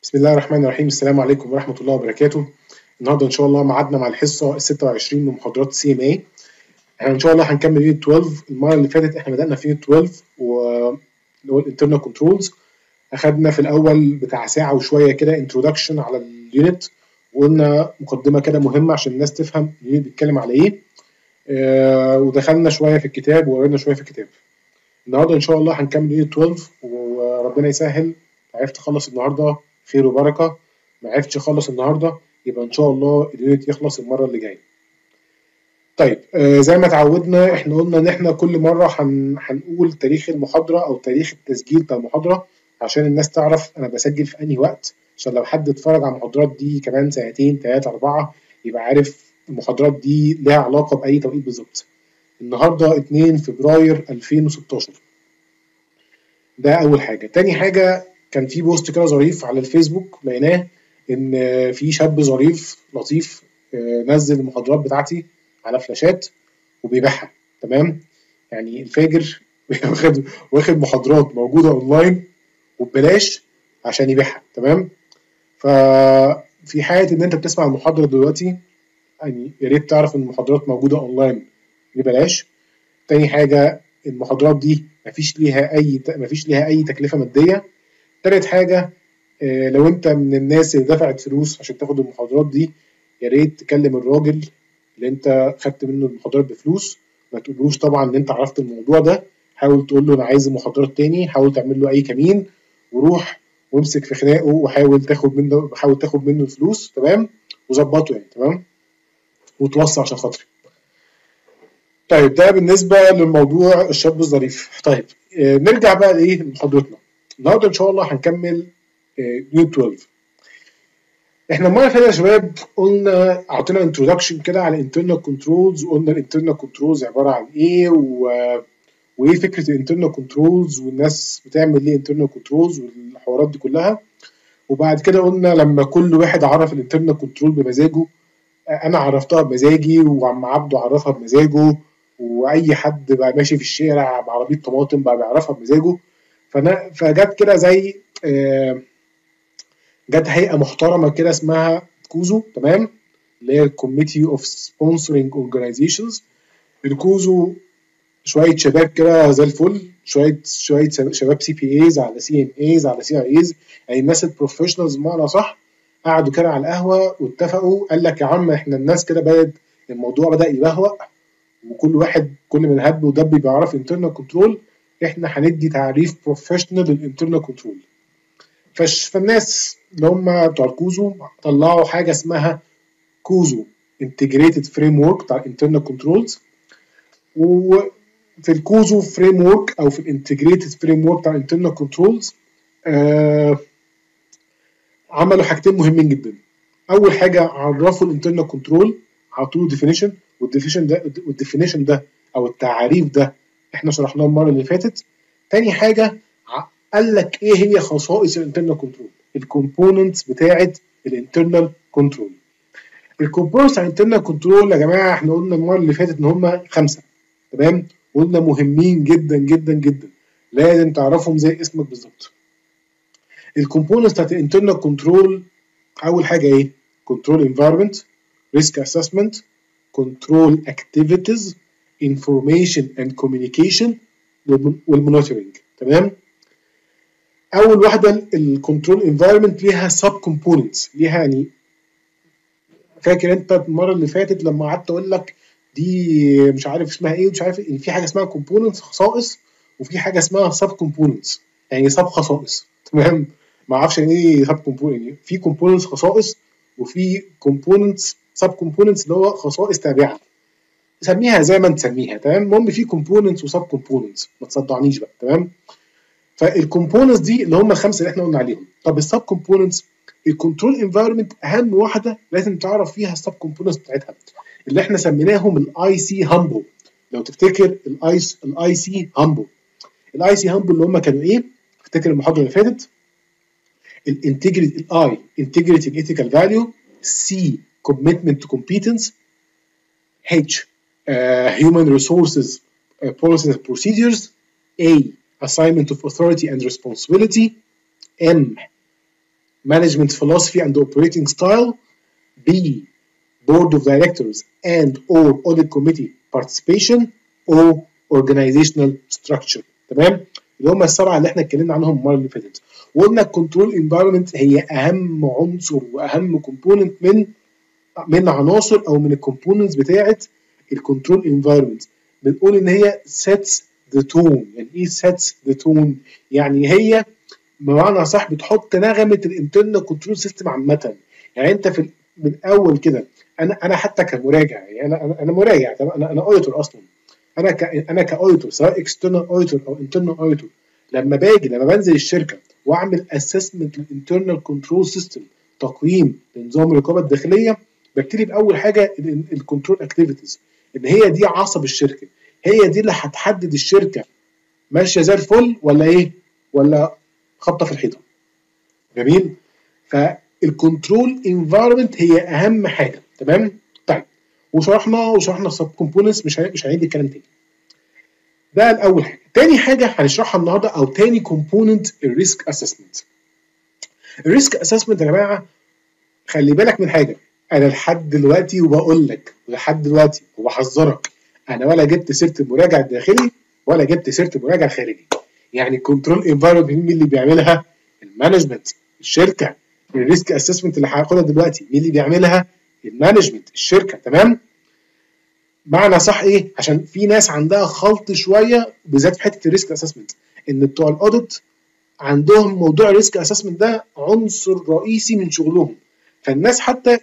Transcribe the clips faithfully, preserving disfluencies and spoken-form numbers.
بسم الله الرحمن الرحيم. السلام عليكم ورحمة الله وبركاته. النهارده إن شاء الله ميعادنا مع الحصة الستة وعشرين من محاضرات سي ام اي. احنا إن شاء الله هنكمل يونت اتناشر. المرة اللي فاتت احنا بدأنا في يونت اتناشر واللي هو الانترنال كنترولز. أخدنا في الأول بتاع ساعة وشوية كده انترودكشن على اليونت، وقلنا مقدمة كده مهمة عشان الناس تفهم اليونت بيتكلم على إيه. آه ودخلنا شوية في الكتاب وقرينا شوية في الكتاب. النهارده إن شاء الله هنكمل يونت اتناشر وربنا يسهل. عرفت أخلص النهارده خير وبركة، ما عرفتش اخلص النهارده يبقى ان شاء الله اليونت يخلص المره اللي جايه. طيب آه زي ما اتعودنا احنا قلنا ان احنا كل مره هن هنقول تاريخ المحاضره او تاريخ التسجيل بتاع المحاضره عشان الناس تعرف انا بسجل في انهي وقت، عشان لو حد اتفرج على المحاضرات دي كمان سنتين ثلاثه اربعه يبقى عارف المحاضرات دي لها علاقه باي توقيت بالظبط. النهارده اتنين فبراير ألفين وستاشر. ده اول حاجه. تاني حاجه، كان في بوست كده ظريف على الفيسبوك لقيناه ان في شاب ظريف لطيف نزل المحاضرات بتاعتي على فلاشات وبيبيعها. تمام، يعني الفاجر واخد واخد محاضرات موجوده اونلاين وببلاش عشان يبيعها. تمام، ففي حاله ان انت بتسمع المحاضره دلوقتي يعني يا ريت تعرف ان المحاضرات موجوده اونلاين ببلاش. تاني حاجه، المحاضرات دي مفيش ليها اي مفيش ليها اي تكلفه ماديه. تالت حاجه، لو انت من الناس اللي دفعت فلوس عشان تاخد المحاضرات دي يا ريت تكلم الراجل اللي انت خدت منه المحاضرات بفلوس. ما تقولوش طبعا ان انت عرفت الموضوع ده، حاول تقول له انا عايز المحاضرات تاني، حاول تعمل له اي كمين وروح وامسك في خناقه وحاول تاخد منه حاول تاخد منه الفلوس. تمام، وظبطه يعني. تمام، وتوصي عشان خاطري. طيب ده بالنسبه للموضوع الشاب الظريف. طيب آه نرجع بقى لايه لمحاضرتنا. النهارده ان شاء الله هنكمل يونت اتناشر. احنا المره اللي فاتت يا شباب قلنا اعطينا انترودكشن كده على الانترنال كنترولز، وقلنا الانترنال كنترولز عباره عن ايه و... وايه فكره الانترنال كنترولز والناس بتعمل ايه انترنال كنترولز والحوارات دي كلها. وبعد كده قلنا لما كل واحد عرف الانترنال كنترول بمزاجه، انا عرفتها بمزاجي وعم عبده عرفها بمزاجه، واي حد بقى ماشي في الشارع بعربيه طماطم بقى بيعرفها بمزاجه. فانا فجت كده زي آه جت هيئه محترمه كده اسمها كوزو. تمام، اللي هي Committee of Sponsoring Organizations. الكوزو شويه شباب كده زي الفل، شويه شويه شباب سي بي ايز على سي ام ايز على سي اي ايز، يعني الناس البروفيشنالز بمعنى صح. قعدوا كده على القهوه واتفقوا، قال لك يا عم احنا الناس كده بدات الموضوع بدا يبهوأ، وكل واحد كل من هب ودب بيعرف انترنال كنترول، احنا هندي تعريف بروفيشنال للانترنال كنترول. فالناس اللي هم بتوع الكوزو طلعوا حاجه اسمها كوزو انتجريتد فريم ورك بتاع الانترنال كنترولز. وفي الكوزو فريم ورك او في الانتجريتد فريم ورك بتاع الانترنال كنترولز آه عملوا حاجتين مهمين جدا. اول حاجه عرفوا الانترنال كنترول، حطوا له ديفينيشن، والديفينيشن ده والديفينيشن ده او التعريف ده احنا شرحناه المره اللي فاتت. تاني حاجه قال لك ايه هي خصائص الانترنال كنترول، الكومبوننتس بتاعه الانترنال كنترول. الكومبوننتس بتاع الانترنال كنترول يا جماعه احنا قلنا المره اللي فاتت ان هم خمسه. تمام، قلنا مهمين جدا جدا جدا، لازم تعرفهم زي اسمك بالظبط. الكومبوننتس بتاعت الانترنال كنترول اول حاجه ايه؟ كنترول انفايرمنت، ريسك اسسمنت، كنترول اكتيفيتيز، انفورميشن اند كوميونيكيشن، والمونيتورنج. تمام، اول واحده الكنترول انفايرمنت ليها سب كومبوننتس، ليها يعني فاكر انت المره اللي فاتت لما قعدت اقول لك دي مش عارف اسمها ايه ومش عارف ان في حاجه اسمها كومبوننتس خصائص وفي حاجه اسمها سب كومبوننتس يعني سب خصائص. تمام، ما اعرفش يعني ايه سب كومبوننت، يعني في كومبوننتس خصائص وفي كومبوننتس سب كومبوننتس اللي هو خصائص تابعه، سميها زي ما انت تسميها. تمام، المهم في كومبوننتس وسب كومبوننتس، ما تصدعنيش بقى. تمام، فالكومبوننتس دي اللي هم الخمسه اللي احنا قلنا عليهم. طب السب كومبوننتس، الكنترول انفايرمنت اهم واحده لازم تعرف فيها السب كومبوننتس بتاعتها اللي احنا سميناهم الاي سي هامبل. لو تفتكر الاي الاي سي هامبل الاي سي هامبل اللي هم كانوا ايه؟ افتكر المحاضره اللي فاتت. الانتجريتي، الاي انتجريتي الايثيكال فاليو، سي commitment to competence، H uh, human resources uh, policies and procedures، A assignment of authority and responsibility، M management philosophy and operating style. B. board of directors and or audit committee participation. O. organizational structure. تمام؟ اللي هم السبعه اللي احنا اتكلمنا عنهم المره اللي فاتت. وقلنا الكنترول انفايرمنت هي اهم عنصر واهم كومبوننت من من عناصر او من الكومبوننتس بتاعه الكنترول انفايرمنت. بنقول ان هي sets the tone. يعني ايه sets the tone؟ يعني هي بمعنى صح بتحط نغمه الانترنال كنترول سيستم عامه. يعني انت في من اول كده انا انا حتى كمراجع، يعني انا انا, أنا مراجع، انا انا اوديتور اصلا. انا ك انا كاوديتور سواء اكسترنال اوديتور او انترنال اوديتور، لما باجي لما بنزل الشركه واعمل اسسمنت للانترنال كنترول سيستم، تقييم لنظام الرقابه الداخليه، ببتدي باول حاجه الكنترول اكتيفيتيز، ان هي دي عصب الشركه، هي دي اللي هتحدد الشركه ماشيه زي الفل ولا ايه؟ ولا خبطه في الحيطه. جميل؟ فالكنترول انفايرمنت هي اهم حاجه. تمام؟ طيب وشرحنا وشرحنا السب كومبوننتس، مش مش هنعيد الكلام تاني. ده الاول حاجه. تاني حاجه هنشرحها النهارده او تاني كومبوننت الريسك اسسمنت. الريسك اسسمنت يا جماعه خلي بالك من حاجه، انا لحد دلوقتي وبقول لك لحد دلوقتي وبحذرك، انا ولا جبت سيره المراجع الداخلي ولا جبت سيره المراجع الخارجي. يعني الكنترول انفايرمنت مين اللي بيعملها؟ المانجمنت، الشركه. الريسك اسسمنت اللي هاخدها دلوقتي مين اللي بيعملها؟ المانجمنت، الشركه. تمام؟ معنى صح ايه؟ عشان في ناس عندها خلط شويه بالذات في حته الريسك اسسمنت، ان بتوع الاوديت عندهم موضوع الريسك اسسمنت ده عنصر رئيسي من شغلهم. فالناس حتى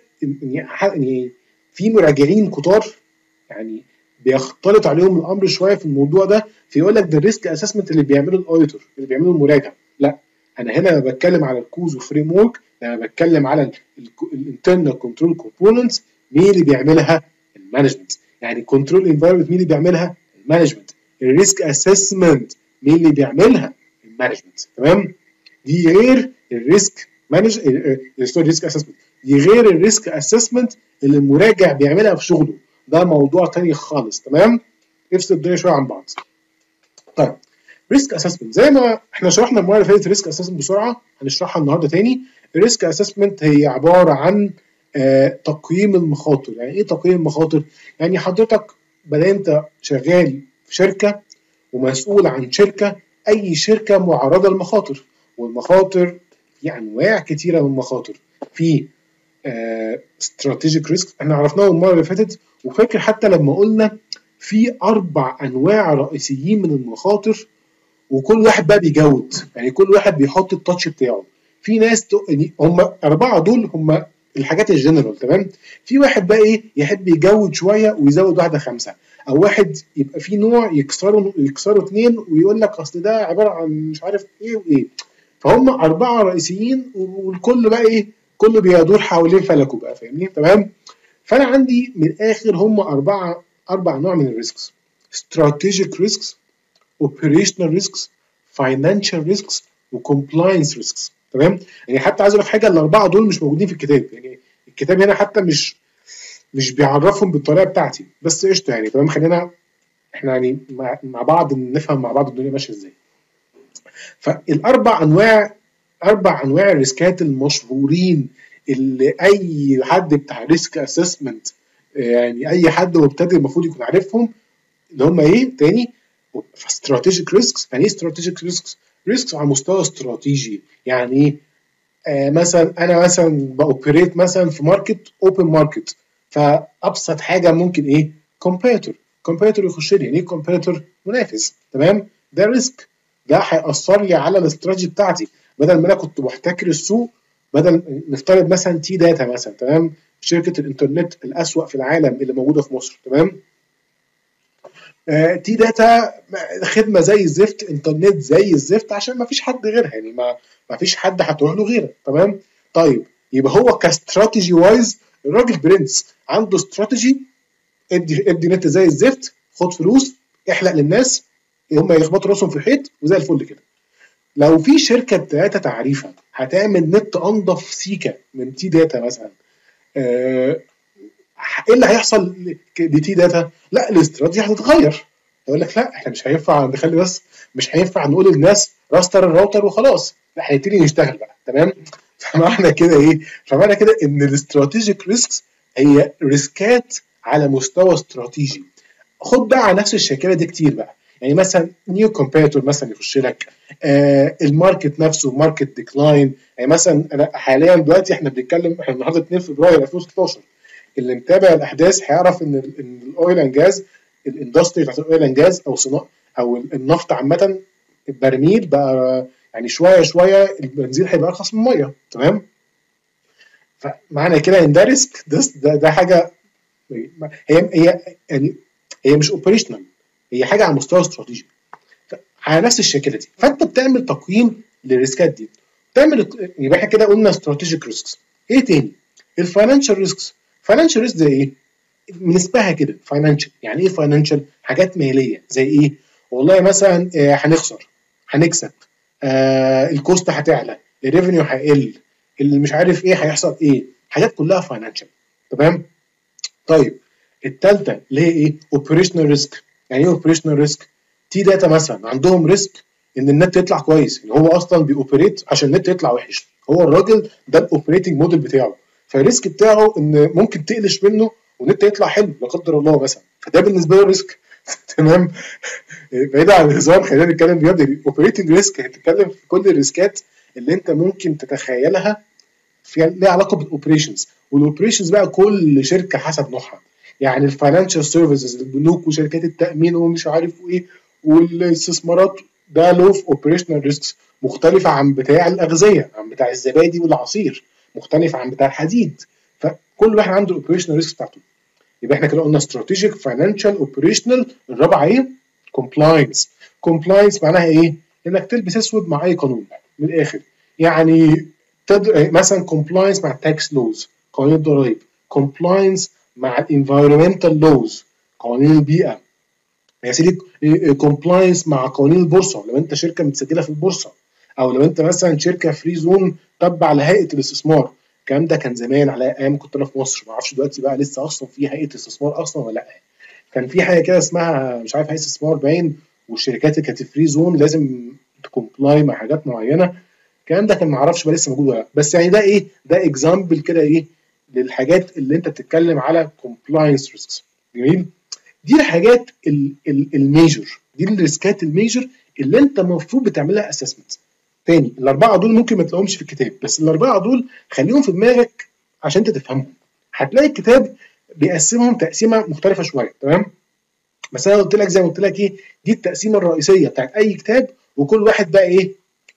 يعني في مراجعين كتار يعني بيختلط عليهم الامر شويه في الموضوع ده، فيقول لك ده الريسك اسسمنت اللي بيعمله الاوديتور، اللي بيعمله المراجع. لا، انا هنا لما بتكلم على الكوز وفريم ورك، لما بتكلم على الانترنال كنترول كومبوننتس، مين اللي بيعملها؟ المانجمنت. يعني الكنترول انفايرمنت مين اللي بيعملها؟ المانجمنت. الريسك اسسمنت مين اللي بيعملها؟ المانجمنت. تمام؟ دي غير الريسك مانج سوري ريسك اسسمنت، دي غير الريسك اسسمنت اللي المراجع بيعملها في شغله، ده موضوع تاني خالص. تمام؟ افصل الدنيا شويه عن بعض. طيب ريسك اسسمنت زي ما احنا شرحنا المره اللي فاتت ريسك اسسمنت بسرعه، هنشرحها النهارده تاني. الريسك اسسمنت هي عباره عن آه تقييم المخاطر. يعني ايه تقييم المخاطر؟ يعني حضرتك بدل انت شغال في شركه ومسؤول عن شركه، اي شركه معرضه للمخاطر، والمخاطر في انواع كتيره من المخاطر. في استراتيجيك ريسك احنا عرفناه المره اللي فاتت، وفاكر حتى لما قلنا في اربع انواع رئيسيين من المخاطر، وكل واحد بقى بيجود، يعني كل واحد بيحط التاتش بتاعه. في ناس ت... يعني هم اربعه دول هم الحاجات الجنرال. تمام؟ في واحد بقى ايه يحب يجود شويه ويزود واحده خمسه، او واحد يبقى في نوع يكسروا يكسروا اثنين ويقول لك اصل ده عباره عن مش عارف ايه وايه. فهم اربعه رئيسيين، والكل بقى ايه كله بيدور حوالين فلكه بقى. فاهمني؟ تمام؟ فانا عندي من الاخر هم اربعه اربع انواع من الريسكس: strategic risks, operational risks, financial risks, وcompliance risks. تمام؟ يعني حتى عايز اقول لك حاجه، الاربعه دول مش موجودين في الكتاب، يعني الكتاب هنا حتى مش مش بيعرفهم بالطريقه بتاعتي، بس قشطه يعني. تمام؟ خلينا احنا يعني مع, مع بعض نفهم مع بعض الدنيا ماشيه ازاي. فالاربع انواع اربع انواع الريسكات المشهورين اللي اي حد بتاع ريسك اسسمنت، يعني اي حد مبتدئ المفروض يكون عارفهم، اللي هم ايه تاني؟ استراتيجيك ريسكس. يعني ايه استراتيجيك ريسكس؟ ريسكس على مستوى استراتيجي. يعني ايه؟ آه مثلا انا مثلا باوبريت مثلا في ماركت اوبن ماركت، فابسط حاجه ممكن ايه؟ كومبيتور كومبيتور يخش لي. يعني ايه كومبيتور؟ منافس. تمام؟ ده ريسك، ده هيأثر لي على الاستراتيجي بتاعتي. بدل ما انا كنت محتكر السوق، بدل نفترض مثلا تي داتا مثلا، تمام؟ شركه الانترنت الاسوأ في العالم اللي موجوده في مصر. تمام؟ آه تي داتا خدمه زي الزفت، انترنت زي الزفت، عشان ما فيش حد غيرها، يعني ما ما فيش حد هتروح له غيرها. تمام؟ طيب يبقى هو كاستراتيجي وايز الراجل برنس عنده استراتيجي، ادي ادي نت زي الزفت، خد فلوس، احلق للناس هم يخبطوا راسهم في الحيط وزي الفل كده. لو في شركه داتا تعريفها هتعمل نت انضف سيكا من تي داتا مثلا، آه ايه اللي هيحصل لتي داتا؟ لا الاستراتيجيه هتتغير. يقول لك لا احنا مش هينفع نخلي بس مش هينفع نقول للناس راستر الراوتر وخلاص، لا هنبتدي نشتغل بقى. تمام؟ فمعنى كده ايه؟ فمعنى كده ان الاستراتيجيك ريسكس هي ريسكات على مستوى استراتيجي. خد بقى على نفس الشكاله دي كتير بقى، يعني مثلا نيو كومبيتور مثلا يخش لك، آه الماركت نفسه ماركت ديكلاين. يعني مثلا انا حاليا دلوقتي احنا بنتكلم، احنا النهارده اتنين فبراير ألفين وستاشر، اللي متابع الاحداث هيعرف ان ان الاويل اند جاز، الاندستري بتاعت الاويل اند جاز او صناعه او النفط عامه، البرميل بقى يعني شويه شويه البنزين هيبقى ارخص من الميه، تمام؟ فمعنى كده ان ده ريسك، ده ده, ده حاجه، هي هي يعني هي مش اوبريشنال، هي حاجه على مستوى استراتيجي على نفس الشكل دي. فانت بتعمل تقييم للريسكات دي، تعمل يبقى احنا كده قلنا استراتيجيك ريسكس. ايه تاني؟ الفاينانشال ريسكس. فاينانشال ريسك زي ايه؟ من اسمها كده فاينانشال، يعني ايه فاينانشال؟ حاجات ماليه زي ايه؟ والله مثلا آه هنخسر، هنكسب، آه الكوست هتعلى، الريفينيو هيقل، اللي مش عارف ايه هيحصل ايه، حاجات كلها فاينانشال، تمام؟ طيب الثالثه اللي هي ايه؟ اوبريشنال ريسك. يعني ايه اوبريشنال ريسك؟ تي داتا مثلا عندهم ريسك ان النت يطلع كويس، ان هو اصلا بيوبريت عشان النت يطلع وحش، هو الراجل ده الاوبريتنج موديل بتاعه، فالريسك بتاعه ان ممكن تقلش منه والنت يطلع حلو لا قدر الله مثلا، فده بالنسبه له ريسك. تمام؟ بعيد عن الهزار خلينا نتكلم بجد. الاوبريتنج ريسك هتتكلم في كل الريسكات اللي انت ممكن تتخيلها فيها ليها علاقه بالاوبريشنز. والاوبريشنز بقى كل شركه حسب نوعها، يعني الفاينانشال سيرفيسز، البنوك وشركات التامين ومش عارف ايه والاستثمارات، ده له في اوبريشنال ريسكس مختلفه عن بتاع الاغذيه، عن بتاع الزبادي والعصير، مختلف عن بتاع الحديد. فكل واحد عنده الاوبريشنال ريسك بتاعته. يبقى احنا كده قلنا استراتيجيك، فاينانشال، اوبريشنال. الرابعه ايه؟ كومبلاينس. كومبلاينس معناها ايه؟ انك تلبس اسود مع اي قانون من الاخر. يعني تد... مثلا كومبلاينس مع التاكس لوز، قوانين الضرائب، كومبلاينس مع الانفايرمنتال لوز، قوانين البيئه يا سيدي، كومبلاينس مع قوانين البورصه لو انت شركه متسجله في البورصه، او لو انت مثلا شركه فري زون تبع لهيئه الاستثمار. الكلام ده كان زمان على ايام كنت انا في مصر، ما اعرفش دلوقتي بقى لسه اصلا في هيئه استثمار اصلا ولا لا. كان في حاجه كده اسمها مش عارف هيئه استثمار باين، والشركات اللي كانت فري زون لازم تكومبلاي مع حاجات معينه. الكلام ده كان ما اعرفش بقى لسه موجود ولا لا، بس يعني ده ايه؟ ده اكزامبل كده ايه للحاجات اللي انت بتتكلم على كومبلاينس ريسكس. جميل؟ دي الحاجات الميجر، دي الريسكات الميجر اللي انت المفروض بتعملها اسسمنت. تاني الاربعه دول ممكن ما تلاقيهمش في الكتاب، بس الاربعه دول خليهم في دماغك عشان انت تفهمهم. هتلاقي الكتاب بيقسمهم تقسيمه مختلفه شويه، تمام؟ بس انا قلت لك زي ما قلت لك ايه، دي التقسيمه الرئيسيه بتاعت اي كتاب، وكل واحد بقى ايه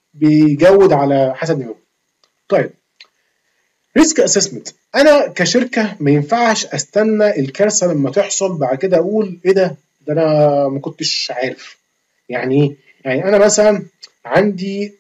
بيجود على حسب نوعه. طيب ريسك اسسمنت، انا كشركه ما ينفعش استنى الكارثه لما تحصل بعد كده اقول ايه ده ده انا ما كنتش عارف. يعني ايه؟ يعني انا مثلا عندي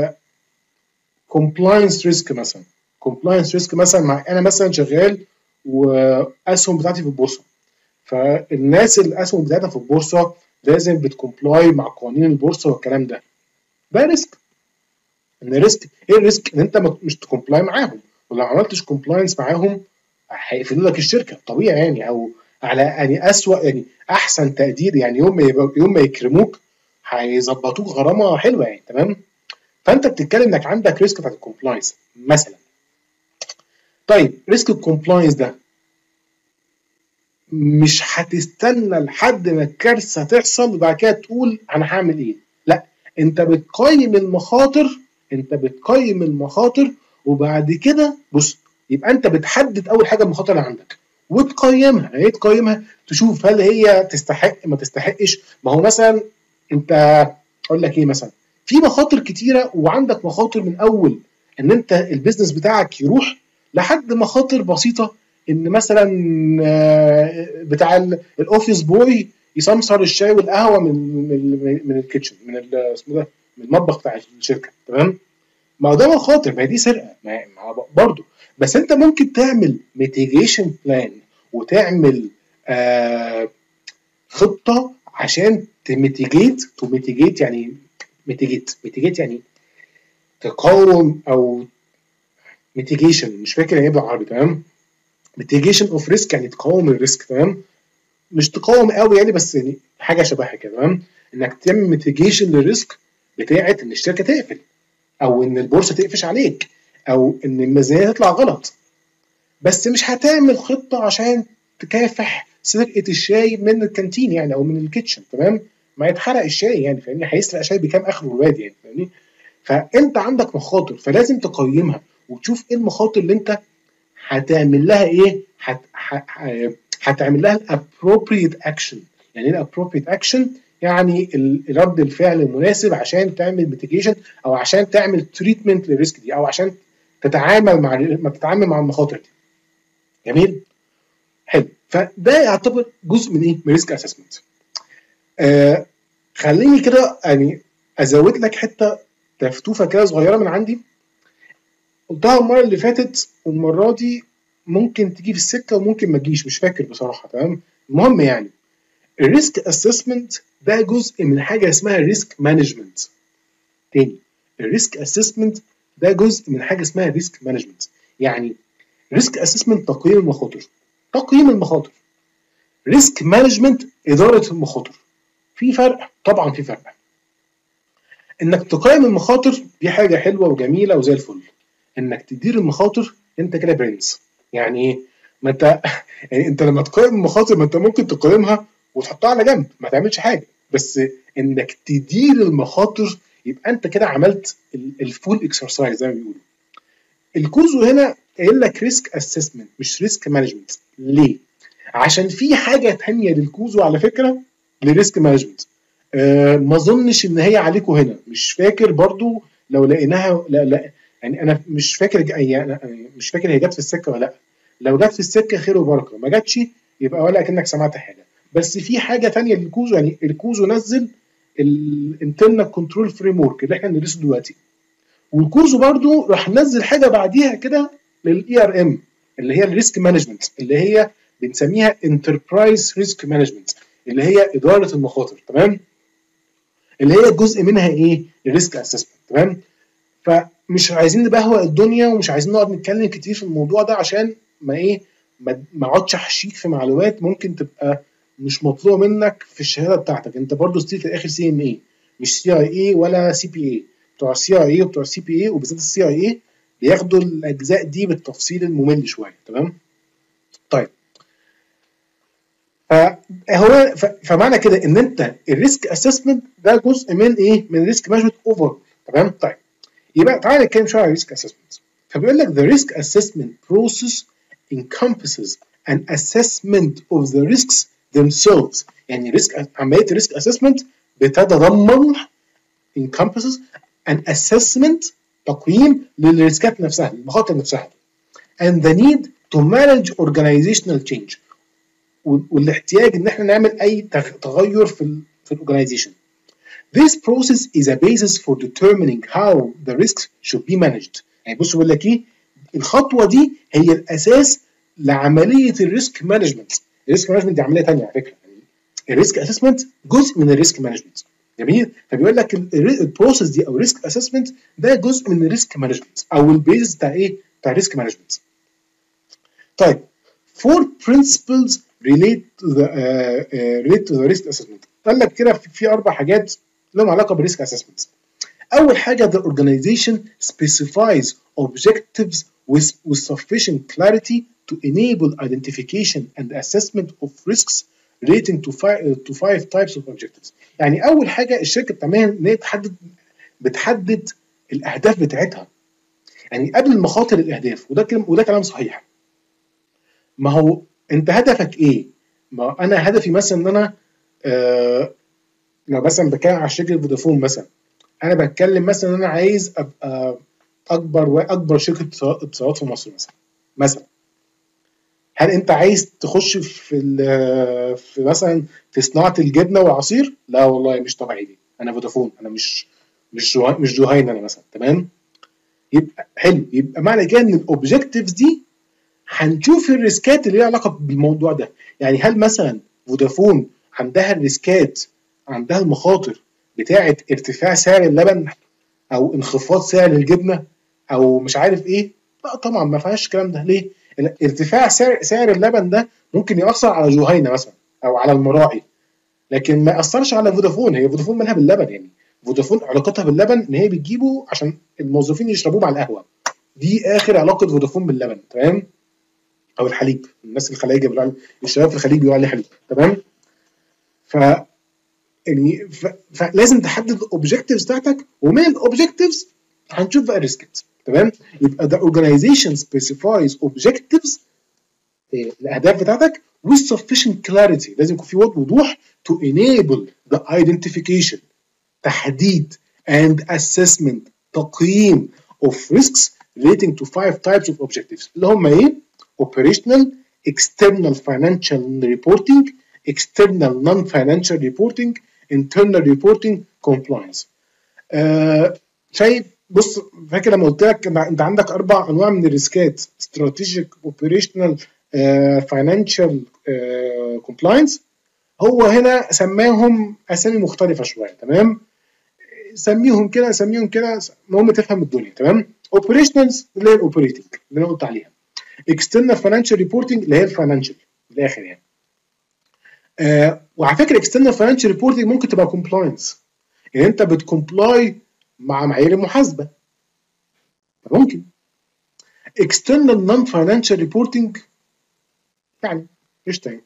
كومبلاينس uh, ريسك مثلا، كومبلاينس ريسك مثلا مع انا مثلا شغال واسهم بتاعتي في البورصه، فالناس الاسهم بتاعتها في البورصه لازم بتكومبلاي مع قوانين البورصه والكلام ده. ده ريسك. ان ريسك ايه الريسك؟ ان انت مش تكومبلاي معاهم، ولو عملتش كومبلاينس معاهم هيقفلوا لك الشركه طبيعي يعني، او على يعني اسوأ يعني احسن تقدير يعني يوم ما يوم ما يكرموك هيظبطوك غرامه حلوه يعني، تمام؟ فانت بتتكلم انك عندك ريسك بتاعت الكومبلاينس مثلا. طيب ريسك الكومبلاينس ده مش هتستنى لحد ما الكارثه تحصل وبعد كده تقول انا هعمل ايه، لا، انت بتقيم المخاطر، انت بتقيم المخاطر وبعد كده بص، يبقى انت بتحدد اول حاجه المخاطر اللي عندك وتقيمها. ايه تقيمها؟ تشوف هل هي تستحق ما تستحقش. ما هو مثلا انت اقول لك ايه، مثلا في مخاطر كتيره وعندك مخاطر من اول ان انت البيزنس بتاعك يروح، لحد مخاطر بسيطه ان مثلا بتاع الاوفيس بوي يسمسر الشاي والقهوه من من من الكيتشن، من اسمه ده، من المطبخ بتاع الشركه، تمام؟ ما هو ده مخاطر، ما هي دي سرقه برضه. بس انت ممكن تعمل ميتيجيشن بلان وتعمل آه خطه عشان تميتيجيت تو ميتيجيت يعني ميتيجيت ميتيجيت يعني تقاوم، او ميتيجيشن مش فاكر ايه بالعربي، تمام؟ ميتيجيشن اوف ريسك يعني تقاوم الريسك، تمام؟ مش تقاوم قوي يعني، بس يعني حاجه شبهها كده، تمام؟ انك تعمل ميتيجيشن للريسك بتاعت ان الشركه تقفل او ان البورصه تقفش عليك او ان الميزانيه تطلع غلط، بس مش هتعمل خطه عشان تكافح سرقه الشاي من الكانتين يعني او من الكيتشن، تمام؟ ما يتحرق الشاي يعني، فاهمني؟ هيسرق شاي بكام اخره الواد يعني، فاهمني؟ فانت عندك مخاطر، فلازم تقيمها وتشوف ايه المخاطر اللي انت هتعمل لها ايه، هت... ه- هتعمل لها الابروبريت اكشن. يعني ايه الابروبريت اكشن؟ يعني ال- رد الفعل المناسب عشان تعمل ميتيجيشن او عشان تعمل تريتمنت للريسك دي، او عشان تتعامل مع ما تتعامل مع المخاطر دي. جميل؟ حلو. فده يعتبر جزء من ايه؟ من ريسك اسسمنت. آه خليني كده يعني ازود لك حته تفتوفه كده صغيره من عندي، قلتها المره اللي فاتت والمره دي ممكن تيجي في السكه وممكن ما تجيش، مش فاكر بصراحه، تمام؟ المهم يعني الريسك اسسمنت ده جزء من حاجه اسمها ريسك مانجمنت. تاني، الريسك اسسمنت ده جزء من حاجه اسمها ريسك مانجمنت. يعني ريسك اسسمنت تقييم المخاطر، تقييم المخاطر. ريسك مانجمنت اداره المخاطر. في فرق؟ طبعا في فرق. انك تقيم المخاطر دي حاجه حلوه وجميله وزي الفل، انك تدير المخاطر انت كده برنس. يعني ايه؟ ما انت يعني انت لما تقيم المخاطر ما انت ممكن تقيمها وتحطها على جنب ما تعملش حاجه، بس انك تدير المخاطر يبقى انت كده عملت الفول اكسرسايز زي ما بيقولوا. الكوزو هنا قايل لك ريسك اسسمنت مش ريسك مانجمنت. ليه؟ عشان في حاجه ثانيه للكوزو على فكره لريسك مانجمنت. أه ما اظنش ان هي عليكم هنا، مش فاكر برضو لو لقيناها. لا لا يعني انا مش فاكر يعني مش فاكر هي جت في السكه ولا لا. لو جت في السكه خير وبركه، ما جاتش يبقى ولا كانك سمعت حاجه. بس في حاجه ثانيه للكوزو، يعني الكوزو نزل الانترنال كنترول فريم ورك اللي احنا بندرسه دلوقتي، والكوزو برضو راح نزل حاجه بعديها كده للاي ار ام اللي هي الريسك مانجمنت، اللي هي بنسميها انتربرايز ريسك مانجمنت، اللي هي اداره المخاطر، تمام؟ اللي هي جزء منها ايه؟ الريسك اسسمنت، تمام؟ فمش عايزين نبهوأ الدنيا ومش عايزين نقعد نتكلم كتير في الموضوع ده عشان ما ايه ما ما اقعدش احشيك في معلومات ممكن تبقى مش مطلوبه منك في الشهاده بتاعتك. انت برضو ستيل في الاخر سي ام اي، مش سي اي اي ولا سي بي اي. بتوع السي اي اي وبتوع السي بي اي وبالذات السي اي اي بياخدوا الاجزاء دي بالتفصيل الممل شويه، تمام؟ طيب، فهو فمعنى كده ان انت الريسك اسسمنت ده جزء من ايه؟ من ريسك مانجمنت اوفر، تمام؟ طيب يبقى تعالى نتكلم شويه على الريسك اسسمنت. فبيقول لك the risk assessment process encompasses an assessment of the risks themselves. يعني ريسك عمليه الريسك اسسمنت بتتضمن encompasses an assessment تقييم للريسكات نفسها، المخاطر نفسها، and the need to manage organizational change والاحتياج ان احنا نعمل اي تغير في ال في الاورجنايزيشن. This process is a basis for determining how the risks should be managed. يعني بص بيقول لك ايه؟ الخطوه دي هي الاساس لعمليه الريسك مانجمنت. الريسك مانجمنت دي عمليه ثانيه على فكره، يعني الريسك اسسمنت جزء من الريسك مانجمنت. جميل؟ فبيقول لك البروسيس دي او الريسك اسسمنت ده جزء من الريسك مانجمنت او البيز بتاع ايه؟ بتاع الريسك مانجمنت. طيب four principles relate to the uh, uh, relate to the risk assessment. قال لك كده في اربع حاجات لهم علاقه بالريسك اسسمنت. اول حاجه the organization specifies objectives with, with sufficient clarity to enable identification and assessment of risks relating to five, to five types of objectives. يعني اول حاجه الشركه بتعملها ان هي بتحدد بتحدد الاهداف بتاعتها. يعني قبل المخاطر الاهداف، وده كلام وده كلام صحيح. ما هو انت هدفك ايه؟ ما انا هدفي مثلا ان انا آه لو مثلا بتكلم على شركه فودافون مثلا، انا بتكلم مثلا ان انا عايز ابقى اكبر واكبر شركه اتصالات في مصر مثلا. مثلا هل انت عايز تخش في في مثلا في صناعه الجبنه والعصير؟ لا والله مش طبيعي دي، انا فودافون، انا مش مش جو مش جوهين انا مثلا، تمام؟ يبقى حلو، يبقى معنى كده ان الاوبجكتيفز دي هنشوف الريسكات اللي ليها علاقه بالموضوع ده. يعني هل مثلا فودافون عندها الريسكات، عندها المخاطر بتاعه ارتفاع سعر اللبن او انخفاض سعر الجبنه او مش عارف ايه؟ لا طبعا ما فيهاش الكلام ده. ليه؟ ارتفاع سعر سعر اللبن ده ممكن ياثر على جهينه مثلا او على المراعي، لكن ما ياثرش على فودافون. هي فودافون مالها باللبن؟ يعني فودافون علاقتها باللبن ان هي بتجيبه عشان الموظفين يشربوه مع القهوه، دي اخر علاقه فودافون باللبن، تمام، او الحليب، الناس الخلايجه بيقولوا الشباب في الخليج بيقولوا عليه حليب، تمام. ف يعني ف... فلازم تحدد الاوبجكتيفز بتاعتك، ومن الاوبجكتيفز هنشوف بقى الريسكات، تمام. يبقى the organization specifies objectives، الاهداف بتاعتك with sufficient clarity، لازم يكون في وضوح to enable the identification، تحديد and assessment، تقييم of risks relating to five types of objectives اللي هم ايه؟ operational، external financial reporting، external non-financial reporting، internal reporting، compliance. آه شايف؟ بص، فاكر لما قلت لك انت عندك اربع انواع من الريسكات: استراتيجيك، اوبريشنال، فاينانشال، كومبلاينس. هو هنا سماهم اسامي مختلفه شويه، تمام. سميهم كده سميهم كده، المهم تفهم الدنيا، تمام. اوبريشنالز اللي هي الاوبريتنج اللي انا قلت عليها، اكسترنال فاينانشال ريبورتنج اللي هي الفاينانشال من الاخر يعني. آه وعلى فكره اكسترنال فاينانشال ريبورتنج ممكن تبقى كومبلاينس، يعني انت بتكومبلاي مع معايير المحاسبه، ممكن. external non financial reporting يعني ايش تاني؟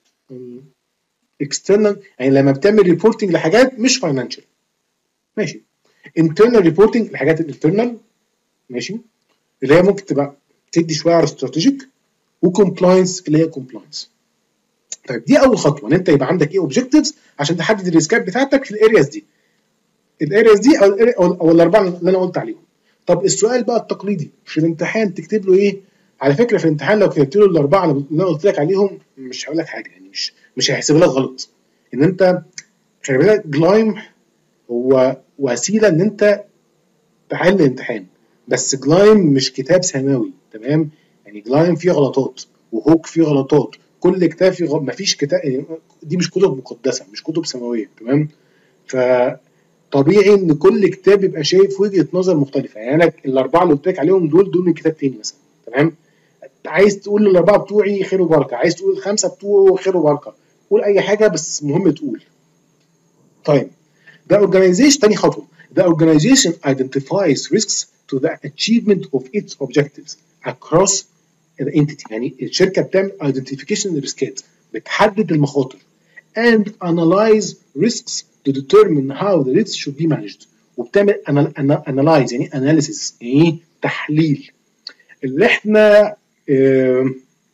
external يعني لما بتعمل ريبورتنج لحاجات مش فاينانشال، ماشي. internal reporting الحاجات الانترنال، ماشي، اللي هي ممكن تبقى تدي شويه على استراتيجيك، وكومبلاينس اللي هي كومبلاينس. طيب دي اول خطوه، ان انت يبقى عندك ايه اوبجكتيفز عشان تحدد الريسكات بتاعتك في الارياز دي، الارياز دي او او الاربعه اللي انا قلت عليهم. طب السؤال بقى التقليدي في الامتحان تكتب له ايه؟ على فكره في الامتحان لو كتبت له الاربعه اللي انا قلت لك عليهم مش هقول لك حاجه، يعني مش مش هيحسب لك غلط. ان انت خلي بالك جلايم هو وسيله ان انت تحل الامتحان، بس جلايم مش كتاب سماوي، تمام. يعني جلايم فيه غلطات، وهوك فيه غلطات، كل كتاب فيه غلط، مفيش كتاب يعني دي مش كتب مقدسه، مش كتب سماويه، تمام. ف طبيعي ان كل كتاب يبقى شايف وجهه نظر مختلفه، يعني انا الاربعه اللي قلت لك عليهم دول دول من كتاب تاني مثلا، تمام. عايز تقول الاربعه بتوعي خير وبركه، عايز تقول الخمسه بتوعه خير وبركه، قول اي حاجه بس مهم تقول. طيب the organization، تاني خطوه، the organization identifies risks to the achievement of its objectives across the entity، يعني الشركه بتعمل identification للريسكات، بتحدد المخاطر and analyze risks to determine how the risks should be managed، وبتعمل analyze يعني analysis يعني تحليل، اللي احنا اه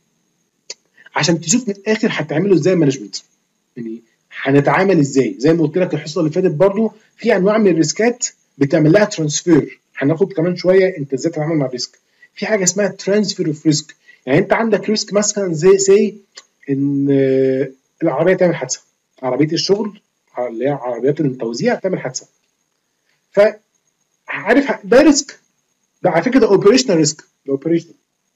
عشان تشوف من الاخر هتعمله ازاي مانجمنت، يعني هنتعامل ازاي. زي ما قلت لك الحصه اللي فاتت برضو في انواع من الريسكات بتعمل لها ترانسفير، هناخد كمان شويه انت ازاي تتعامل مع الريسك. في حاجه اسمها ترانسفير اوف ريسك، يعني انت عندك ريسك مثلا زي سي ان العربيه تعمل حادثه، عربيه الشغل اللي هي عربيات التوزيع تعمل حادثه، فعارف ده ريسك، ده على فكره ده اوبريشنال ريسك، ده اوبريشنال.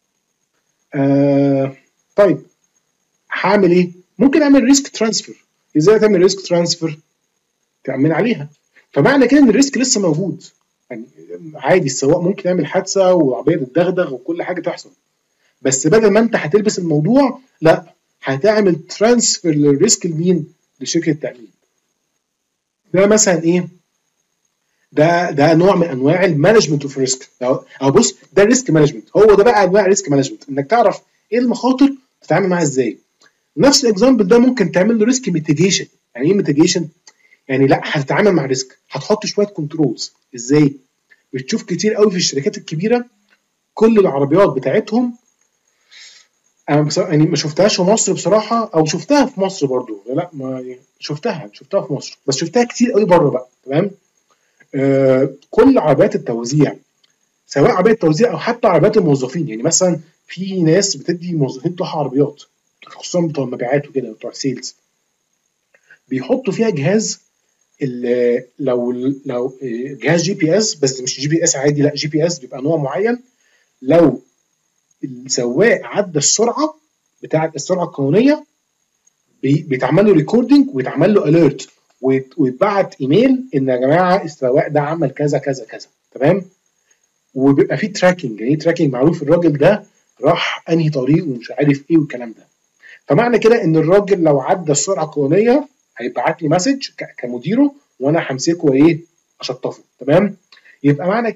آه طيب هعمل ايه؟ ممكن اعمل ريسك ترانسفير. ازاي تعمل ريسك ترانسفير؟ تأمن عليها. فمعنى كده ان الريسك لسه موجود، يعني عادي السواق ممكن يعمل حادثه وعربيه تتدغدغ وكل حاجه تحصل، بس بدل ما انت هتلبس الموضوع لا، هتعمل ترانسفير للريسك لمين؟ لشركه التامين. ده مثلا ايه؟ ده ده نوع من انواع المانجمنت اوف ريسك، او بص ده الريسك مانجمنت، هو ده بقى انواع الريسك مانجمنت، انك تعرف ايه المخاطر تتعامل معاها ازاي. نفس الاكزامبل ده ممكن تعمل له ريسك ميتيجيشن. يعني ايه ميتيجيشن؟ يعني لا هتتعامل مع ريسك، هتحط شويه كنترولز. ازاي؟ بتشوف كتير قوي في الشركات الكبيره كل العربيات بتاعتهم، انا بصراحة يعني ما شفتهاش في مصر بصراحه، او شفتها في مصر برضو، لا ما شفتها شفتها في مصر، بس شفتها كتير قوي بره بقى، تمام. آه كل عربيات التوزيع، سواء عربيه توزيع او حتى عربيات الموظفين، يعني مثلا في ناس بتدي موظفين بتوعها عربيات خصوصا بتوع المبيعات وكده بتوع السيلز، بيحطوا فيها جهاز لو لو جهاز جي بي اس، بس مش جي بي اس عادي، لا جي بي اس بيبقى نوع معين، لو السواق عدى السرعه بتاعه السرعه القانونيه بيتعمل له ريكوردنج ويتعمل له اليرت ويتبعت ايميل ان يا جماعه السواق ده عمل كذا كذا كذا، تمام. وبيبقى فيه تراكنج، يعني تراكنج معروف الراجل ده راح انهي طريق ومش عارف ايه والكلام ده. فمعنى كده ان الراجل لو عدى السرعه القانونيه هيبعت لي مسج كمديره وانا همسكه وايه اشطفه، تمام. يبقى معنى كده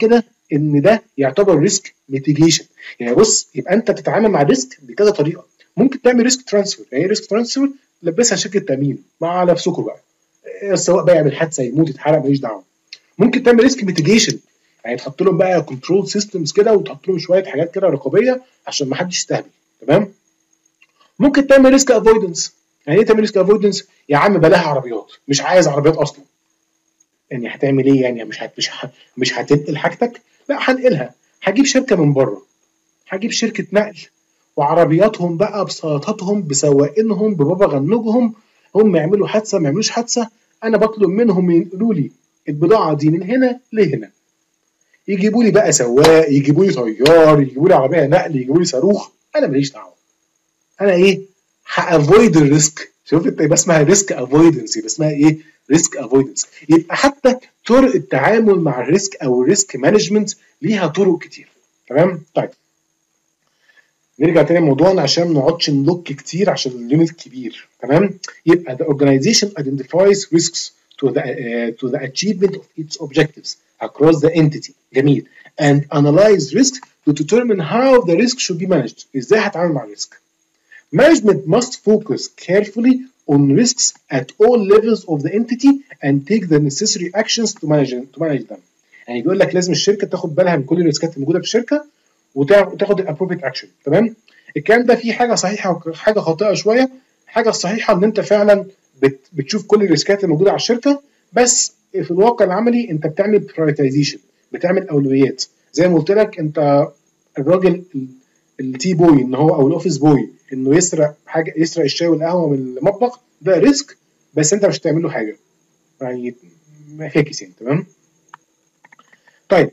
ان ده يعتبر ريسك ميتيجيشن. يعني بص، يبقى انت بتتعامل مع الريسك بكذا طريقه. ممكن تعمل ريسك ترانسفير. يعني ايه ريسك ترانسفير؟ لبسها شركه تامين مع نفسكم بقى، سواء بقى يعمل حادثه يموت يتحرق ماليش دعوه. ممكن تعمل ريسك ميتيجيشن، يعني تحط لهم بقى كنترول سيستمز كده وتحط لهم شويه حاجات كده رقابيه عشان ما حدش يستهبل. تمام. ممكن تعمل ريسك افويدنس. يعني ايه تعمل ريسك افويدنس؟ يا عم بلاها عربيات، مش عايز عربيات اصلا. يعني هتعمل ايه؟ يعني مش هت مش ه... مش هتنقل حاجتك؟ لا هنقلها، هجيب شركه من بره، هجيب شركه نقل وعربياتهم بقى بسلطاتهم بسواقينهم ببابا غنوجهم، هم يعملوا حادثه ما يعملوش حادثه، انا بطلب منهم ينقلوا لي البضاعه دي من هنا لهنا. يجيبوا لي بقى سواق، يجيبوا لي طيار، يجيبوا لي عربيه نقل، يجيبوا لي صاروخ، انا ماليش دعوه. انا ايه؟ هافويد الريسك. شوف انت، يبقى اسمها ريسك افويدنس، يبقى اسمها ايه؟ ريسك افويدنس. يبقى حتى طرق التعامل مع الريسك او الريسك مانجمنت ليها طرق كتير. تمام؟ طيب نرجع تاني لموضوعنا عشان ما نقعدش نلوك كتير عشان اليونت كبير. تمام؟ يبقى the organization identifies risks to the uh, to the achievement of its objectives across the entity. جميل. and analyze risk to determine how the risk should be managed. ازاي هتعامل مع الريسك؟ Management must focus carefully on risks at all levels of the entity and take the necessary actions to manage to manage them. يعني بيقول لك لازم الشركه تاخد بالها من كل الريسكات الموجوده في الشركه وتاخد الابروبريت اكشن. تمام؟ الكلام ده فيه حاجه صحيحه وحاجه خاطئه شويه. الحاجه الصحيحه ان انت فعلا بت بتشوف كل الريسكات الموجوده على الشركه، بس في الواقع العملي انت بتعمل برايورتيزيشن، بتعمل اولويات. زي ما قلت لك، انت الراجل التي بوي ان هو او الاوفيس بوي انه يسرق حاجه، يسرق الشاي والقهوه من المطبخ، ده ريسك، بس انت مش هتعمل له حاجه، يعني فاكس يعني. تمام؟ طيب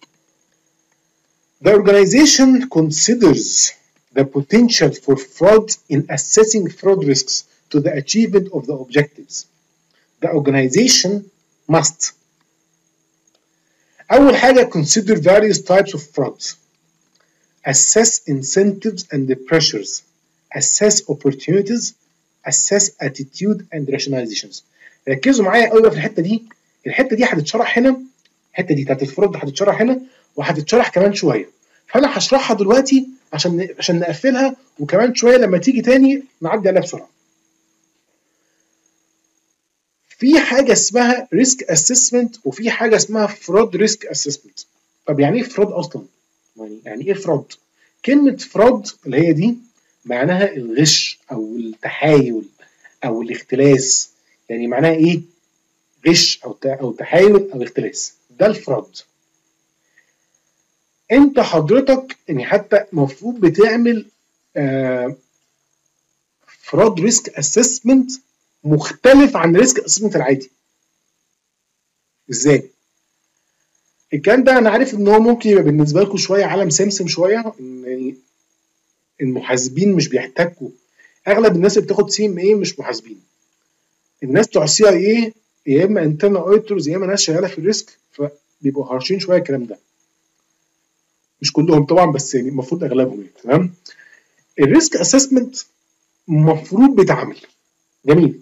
the organization considers the potential for fraud in assessing fraud risks to the achievement of the objectives. The organization must أول حاجة consider various types of frauds, assess incentives and the pressures, assess opportunities, assess attitude and rationalizations. ركزوا معايا قوي في الحته دي. الحته دي هتتشرح هنا، الحته دي بتاعت الفرود هتتشرح هنا وهتتشرح كمان شويه، فانا هشرحها دلوقتي عشان عشان نقفلها، وكمان شويه لما تيجي تاني نعدي عليها بسرعه. في حاجه اسمها ريسك اسسمنت وفي حاجه اسمها فرود ريسك اسسمنت. طب يعني ايه فرود اصلا؟ يعني ايه فرود؟ كلمه فرود اللي هي دي معناها الغش او التحايل او الاختلاس. يعني معناها ايه؟ غش او او تحايل او اختلاس، ده الفرود. انت حضرتك يعني حتى المفروض بتعمل آه فرود ريسك اسسمنت مختلف عن ريسك اسسمنت العادي. ازاي؟ الكلام ده انا عارف ان هو ممكن يبقى بالنسبه لكم شويه عالم سمسم شويه، يعني المحاسبين مش بيحتكوا. اغلب الناس اللي بتاخد سي ام اي مش محاسبين. الناس بتوع السي اي اي يا اما انترنال اوديتورز يا اما ناس شغاله في الريسك، فبيبقوا هارشين شويه الكلام ده. مش كلهم طبعا، بس يعني المفروض اغلبهم يعني. تمام؟ الريسك اسسمنت المفروض بيتعمل جميل،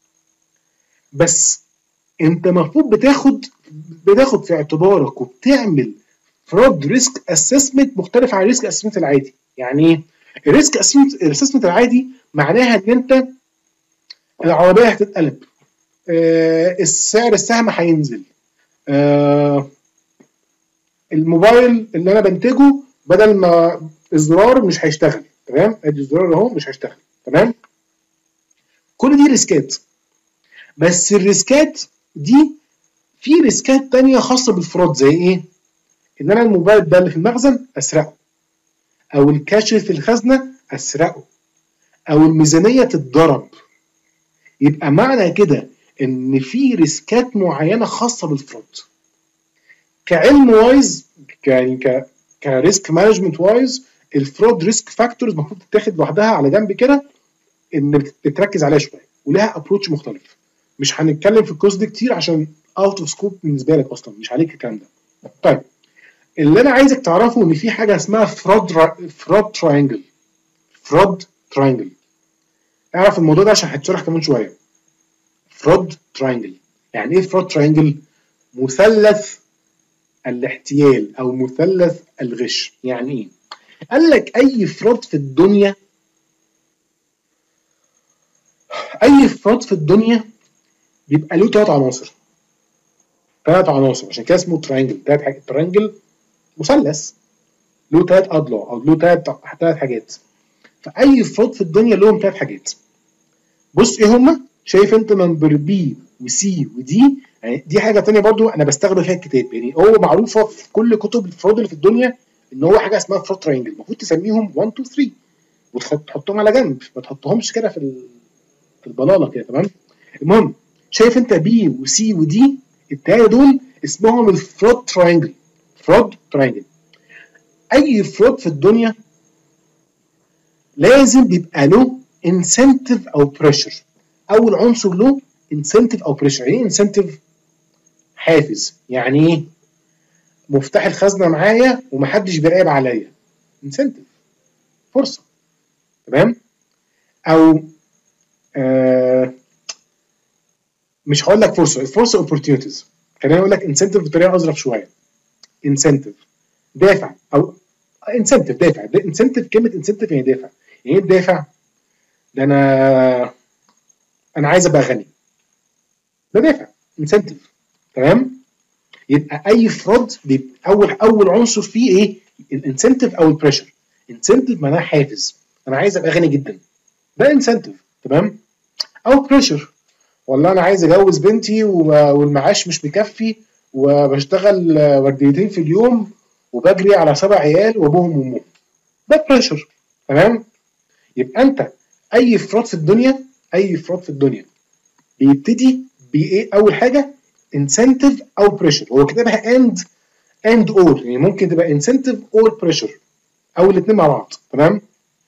بس انت المفروض بتاخد بتاخد في اعتبارك وبتعمل فرود ريسك اسسمنت مختلف عن الريسك اسسمنت العادي. يعني ايه؟ الريسك اسسمنت العادي معناها ان انت العربيه هتتقلب، آه السعر السهم هينزل، آه الموبايل اللي انا بنتجه بدل ما الزرار مش هيشتغل. تمام؟ ادي الزرار اهو مش هيشتغل. تمام؟ كل دي ريسكات، بس الريسكات دي في ريسكات تانية خاصة بالفرود. زي ايه؟ ان انا الموبايل ده اللي في المخزن اسرقه، او الكاش في الخزنة اسرقه، او الميزانية تتضرب. يبقى معنى كده ان في ريسكات معينة خاصة بالفرود. كعلم وايز يعني ك كريسك مانجمنت وايز، الفرود ريسك فاكتورز المفروض تتاخد لوحدها على جنب كده، ان بتركز عليها شويه ولها ابروتش مختلف. مش هنتكلم في الكورس دي كتير عشان اوت اوف سكوب بالنسبه لك اصلا، مش عليك الكلام ده. طيب اللي انا عايزك تعرفه ان في حاجه اسمها فرود فرود تراينجل. فرود تراينجل اعرف الموضوع ده عشان هتشرح كمان شويه. فرود تراينجل يعني ايه؟ فرود تراينجل مثلث الاحتيال او مثلث الغش. يعني ايه؟ قال لك اي فراد في الدنيا اي فراد في الدنيا بيبقى له ثلاث عناصر ثلاث عناصر عشان كده اسمه ترينجل. ثلاث حاجات، ترينجل مثلث له ثلاث اضلاع او له ثلاث ثلاث حاجات. فاي فراد في الدنيا لهم ثلاث حاجات. بص ايه هما؟ شايف انت نمبر بي وسي ودي؟ يعني دي حاجه ثانيه برضو انا بستخدم فيها الكتاب. يعني هو معروفه في كل كتب الفراد اللي في الدنيا ان هو حاجه اسمها فراد ترينجل. المفروض تسميهم واحد اتنين تلاته وتحطهم على جنب، ما تحطهمش كده في في البلاله كده. تمام؟ المهم شايف انت بي وسي ودي التلاته دول اسمهم الفراد ترينجل. فراد ترينجل. اي فراد في الدنيا لازم بيبقى له انسنتيف او بريشر. اول عنصر له انسنتيف او بريشر. يعني ايه انسنتيف؟ حافز. يعني ايه؟ مفتاح الخزنه معايا ومحدش بيراقب عليا. انسنتيف، فرصه. تمام؟ او آه مش هقول لك فرصه، الفرصه اوبورتيونيتيز. خليني اقول لك انسنتيف بطريقه اظرف شويه. انسنتيف دافع، او انسنتيف دافع. انسنتيف، كلمه انسنتيف يعني دافع. يعني ايه الدافع؟ ده انا انا عايز ابقى غني، ده دافع، انسنتيف. تمام؟ يبقى اي فراد اول اول عنصر فيه ايه؟ الانسنتيف او البريشر. انسنتيف معناها حافز، انا عايز ابقى غني جدا، ده انسنتيف. تمام؟ او بريشر، والله انا عايز اجوز بنتي والمعاش مش مكفي وبشتغل ورديتين في اليوم وبجري على سبع عيال وابوهم وامهم، ده بريشر. تمام؟ يبقى انت اي فراد في الدنيا اي فراد في الدنيا بيبتدي بايه؟ اول حاجه انسنتيف او بريشر. هو كتبها اند اند اور، يعني ممكن تبقى انسنتيف اور بريشر او الاثنين مع بعض. تمام؟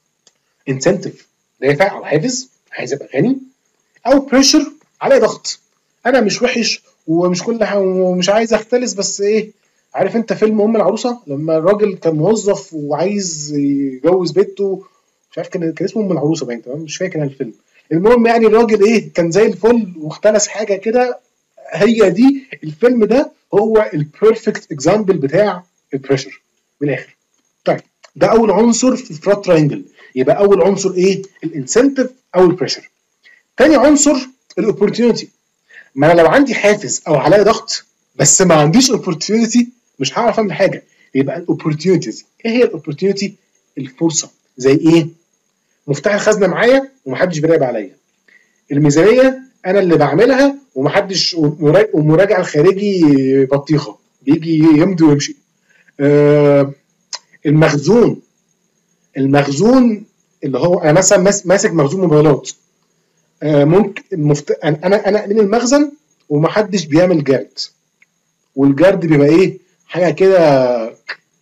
انسنتيف دافع او حافز، عايز ابقى غني، او بريشر عليه ضغط، انا مش وحش ومش كل حاجه ومش عايز اختلس، بس ايه، عارف انت فيلم ام العروسه لما الراجل كان موظف وعايز يجوز بنته، مش عارف كان كان اسمه ام العروسه باين. تمام؟ مش فاكر الفيلم. المهم يعني الراجل ايه، كان زي الفل واختلس حاجه كده. هي دي الفيلم ده هو البيرفكت اكزامبل بتاع البريشر من الاخر. طيب ده اول عنصر في الفراد تراينجل. يبقى اول عنصر ايه؟ الانسنتيف او البريشر. تاني عنصر الاوبورتيونيتي. ما انا لو عندي حافز او عليا ضغط بس ما عنديش اوبورتيونيتي مش هعرف اعمل حاجه. يبقى الاوبورتيونيتيز. ايه هي الاوبورتيونيتي؟ الفرصه. زي ايه؟ مفتاح الخزنه معايا ومحدش بيراقب عليا. الميزانيه انا اللي بعملها ومحدش، ومراجع الخارجي بطيخه بيجي يمضي ويمشي. آه المخزون المخزون اللي هو انا مثلا ماسك مخزون موبايلات. آه ممكن مفت... انا انا من المخزن ومحدش بيعمل جارد، والجارد بيبقى ايه؟ حاجه كده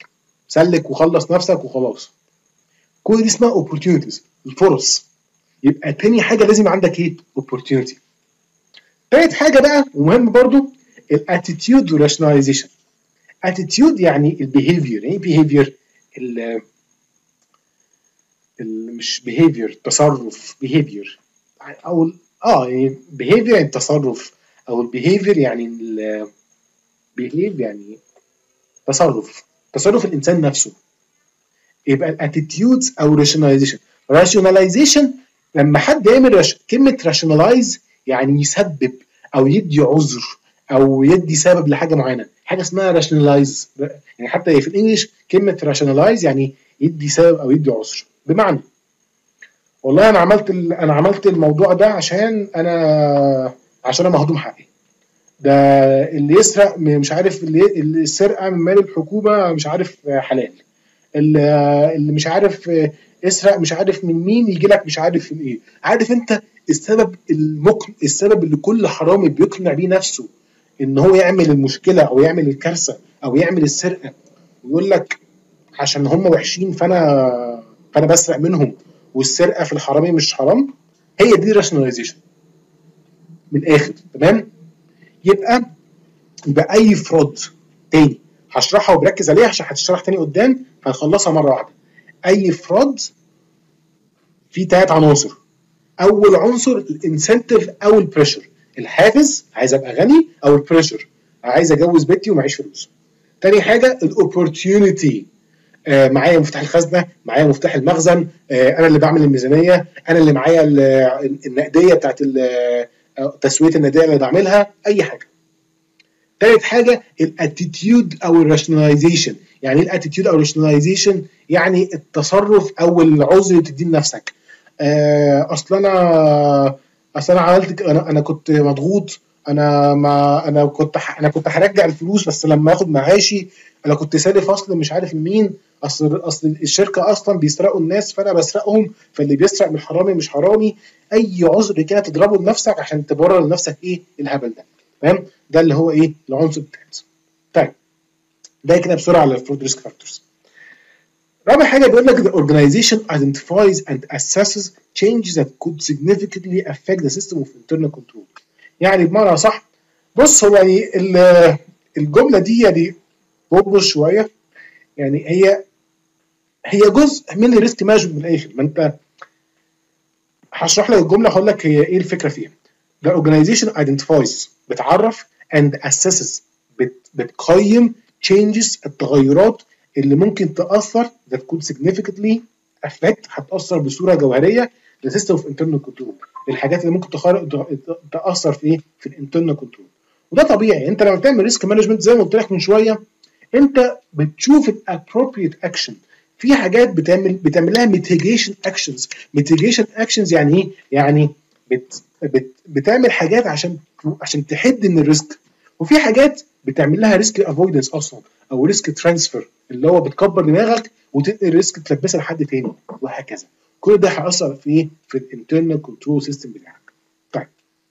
سلك وخلص نفسك وخلاص. كل دي اسمها opportunities، الفرص. يبقى تاني حاجه لازم عندك ايه؟ opportunity. تالت حاجه بقى ومهم برضو الاتيتيود والراشناليزيشن. اتيتيود يعني البيهيفير. ايه بيهيفير؟ ال مش behavior، تصرف. behavior او اه يعني behavior يعني التصرف، او البيهيفير يعني ال behave يعني تصرف تصرف الانسان نفسه. يبقى الاتيتيودز او راشناليزيشن. راشناليزيشن لما حد يعمل رش... كلمه راشنالايز يعني يسبب او يدي عذر او يدي سبب لحاجه معينه، حاجه اسمها راشنالايز. يعني حتى في الانجليش كلمه راشنالايز يعني يدي سبب او يدي عذر. بمعنى والله انا عملت ال... انا عملت الموضوع ده عشان انا عشان انا مهضوم حقي. ده اللي يسرق مش عارف، اللي السرقه من مال الحكومه مش عارف حلال، اللي مش عارف يسرق مش عارف من مين يجي لك مش عارف من ايه. عارف انت السبب المقن... السبب اللي كل حرامي بيقنع بيه نفسه ان هو يعمل المشكله او يعمل الكارثه او يعمل السرقه، ويقول لك عشان هم وحشين فانا فانا بسرق منهم، والسرقه في الحرامي مش حرام. هي دي راشناليزيشن من الاخر. تمام؟ يبقى يبقى اي فراد تاني هشرحها وبركز عليها عشان هتشرح تاني قدام فهنخلصها مره واحده. اي فراد فيه ثلاث عناصر. اول عنصر الانسنتيف او البريشر، الحافز عايز ابقى غني، او البريشر عايز اجوز بنتي ومعيش فلوس. تاني حاجه الاوبورتيونيتي، آه معايا مفتاح الخزنه، معايا مفتاح المخزن، آه انا اللي بعمل الميزانيه، انا اللي معايا النقديه بتاعت تسويه النقديه اللي بعملها، اي حاجه. ثالث حاجه الاتيتيود او الراشناليزيشن. يعني ايه الاتيتيود او الراشناليزيشن؟ يعني التصرف او العذر اللي بتديه لنفسك. آه اصل انا اصل انا عملت انا انا كنت مضغوط، انا ما انا كنت انا كنت هرجع الفلوس بس لما اخد معاشي، انا كنت سالف اصل مش عارف لمين، اصل اصل الشركه اصلا بيسرقوا الناس فانا بسرقهم، فاللي بيسرق من حرامي مش حرامي. اي عذر كده تضربه لنفسك عشان تبرر لنفسك ايه الهبل ده. تمام؟ ده اللي هو ايه العنصر الثالث. طيب ده كده بسرعه على الفرود ريسك فاكتورز. رابع حاجه بيقول لك the organization identifies and assesses changes that could significantly affect the system of internal control. يعني بمعنى صح، بص هو يعني الجمله دي يعني بوبوس شويه، يعني هي هي جزء من الريسك مانجمنت من الاخر. ما انت هشرح لك الجمله هقول لك هي ايه الفكره فيها. The organization identifies بتعرف and assesses بت بتقيم changes التغيرات اللي ممكن تاثر that could significantly affect هتاثر بصوره جوهريه the system of internal control. الحاجات اللي ممكن تاثر في ايه؟ في الانترنال كنترول. وده طبيعي، انت لما بتعمل ريسك مانجمنت زي ما قلت لك من شويه، انت بتشوف الابروبريت اكشن. في حاجات بتعمل بتعمل لها ميتيجيشن اكشنز. ميتيجيشن اكشنز يعني ايه؟ يعني بت بت بتعمل حاجات عشان عشان تحد من الريسك، وفي حاجات بتعمل لها ريسك افويدنس اصلا او ريسك ترانسفير، اللي هو بتكبر دماغك وتنقل الريسك تلبسها لحد تاني وهكذا. كل ده هيأثر في ايه؟ في الانترنال كنترول سيستم بتاعك. طيب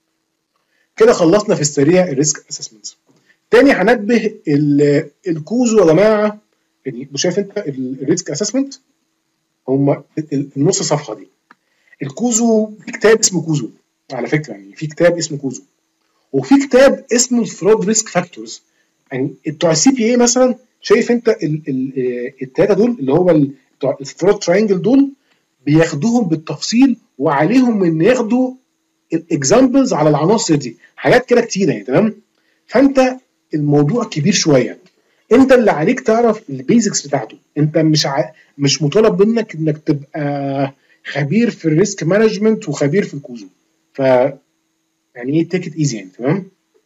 كده خلصنا في السريع الريسك اسسمنت. تاني هنبه الكوزو يا جماعه. يعني شايف انت الريسك اسسمنت هم النص صفحه دي. الكوزو في كتاب اسمه كوزو على فكره، يعني في كتاب اسمه كوزو، وفي كتاب اسمه الفرود ريسك فاكتورز. يعني بتوع السي بي اي مثلا، شايف انت الثلاثه دول اللي هو بتوع الفرود تراينجل دول بياخدوهم بالتفصيل، وعليهم ان ياخدوا الاكزامبلز على العناصر دي، حاجات كده كتيره يعني. تمام؟ فانت الموضوع كبير شويه، انت اللي عليك تعرف البيزكس بتاعته. انت مش ع... مش مطالب منك انك تبقى خبير في الريسك مانجمنت وخبير في الكوزو. ف يعني ايه تيك ات ايزي يعني. تمام؟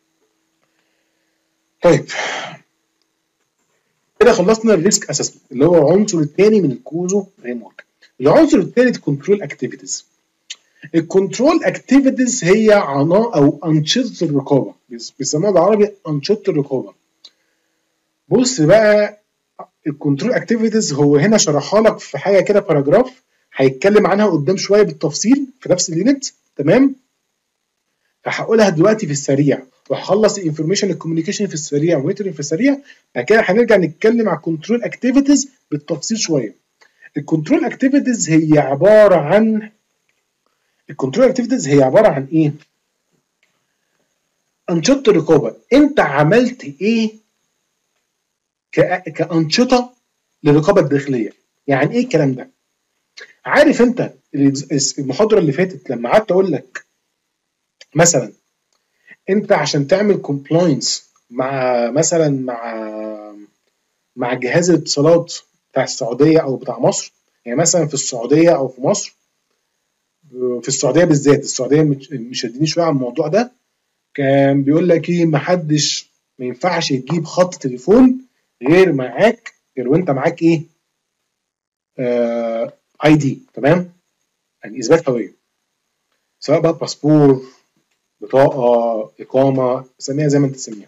طيب كده خلصنا الريسك اسسمنت اللي هو العنصر الثاني من الكوزو فريم ورك. العنصر الثالث كنترول اكتيفيتيز. الكنترول اكتيفيتيز هي عنا او انشطه الرقابه، بيسموها بالعربي انشطه الرقابه. بص بقى، الكنترول اكتيفيتيز هو هنا شرحها لك في حاجه كده باراجراف، هيتكلم عنها قدام شويه بالتفصيل في نفس اليونت. تمام؟ فهقولها دلوقتي في السريع، وهخلص الانفورميشن الكوميونيكيشن في السريع ومونيتورنج في السريع. بعد كده هنرجع نتكلم على الكنترول اكتيفيتيز بالتفصيل شويه. الكنترول اكتيفيتيز هي عباره عن الكنترول اكتيفيتيز هي عباره عن ايه؟ انشطه الرقابه. انت عملت ايه كانشطه للرقابه الداخليه؟ يعني ايه الكلام ده؟ عارف انت المحاضره اللي فاتت لما قعدت اقول لك مثلا انت عشان تعمل كومبلاينس مع مثلا مع مع جهاز الاتصالات بتاع السعوديه او بتاع مصر، يعني مثلا في السعوديه او في مصر، في السعوديه بالذات، السعوديه مش شادين شويه على الموضوع ده، كان بيقول لك ايه؟ محدش ما ينفعش تجيب خط تليفون غير معاك غير وانت معاك ايه؟ آه اي دي. تمام؟ يعني اثبات هويه، سواء بقى باسبور، بطاقه، اقامه، سميها زي ما انت تسميها.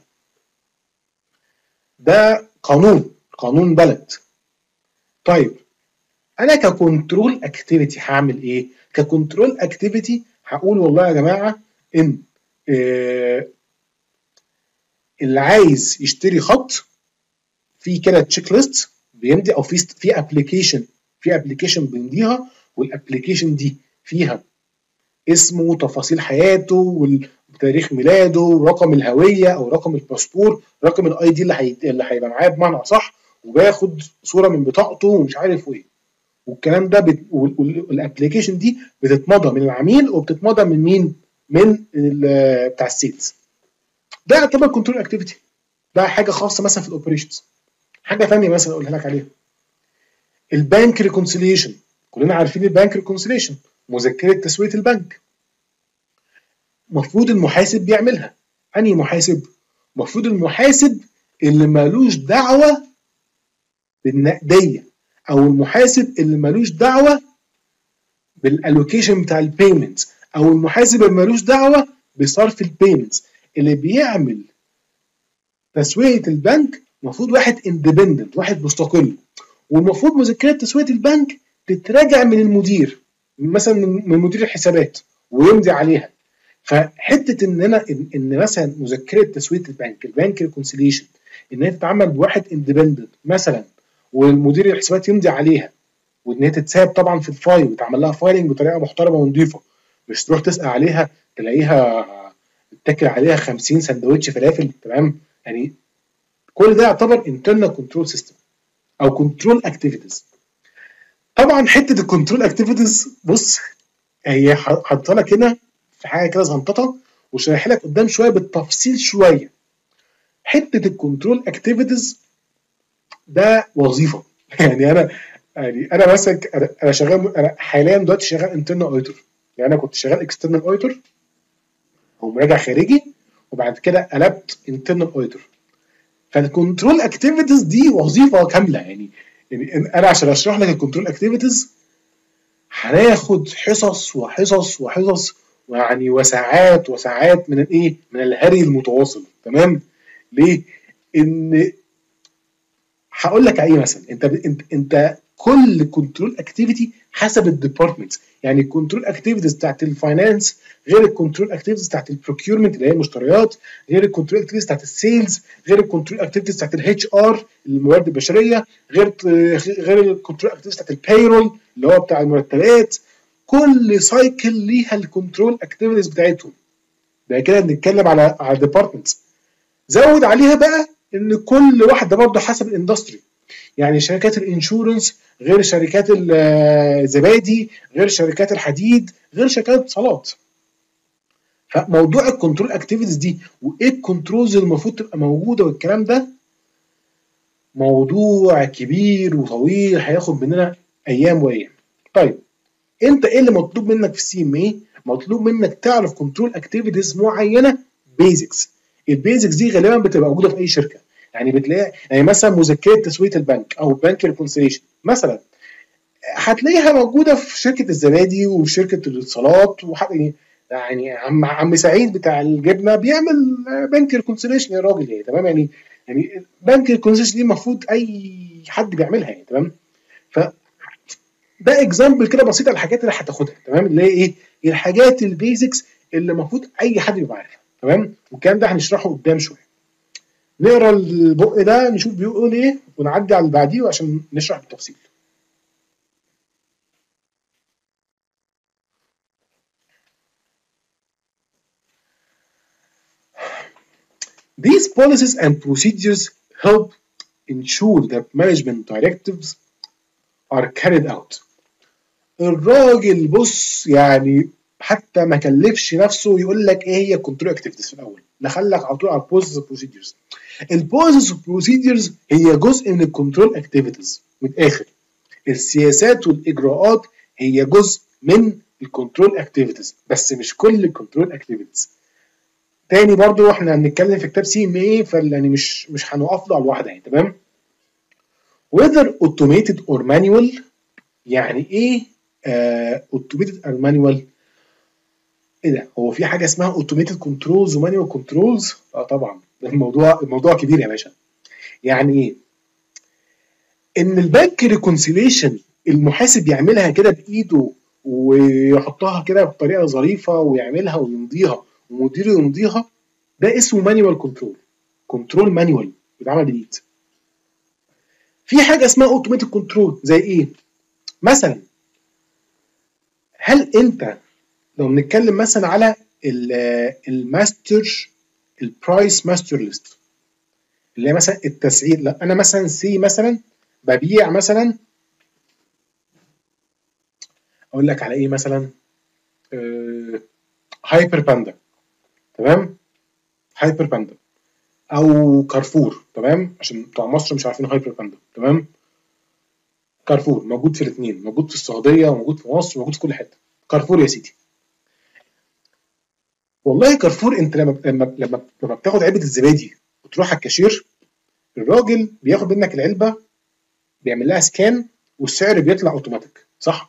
ده قانون قانون بلد. طيب انا ككنترول اكتيفيتي هعمل ايه؟ ككنترول اكتيفيتي هقول والله يا جماعه ان آه اللي عايز يشتري خط في كده تشيك ليست بيمضي، او في في ابلكيشن في ابلكيشن بيمضيها، والابلكيشن دي فيها اسمه وتفاصيل حياته وتاريخ ميلاده ورقم الهويه او رقم الباسبور، رقم الاي دي اللي هي اللي هيبقى معاه بمعنى اصح، وبياخد صوره من بطاقته ومش عارف ايه. والكلام ده بت... والابلكيشن دي بتتمضى من العميل وبتتمضى من مين؟ من بتاع السيلز. ده يعتبر كنترول اكتيفيتي، ده حاجه خاصه مثلا في الاوبريشنز. حاجه ثانيه مثلا اقولها لك عليها، البنك ريكونسيليشن. كلنا عارفين البنك ريكونسيليشن، مذكره تسويه البنك. المفروض المحاسب بيعملها. انهي محاسب؟ المفروض المحاسب اللي مالوش دعوه بالنقديه، او المحاسب اللي مالوش دعوه بالالوكيشن بتاع البيمنت، او المحاسب اللي مالوش دعوه بصرف البيمنت. اللي بيعمل تسويه البنك المفروض واحد اندبندنت، واحد مستقل، والمفروض مذكره تسويه البنك تتراجع من المدير، مثلا من مدير الحسابات، ويمضي عليها. فحته ان انا ان, إن مثلا مذكره تسويه البنك، البنك ريكونسيليشن، ان هي تتعمل بواحد اندبندنت مثلا، والمدير الحسابات يمضي عليها، وان هي تتساب طبعا في الفايل وتعمل لها فايلنج بطريقه محترمه ونظيفه، مش تروح تسال عليها تلاقيها تتكل عليها خمسين سندوتش فلافل. تمام؟ يعني كل ده يعتبر internal control system او control activities. طبعا حته الكنترول اكتيفيتيز، بص هي حاطه لك هنا في حاجه كده صغنططه، وشارح لك قدام شويه بالتفصيل شويه. حته الكنترول اكتيفيتيز ده وظيفه يعني انا يعني انا مثلا انا شغال، انا حاليا دلوقتي شغال انترنال اوديتور. يعني انا كنت شغال اكسترنال اوديتور او مراجع خارجي، وبعد كده قلبت انترنال اوديتور. فالكنترول اكتيفيتيز دي وظيفه كامله. يعني يعني انا عشان اشرح لك الكنترول اكتيفيتيز هناخد حصص وحصص وحصص، ويعني وساعات وساعات من الايه، من الهري المتواصل. تمام؟ ليه؟ ان هقول لك على ايه مثلا، انت انت انت كل كنترول اكتيفيتي حسب الديبارتمنت. يعني الكنترول اكتيفيتيز بتاعت الفاينانس غير الكنترول اكتيفيتيز بتاعت البروكيورمنت اللي هي المشتريات، غير الكنترول اكتيفيتيز بتاعت السيلز، غير الكنترول اكتيفيتيز بتاعت الاتش ار الموارد البشريه، غير غير الكنترول اكتيفيتيز بتاعت البايرول اللي هو بتاع المرتبات. كل سايكل ليها الكنترول اكتيفيتيز بتاعتهم. ده كده بنتكلم على على ديبارتمنتس. زود عليها بقى ان كل واحده برضه حسب الاندستري. يعني شركات الانشورنس غير شركات الزبادي، غير شركات الحديد، غير شركات الاتصالات. فموضوع الكنترول اكتيفيتيز دي وايه الكنترولز اللي المفروض تبقى موجوده والكلام ده موضوع كبير وطويل هياخد مننا ايام وايام. طيب انت ايه اللي مطلوب منك في السي ام اي؟ مطلوب منك تعرف كنترول اكتيفيتيز معينه، بيزكس. البيزكس دي غالبا بتبقى موجوده في اي شركه. يعني بتلاقي يعني مثلا مذكره تسويه البنك او بنك ريكونسيليشن مثلا، هتلاقيها موجوده في شركه الزبادي وفي شركه الاتصالات. وحق يعني عم عم سعيد بتاع الجبنه بيعمل بنك ريكونسيليشن يا راجل. يعني تمام؟ يعني يعني بنك ريكونسيليشن دي المفروض اي حد بيعملها. يعني تمام؟ ف ده اكزامبل كده بسيط على الحاجات اللي هتاخدها. تمام؟ اللي هي ايه؟ الحاجات البيزكس اللي المفروض اي حد يبقى عارفها. تمام؟ والكلام ده هنشرحه قدام شويه. نقرا البق ده نشوف بيقول ايه، ونعدي على اللي بعديه عشان نشرح بالتفصيل. These policies and procedures help ensure that management directives are carried out. الراجل بص يعني حتى ما كلفش نفسه يقول لك ايه هي الكنترول اكتيفيتيز في الاول، دخلك على طول على البروسيس بروسيدجرز. البروسيس بروسيدجرز هي جزء من الكنترول اكتيفيتيز. من الاخر السياسات والاجراءات هي جزء من الكنترول اكتيفيتيز، بس مش كل الكنترول اكتيفيتيز. تاني برضو احنا هنتكلم في كتاب سي ام اي، فيعني مش مش هنقف له على الواحده. يعني تمام؟ whether automated or manual. يعني ايه اوتوميتد اور مانوال؟ ايه ده؟ هو في حاجه اسمها اوتوميتد كنترولز ومانوال كنترولز؟ اه طبعا. الموضوع الموضوع كبير يا باشا. يعني ايه؟ ان البنك ريكونسيليشن المحاسب يعملها كده بايده ويحطها كده بطريقه ظريفه ويعملها ويمضيها ومديره يمضيها، ده اسمه مانوال كنترول. كنترول مانوال بيتعمل بالايد. في حاجه اسمها اوتوميتد كنترول زي ايه؟ مثلا هل انت لو بنتكلم مثلا على الماستر البرايس ماستر ليست، اللي هي مثلا التسعير. لا انا مثلا سي مثلا ببيع مثلا، اقول لك على ايه مثلا، آه هايبر باندا. تمام؟ هايبر باندا او كارفور، تمام، عشان بتوع مصر مش عارفين هايبر باندا، تمام. كارفور موجود في الاثنين، موجود في السعوديه وموجود في مصر وموجود في كل حته. كارفور يا سيدي، والله كارفور انت لما لما لما لما بتاخد علبه الزبادي وتروح على الكاشير، الراجل بياخد منك العلبه، بيعمل لها سكان والسعر بيطلع اوتوماتيك، صح؟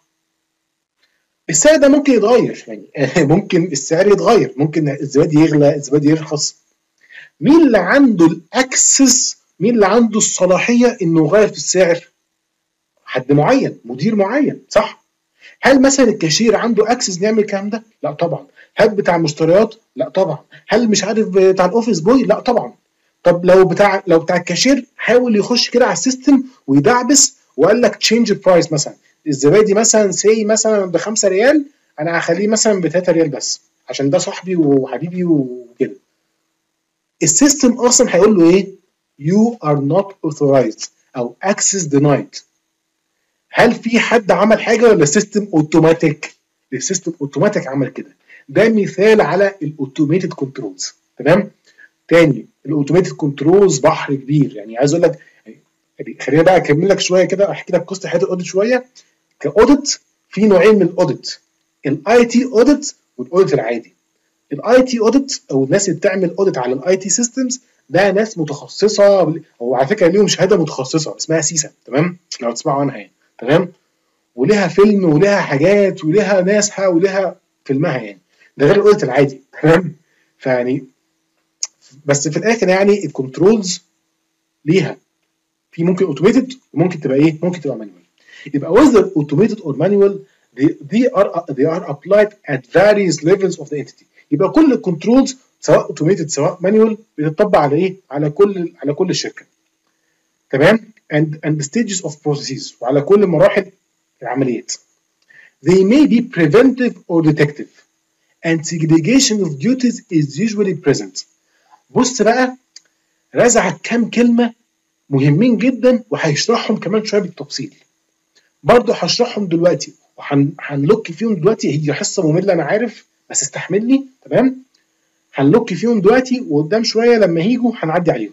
السعر ده ممكن يتغير، يعني ممكن السعر يتغير، ممكن الزبادي يغلى، الزبادي يرخص. مين اللي عنده الاكسس، مين اللي عنده الصلاحيه انه يغير في السعر؟ حد معين، مدير معين، صح؟ هل مثلا الكاشير عنده اكسس يعمل الكلام ده؟ لا طبعا. هل بتاع المشتريات؟ لا طبعا. هل مش عارف بتاع الاوفيس بوي؟ لا طبعا. طب لو بتاع لو بتاع الكاشير حاول يخش كده على السيستم ويدعبس وقال لك تشينج برايس، مثلا الزبادي مثلا سي مثلا ب خمسة ريال، انا هخليه مثلا ب ثلاثة ريال بس عشان ده صاحبي وحبيبي وكده، السيستم اصلا هيقول له ايه؟ you are not authorized او access denied. هل في حد عمل حاجه ولا السيستم اوتوماتيك؟ السيستم اوتوماتيك عمل كده. ده مثال على الاوتوميتد كنترولز، تمام. تاني، الاوتوميتد كنترولز بحر كبير، يعني عايز اقول لك، يعني خلينا بقى اكمل لك شويه كده، احكي لك قصه حياه الاوديت شويه. كاوديت في نوعين من الاوديت، الاي تي اوديت والاوديت العادي. الاي تي اوديت او الناس اللي بتعمل اوديت على الاي تي سيستمز، ده ناس متخصصه، وعلى فكره ليهم شهاده متخصصه اسمها سيسا، تمام، لو تسمعوا عنها يعني، تمام، ولها فيلم ولها حاجات ولها ناسها ولها فيلمها يعني، ده غير الاوديت العادي، تمام. فيعني بس في الاخر يعني الكنترولز ليها، في ممكن اوتوميتد وممكن تبقى ايه؟ ممكن تبقى مانوال. يبقى whether automated or manual they, they are they are applied at various levels of the entity. يبقى كل الكنترولز سواء اوتوميتد سواء مانوال بتطبق على ايه؟ على كل على كل الشركه، تمام. and and the stages of processes، وعلى كل مراحل العمليات. They may be preventive or detective and segregation of duties is usually present. بص بقى، رزعك كام كلمه مهمين جدا وهيشرحهم كمان شويه بالتفصيل. برضه هشرحهم دلوقتي وهنلوك فيهم دلوقتي، هي حصه ممله انا عارف بس استحملني، تمام. هنلوك فيهم دلوقتي وقدام شويه لما هيجوا هنعدي عليهم.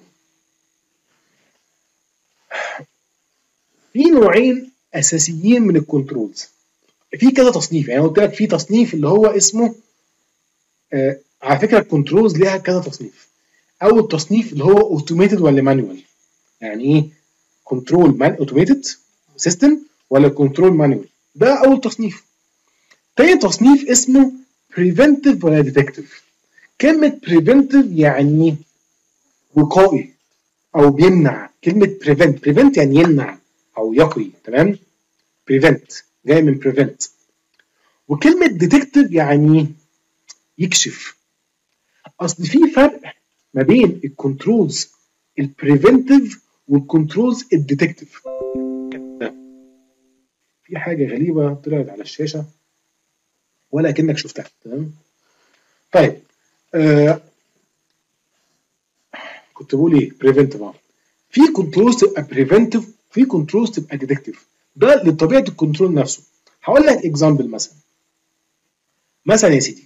في نوعين اساسيين من الكنترولز، في كذا تصنيف، يعني قلت لك في تصنيف اللي هو اسمه آه على فكره الكنترولز ليها كذا تصنيف. اول تصنيف اللي هو اوتوميتد ولا مانوال، يعني ايه كنترول مان اوتوميتد سيستم ولا كنترول مانوال، ده اول تصنيف. تاني تصنيف اسمه preventive ولا detective. كلمة preventive يعني وقائي أو بيمنع، كلمة prevent prevent يعني يمنع أو يقي، تمام. prevent جاي من prevent. وكلمة detective يعني يكشف. أصل في فرق ما بين الكنترولز البريفنتيف والكنترولز الديتكتيف. في حاجة غريبة طلعت على الشاشة ولا كأنك شفتها، تمام. طيب آه كنت بقول ايه؟ بريفنتيف. في كنترولز تبقى بريفنتيف، في كنترولز تبقى ديتكتيف، ده لطبيعه الكنترول نفسه. هقول لك اكزامبل، مثلا مثلا يا سيدي،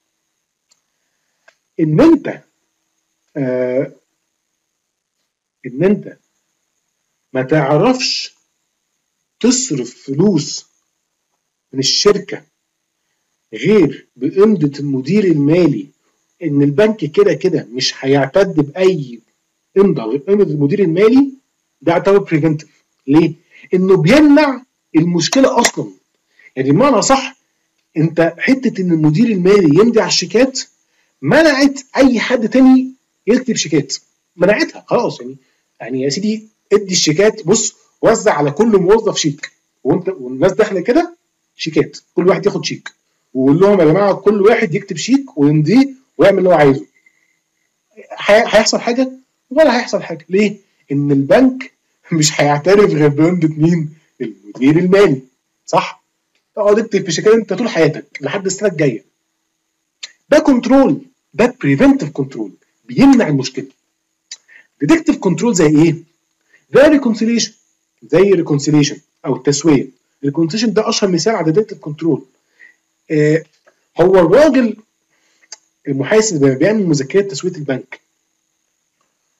ان انت آه ان انت ما تعرفش تصرف فلوس من الشركه غير بإمضة المدير المالي، ان البنك كده كده مش هيعتد باي امضه غير امضه المدير المالي، ده يعتبر بريفنتيف. ليه؟ انه بيمنع المشكله اصلا. يعني بمعنى صح، انت حته ان المدير المالي يمضي على الشيكات منعت اي حد تاني يكتب شيكات، منعتها خلاص. يعني يعني يا سيدي ادي الشيكات، بص وزع على كل موظف شيك، وانت والناس داخله كده شيكات، كل واحد ياخد شيك، وقول لهم يا جماعه كل واحد يكتب شيك ويمضيه ويعمل اللي هو عايزه. هيحصل حاجه ولا هيحصل حاجه؟ ليه؟ ان البنك مش هيعترف غير بامضه مين؟ المدير المالي، صح؟ تقعد تكتب في شيكات انت طول حياتك لحد السنه الجايه. ده كنترول، ده بريفنتيف كنترول، بيمنع المشكله. ديتكتيف كنترول زي ايه؟ زي ريكونسيليشن، زي ريكونسيليشن او التسويه. الريكونسيليشن ده اشهر مثال على ديتكتيف كنترول. آه هو الراجل المحاسب اللي بيعمل مذكرات تسويه البنك،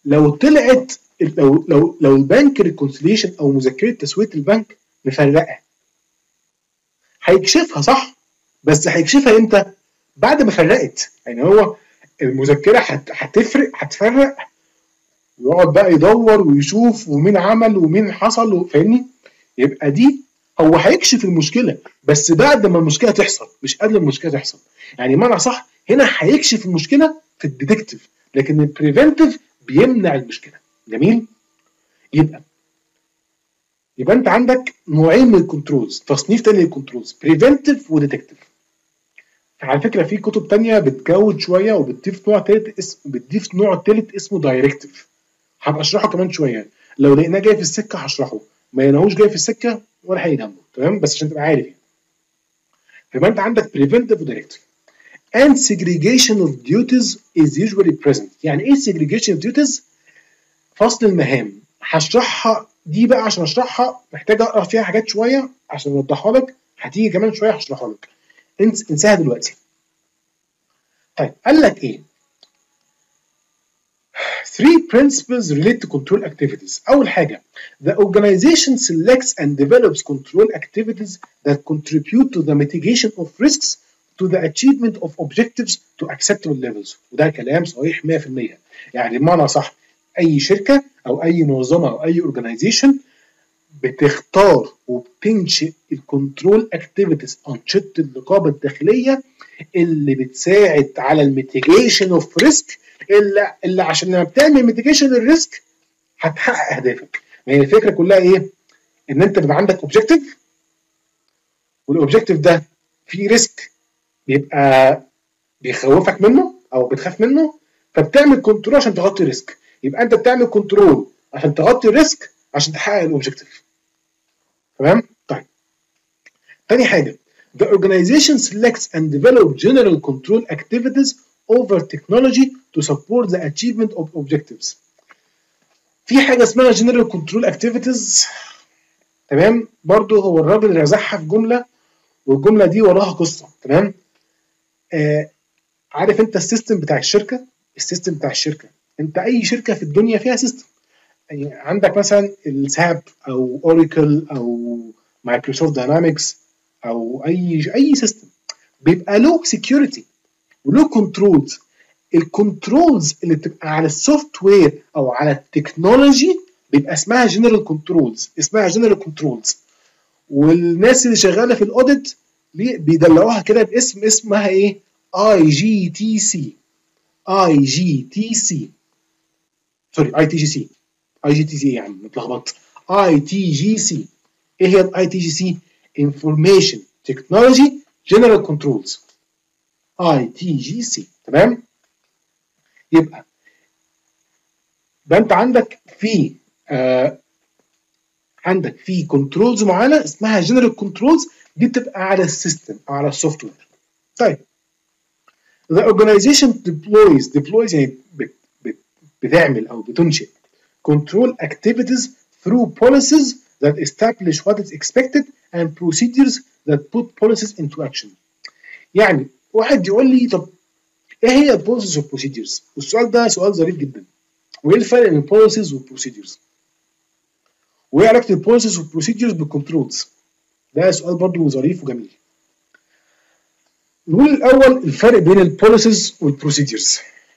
لو طلعت لو لو لو البنك ريكونسيليشن او مذكره تسويه البنك مفرقه هيكشفها صح، بس هيكشفها امتى؟ بعد ما فرقت. يعني هو المذكره هتفرق هتفرق ويقعد بقى يدور ويشوف ومين عمل ومين حصل، فاهمني؟ يبقى دي هو هيكشف المشكله بس بعد ما المشكله تحصل مش قبل المشكله تحصل. يعني معنى صح هنا هيكشف المشكله في الديتكتيف، لكن البريفنتيف بيمنع المشكله. جميل؟ يبقى يبقى انت عندك نوعين من الكنترولز، تصنيف تاني للكنترولز، بريفنتيف وديتكتيف. على فكره في كتب تانيه بتجود شويه وبتضيف نوع تالت اسم بتضيف نوع تالت اسمه دايركتيف، هبقى اشرحه كمان شويه. لو لقيناه جاي في السكه هشرحه، ما لقيناهوش جاي في السكه ولا هيجي جنبه، تمام؟ بس عشان تبقى عارف يعني. فيبقى انت عندك بريفنتيف ودايركتيف. and segregation of duties is usually present. يعني ايه segregation of duties؟ فصل المهام. هشرحها دي بقى، عشان اشرحها محتاج اقرا فيها حاجات شويه عشان اوضحها لك، هتيجي كمان شويه هشرحها لك، انساها دلوقتي. طيب قال لك ايه؟ three principles relate to control activities. أول حاجة the organization selects and develops control activities that contribute to the mitigation of risks to the achievement of objectives to acceptable levels. وده كلام صحيح مية في المية. يعني بمعنى صح أي شركة أو أي منظمة أو أي organization بتختار وبتنشئ الكنترول اكتيفيتيز، أنشطة الرقابة الداخلية اللي بتساعد على الميتيجيشن اوف ريسك، اللي, اللي عشان لما بتعمل ميتيجيشن للريسك هتحقق اهدافك. ما هي الفكره كلها ايه؟ ان انت بيبقى عندك اوبجيكتيف، والاوبجيكتيف ده فيه ريسك بيبقى بيخوفك منه او بتخاف منه، فبتعمل كنترول عشان تغطي الريسك. يبقى انت بتعمل كنترول عشان تغطي الريسك عشان تحقق الاوبجيكتيف. تمام؟ طيب تاني حاجه the organization selects and develops general control activities over technology to support the achievement of objectives. في حاجه اسمها general control activities، تمام؟ برضو هو الراجل رزعها في جمله والجمله دي وراها قصه، تمام؟ آه عارف انت السيستم بتاع الشركه؟ السيستم بتاع الشركه، انت اي شركه في الدنيا فيها سيستم. يعني عندك مثلا الساب او اوراكل او مايكروسوفت داينامكس او اي اي سيستم بيبقى له سكيورتي وله كنترولز. الكنترولز اللي بتبقى على السوفت وير او على التكنولوجي بيبقى اسمها جنرال كنترولز، اسمها جنرال كنترولز. والناس اللي شغاله في الاوديت بيدلعوها كده باسم اسمها ايه؟ اي جي تي سي. اي جي تي سي سوري اي تي جي سي اي جي تي سي يعني متلخبط. اي تي جي سي. ايه هي الاي تي جي سي؟ انفورميشن تكنولوجي جنرال كنترولز، اي تي جي سي. تمام؟ يبقى يبقى انت عندك في آه عندك في كنترولز معينه اسمها جنرال كنترولز، دي بتبقى على السيستم او على السوفت وير. طيب the organization deploys deploys يعني بت بت بتعمل او بتنشئ control activities through policies that establish what is expected and procedures that put policies into action. يعني واحد يقول لي طب ايه هي البوليسيز والبروسيدرز؟ والسؤال ده سؤال ظريف جدا. وايه الفرق بين البوليسيز والبروسيدرز؟ وايه علاقه البوليسيز والبروسيدرز بالكنترولز؟ ده سؤال برضه ظريف وجميل. نقول الاول الفرق بين البوليسيز والبروسيدرز.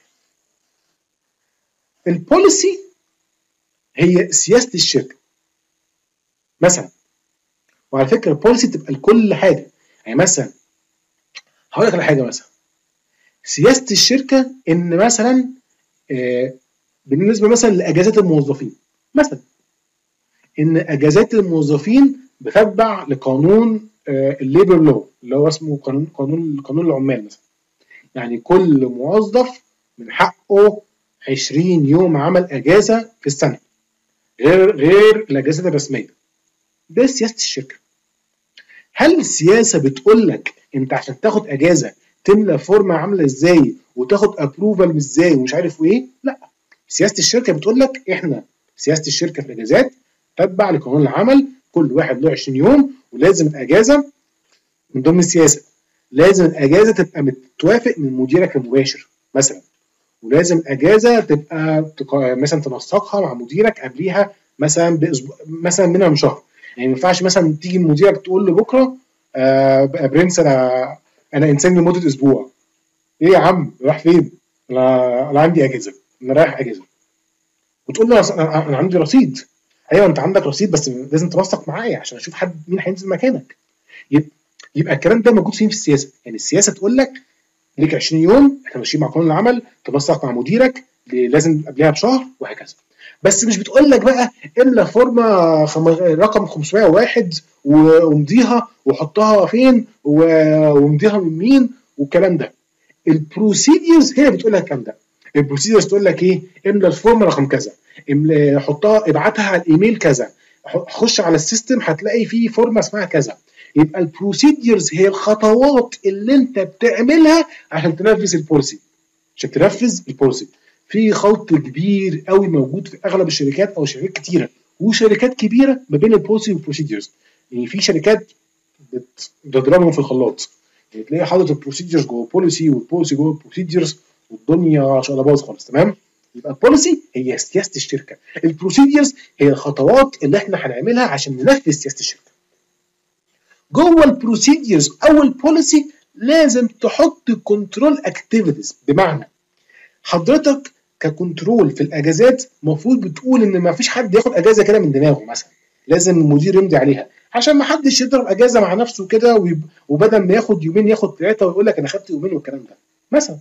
البوليسي هي سياسه الشركه مثلا، وعلى فكره البوليسي تبقى لكل حاجه. يعني مثلا هقول لك على حاجه، مثلا سياسه الشركه ان مثلا آه بالنسبه مثلا لاجازات الموظفين، مثلا ان اجازات الموظفين بتتبع لقانون آه الليبر لو اللي هو اسمه قانون قانون قانون العمال مثلا. يعني كل موظف من حقه عشرين يوم عمل اجازه في السنه غير غير الاجازات الرسميه. ده سياسه الشركه. هل السياسه بتقول لك انت عشان تاخد اجازه تملى فورمه عامله ازاي وتاخد ابروفال ازاي ومش عارف ايه؟ لا، سياسه الشركه بتقول لك احنا سياسه الشركه في الاجازات تتبع لقانون العمل، كل واحد له عشرين يوم، ولازم الاجازه من ضمن السياسه لازم الاجازه تبقى متوافق من مديرك المباشر مثلا، ولازم اجازه تبقى مثلا تنسقها مع مديرك قبليها مثلا باسبوع، مثلا منها من شهر. يعني ما ينفعش مثلا تيجي لمديرك تقول له بكره آه برنس انا انا انسان لمده اسبوع. ايه يا عم رايح فين؟ انا انا عندي اجازه، انا رايح اجازه. وتقول له انا انا عندي رصيد. ايوه انت عندك رصيد بس لازم تنسق معايا عشان اشوف حد مين هينزل مكانك. يبقى, يبقى الكلام ده موجود فين في السياسه؟ يعني السياسه تقول لك ليك عشرين يوم احنا ماشيين مع قانون العمل، تنسق مع مديرك لازم قبلها بشهر وهكذا. بس مش بتقول لك بقى املى فورمه خم... رقم خمسمية وواحد وامضيها وحطها فين وامضيها من مين والكلام ده. البروسيديرز هي بتقول لك الكلام ده. البروسيديرز تقول لك ايه؟ املى الفورم رقم كذا، املى حطها ابعتها على الايميل كذا، خش على السيستم هتلاقي فيه فورمه اسمها كذا. يبقى البروسيديرز هي الخطوات اللي انت بتعملها عشان تنفذ البوليسي. عشان تنفذ البوليسي في خلط كبير قوي موجود في اغلب الشركات او شركات كتيره وشركات كبيره ما بين البوليسي والبروسيديرز. يعني في شركات بتضربهم في الخلاط، يعني تلاقي حاطط البروسيدجرز جوه بوليسي والبوليسي جوه البروسيدجرز والدنيا شقلباظ خالص. تمام؟ يبقى البوليسي هي سياسه الشركه، البروسيدجرز هي الخطوات اللي احنا هنعملها عشان ننفذ سياسه الشركه. جوه البروسيدجرز او البوليسي لازم تحط كنترول اكتيفيتيز، بمعنى حضرتك ككنترول في الاجازات المفروض بتقول ان ما فيش حد ياخد اجازه كده من دماغه، مثلا لازم المدير يمضي عليها عشان ما حدش يضرب اجازه مع نفسه كده وبدل ما ياخد يومين ياخد ثلاثه ويقول لك انا خدت يومين والكلام ده مثلا.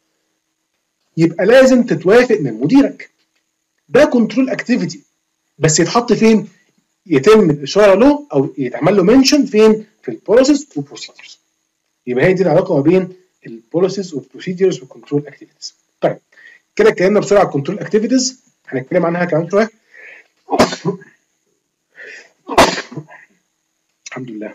يبقى لازم تتوافق من مديرك. ده كنترول اكتيفيتي بس يتحط فين؟ يتم الاشاره له او يتعمل له منشن فين؟ في البروسيس والبروسيدرز. يبقى هي دي العلاقه ما بين البروسيس والبروسيدرز والكنترول اكتيفيتيز. طيب كده اتكلمنا بسرعه على الكنترول اكتيفيتيز، هنتكلم عنها كمان شويه. الحمد لله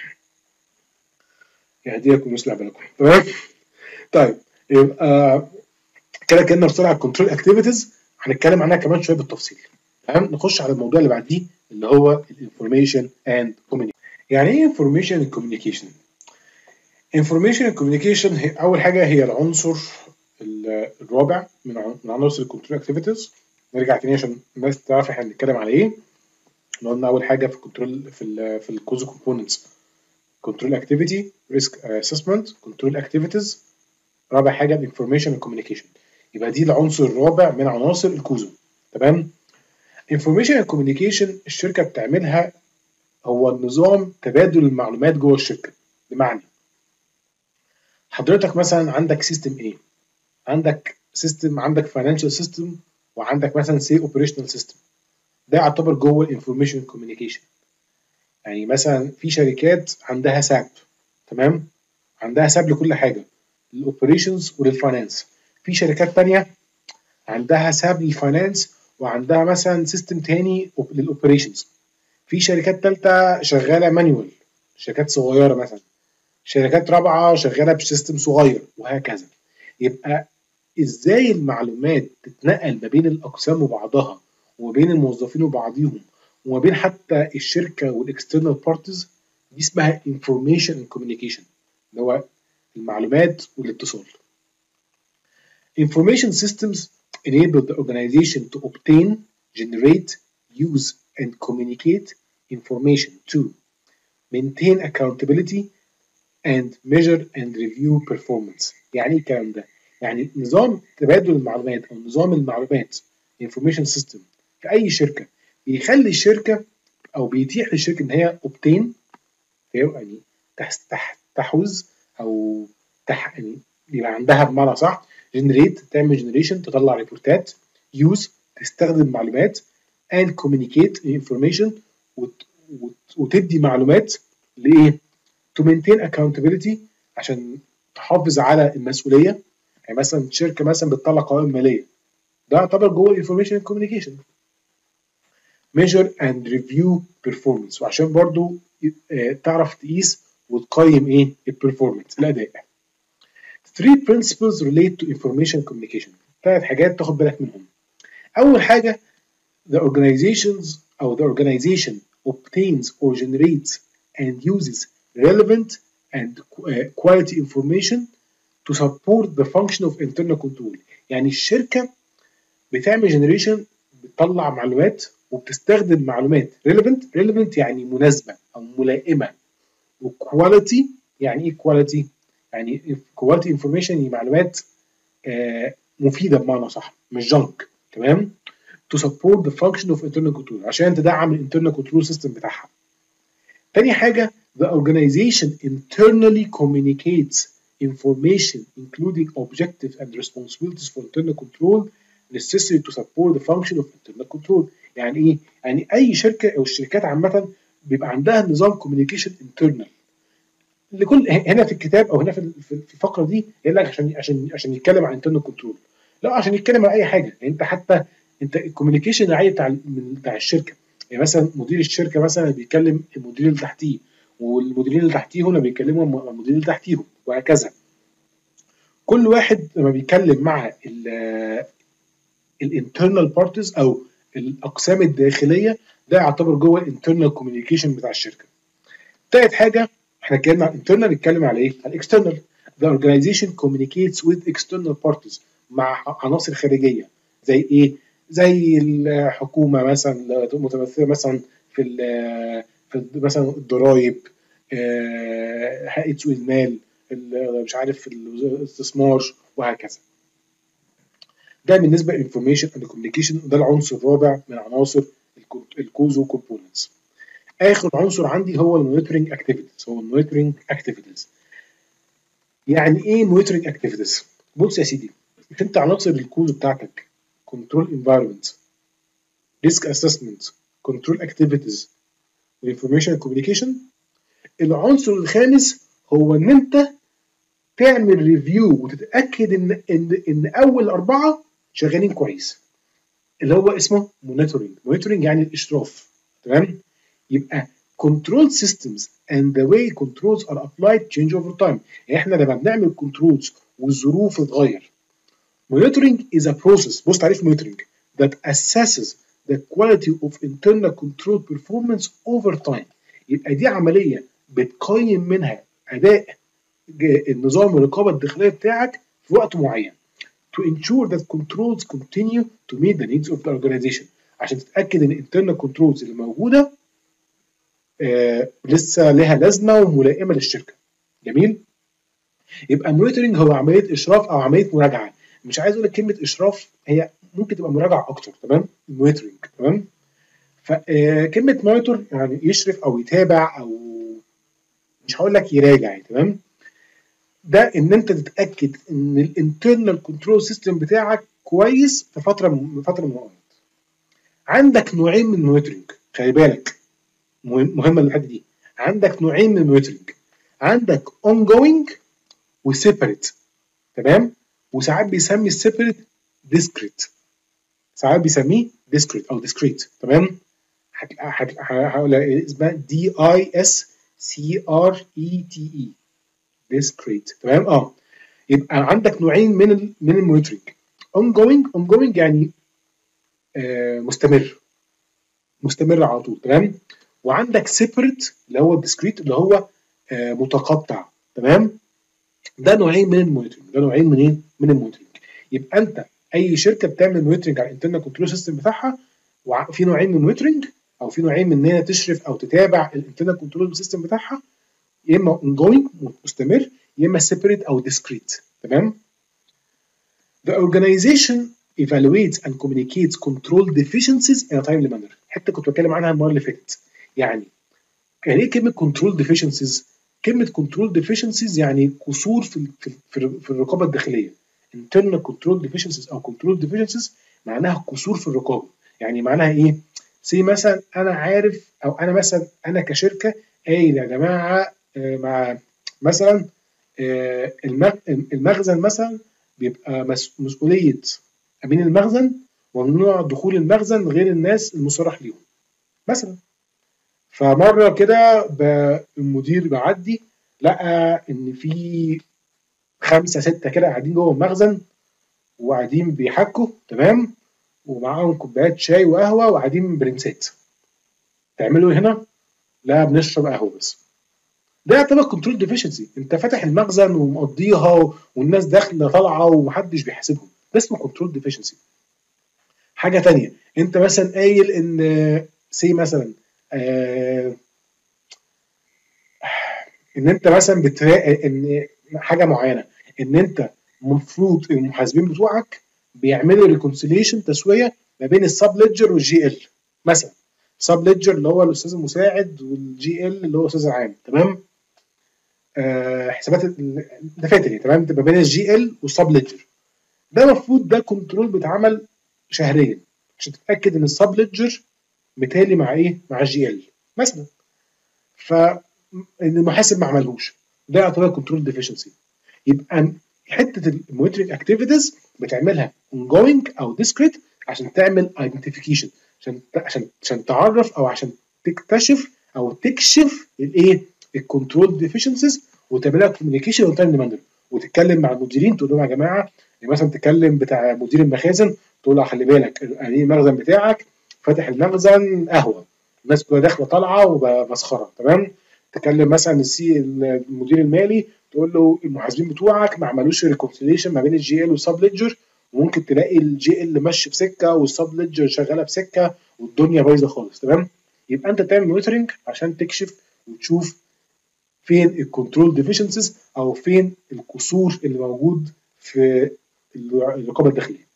يهديكم ويصلح بالكم. تمام؟ طيب يبقى كده اتكلمنا بسرعه على الكنترول اكتيفيتيز، هنتكلم عنها كمان شويه بالتفصيل. تمام؟ نخش على الموضوع اللي بعديه اللي هو الانفورميشن اند كوميونيكيشن. يعني ايه انفورميشن اند كوميونيكيشن؟ انفورميشن اند كوميونيكيشن هي اول حاجه هي العنصر الرابع من عناصر الكنترول اكتيفيتيز. نرجع تاني عشان الناس تعرف احنا بنتكلم على ايه. قلنا اول حاجه في الكنترول في ال في الكوزو كومبوننتس كنترول اكتيفيتي، ريسك اسسمنت، كنترول اكتيفيتيز. رابع حاجه الانفورميشن والكوميونيكيشن. يبقى دي العنصر الرابع من عناصر الكوزو. تمام؟ انفورميشن والكوميونيكيشن الشركه بتعملها هو النظام تبادل المعلومات جوه الشركه. بمعنى حضرتك مثلا عندك سيستم ايه؟ عندك سيستم، عندك فاينانشال سيستم، وعندك مثلا سي اوبريشنال سيستم. ده يعتبر جوه الانفورميشن كوميونيكيشن. يعني مثلا في شركات عندها ساب، تمام؟ عندها ساب لكل حاجه، للاوبريشنز وللفاينانس. في شركات ثانيه عندها ساب للفاينانس وعندها مثلا سيستم تاني للاوبريشنز. في شركات ثالثه شغاله مانيوال، شركات صغيره مثلا. شركات رابعه شغاله بسيستم صغير وهكذا. يبقى ازاي المعلومات تتنقل ما بين الاقسام وبعضها وما بين الموظفين وبعضهم وما بين حتى الشركه والاكسترنال بارتيز، دي اسمها information and communication، اللي هو المعلومات والاتصال. Information systems enable the organization to obtain, generate, use and communicate information to maintain accountability and measure and review performance. يعني ايه الكلام ده؟ يعني نظام تبادل المعلومات او نظام المعلومات information system في اي شركه بيخلي الشركه او بيتيح للشركه ان هي obtain، يعني تحوز او تح يعني يبقى عندها بمعنى صح generate، تعمل generation تطلع ريبورتات، use تستخدم معلومات and communicate information وت... وت... وتدي معلومات لايه؟ to maintain accountability عشان تحافظ على المسؤوليه. يعني مثلا شركه مثلا بتطلع قوائم ماليه، ده يعتبر جوه الانفورميشن كوميونيكيشن. measure and review performance، وعشان برضو تعرف تقيس وتقيم ايه؟ البرفورمانس، الاداء. three principles relate to information communication، ثلاث حاجات تاخد بالك منهم. اول حاجه the organizations او the organization obtains or generates and uses relevant and quality information to support the function of internal control. يعني الشركه بتعمل جنريشن، بتطلع معلومات وبتستخدم معلومات ريليفنت. ريليفنت يعني مناسبه او ملائمه. وكواليتي يعني ايه كواليتي؟ يعني كواليتي انفورميشن، يعني معلومات آه مفيده بمعنى صح، مش جنك. تمام؟ to support the function of internal control، عشان تدعم الانترنال كنترول سيستم بتاعها. تاني حاجه the organization internally communicates information including objectives and responsibilities for internal control necessary to support the function of internal control. يعني ايه؟ يعني اي شركه او الشركات عامه بيبقى عندها نظام كوميونيكيشن انترنال لكل. هنا في الكتاب او هنا في في الفقره دي يقول لك عشان عشان عشان يتكلم عن انترنال كنترول، لا عشان يتكلم عن اي حاجه. يعني انت حتى انت الكوميونيكيشن العادي بتاع بتاع الشركه، يعني مثلا مدير الشركه مثلا بيكلم المدير اللي تحتيه، والمديرين اللي تحتيه هنا بيكلموا المديرين اللي تحتيهم، وهكذا. كل واحد لما بيتكلم مع الانترنال بارتيز او الاقسام الداخليه، ده يعتبر جوه الانترنال كوميونيكيشن بتاع الشركه. تالت حاجه احنا اتكلمنا عن الانترنال، نتكلم على ايه؟ على الاكسترنال. The organization communicates with external parties، مع عناصر خارجيه زي ايه؟ زي الحكومه مثلا، متمثله مثلا في في مثلا الضرائب، هيئه سوق المال، مش عارف الاستثمار، وهكذا. ده بالنسبه للانفورميشن اند كوميونيكيشن، ده العنصر الرابع من عناصر الكوزو كومبوننتس. اخر عنصر عندي هو المونيتورنج اكتيفيتيز. هو المونيتورنج اكتيفيتيز يعني ايه مونيتورنج اكتيفيتيز؟ بص يا سيدي، مش انت عناصر الكود بتاعتك كنترول انفايرمنت، ريسك اسسمنت، كنترول اكتيفيتيز، وانفورميشن كوميونيكيشن. العنصر الخامس هو ان انت تعمل ريفيو وتتاكد ان ان ان اول اربعه شغالين كويس، اللي هو اسمه مونيتورنج. مونيتورنج يعني الاشراف. تمام؟ يبقى control systems and the way controls are applied change over time. يعني احنا لما بنعمل controls والظروف تتغير. monitoring is a process. بص تعريف monitoring: that assesses the quality of internal control performance over time. يبقى دي عملية بتقيم منها أداء النظام الرقابة الداخلية بتاعك في وقت معين to ensure that controls continue to meet the needs of the organization، عشان تتأكد ان internal controls اللي موجودة آه لسه لها لازمة وملائمة للشركة. جميل؟ يبقى المونيتورنج هو عملية إشراف أو عملية مراجعة. مش عايز أقول لك كلمة إشراف، هي ممكن تبقى مراجعة أكتر. تمام؟ المونيتورنج. تمام؟ فكلمة مونيتور يعني يشرف أو يتابع، أو مش هقول لك يراجع يعني. تمام؟ ده ان انت تتاكد ان الانترنال كنترول سيستم بتاعك كويس في فتره من فتره من الاوقات. عندك نوعين من المونيتورنج، خلي بالك، مهمه الحته دي. عندك نوعين من المونيتورنج، عندك اون جوينج وسيبريت. تمام؟ وساعات بيسمي السيبريت ديسكريت، ساعات بيسميه ديسكريت او ديسكريت. تمام؟ هقول اسمها دي اي اس سي ار اي تي اي، ديسكريت. تمام؟ اه يبقى عندك نوعين من ال من المونيتورنج: اون جوينج. اون جوينج يعني آه مستمر، مستمر على طول. تمام؟ وعندك سيبريت اللي هو الديسكريت اللي هو آه متقطع. تمام؟ ده نوعين من المونيتورنج، ده نوعين من ايه؟ من المونيتورنج. يبقى انت اي شركه بتعمل مونيتورنج على الانترنال كنترول سيستم بتاعها، وفي نوعين من المونيتورنج، او في نوعين من ان هي تشرف او تتابع الانترنال كنترول سيستم بتاعها، يا اما اون جوينج مستمر، يا اما سيبريت او ديسكريت. تمام؟ The organization evaluates and communicates control deficiencies in a timely manner. حتى كنت بتكلم عنها المره اللي فاتت. يعني يعني ايه كلمه control deficiencies؟ كلمه control deficiencies يعني قصور في في في, في الرقابه الداخليه. internal control deficiencies او control deficiencies معناها قصور في الرقابه. يعني معناها ايه؟ زي مثلا انا عارف، او انا مثلا انا كشركه قايل يا جماعه مع مثلا المخزن مثلا بيبقى مسؤوليه امين المخزن، وممنوع دخول المخزن غير الناس المصرح ليهم مثلا. فمره كده المدير بعدي لقى ان في خمسه سته كده قاعدين جوه المخزن وقاعدين بيحكوا. تمام؟ ومعاهم كوبايات شاي وقهوه وقاعدين برنسات. تعملوا ايه هنا؟ لا بنشرب قهوه بس. ده يعتبر كنترول ديفيشنسي. انت فاتح المخزن ومقضيها والناس داخله طالعه ومحدش بيحاسبهم، ده اسمه كنترول ديفيشنسي. حاجه ثانيه، انت مثلا قايل ان سي مثلا آه ان انت مثلا بتراقب ان حاجه معينه، ان انت المفروض المحاسبين بتوعك بيعملوا ريكونسيليشن تسويه ما بين السب ليدجر والجي ال مثلا. سب ليدجر اللي هو الاستاذ المساعد، والجي ال اللي هو الاستاذ العام، تمام. آه حسابات الدفاتر يعني، تمام، ما بين الجي ال والسب ليدجر. ده المفروض ده كنترول بيتعمل شهريا عشان تتاكد ان السب ليدجر متالي مع ايه؟ مع الجي ال مثلا. فان المحاسب ما عملهوش، ده يعتبر كنترول ديفيشنسي. يبقى حته المونيتورنج اكتيفيتيز بتعملها اون جوينج او ديسكريت عشان تعمل ايدنتيفيكيشن، عشان عشان عشان تعرف او عشان تكتشف او تكشف الايه؟ الكنترول ديفيشنسيز، وتعملها كوميونيكيشن وتعمل مانجر، وتتكلم مع المديرين تقول لهم يا جماعه، يعني مثلا تتكلم بتاع مدير المخازن تقول له خلي بالك يعني المخزن بتاعك فاتح المخزن قهوه، الناس كلها داخله طالعه ومسخره، تمام. تكلم مثلا السي المدير المالي تقول له المحاسبين بتوعك ما عملوش ريكونسيليشن ما بين الجي ال والسب ليدجر، وممكن تلاقي الجي ال ماشي في سكه والسب ليدجر شغاله في سكه والدنيا بايظه خالص، تمام. يبقى انت تعمل مونيتورنج عشان تكشف وتشوف فين الكنترول ديفيشنسيز او فين القصور اللي موجود في الرقابه الداخليه.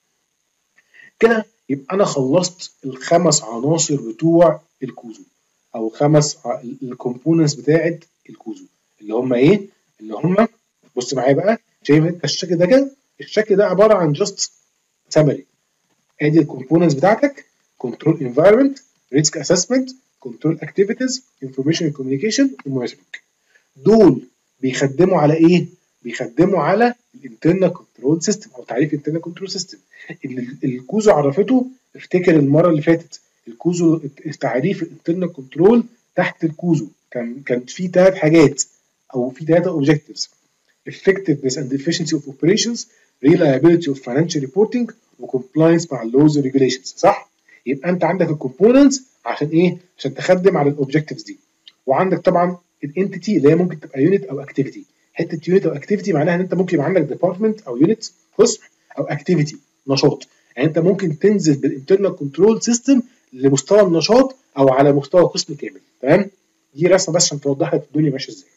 كده يبقى انا خلصت الخمس عناصر بتوع الكوزو، او خمس الكومبوننتس بتاعت الكوزو، اللي هم ايه؟ اللي هم، بص معايا بقى، شايف انت الشكل ده كده؟ الشكل ده عباره عن جاست سمري. ادي الكومبوننتس بتاعتك: كنترول انفايرمنت، ريسك اسسمنت، كنترول اكتيفيتيز، انفورميشن كوميونيكيشن، ومونيتورنج. دول بيخدموا على ايه؟ بيخدموا على الانترنال كنترول سيستم، او تعريف الانترنال كنترول سيستم اللي الكوزو عرفته. افتكر المره اللي فاتت الكوزو تعريف الانترنال كنترول تحت الكوزو كان كان في ثلاث حاجات او في ثلاثه اوبجكتيفز: effectiveness and efficiency of operations، reliability of financial reporting، وcompliance مع اللوز regulations، صح؟ يبقى انت عندك الكومبوننتس عشان ايه؟ عشان تخدم على الاوبجكتيفز دي. وعندك طبعا الانتيتي اللي هي ممكن تبقى يونت او اكتيفيتي. حته يونت او اكتيفيتي معناها ان انت ممكن يبقى عندك ديبارتمنت او يونت قسم، او اكتيفيتي نشاط. يعني انت ممكن تنزل بالانترنال كنترول سيستم لمستوى النشاط او على مستوى قسم كامل، تمام. دي رسمه بس عشان توضح لك الدنيا ماشيه ازاي.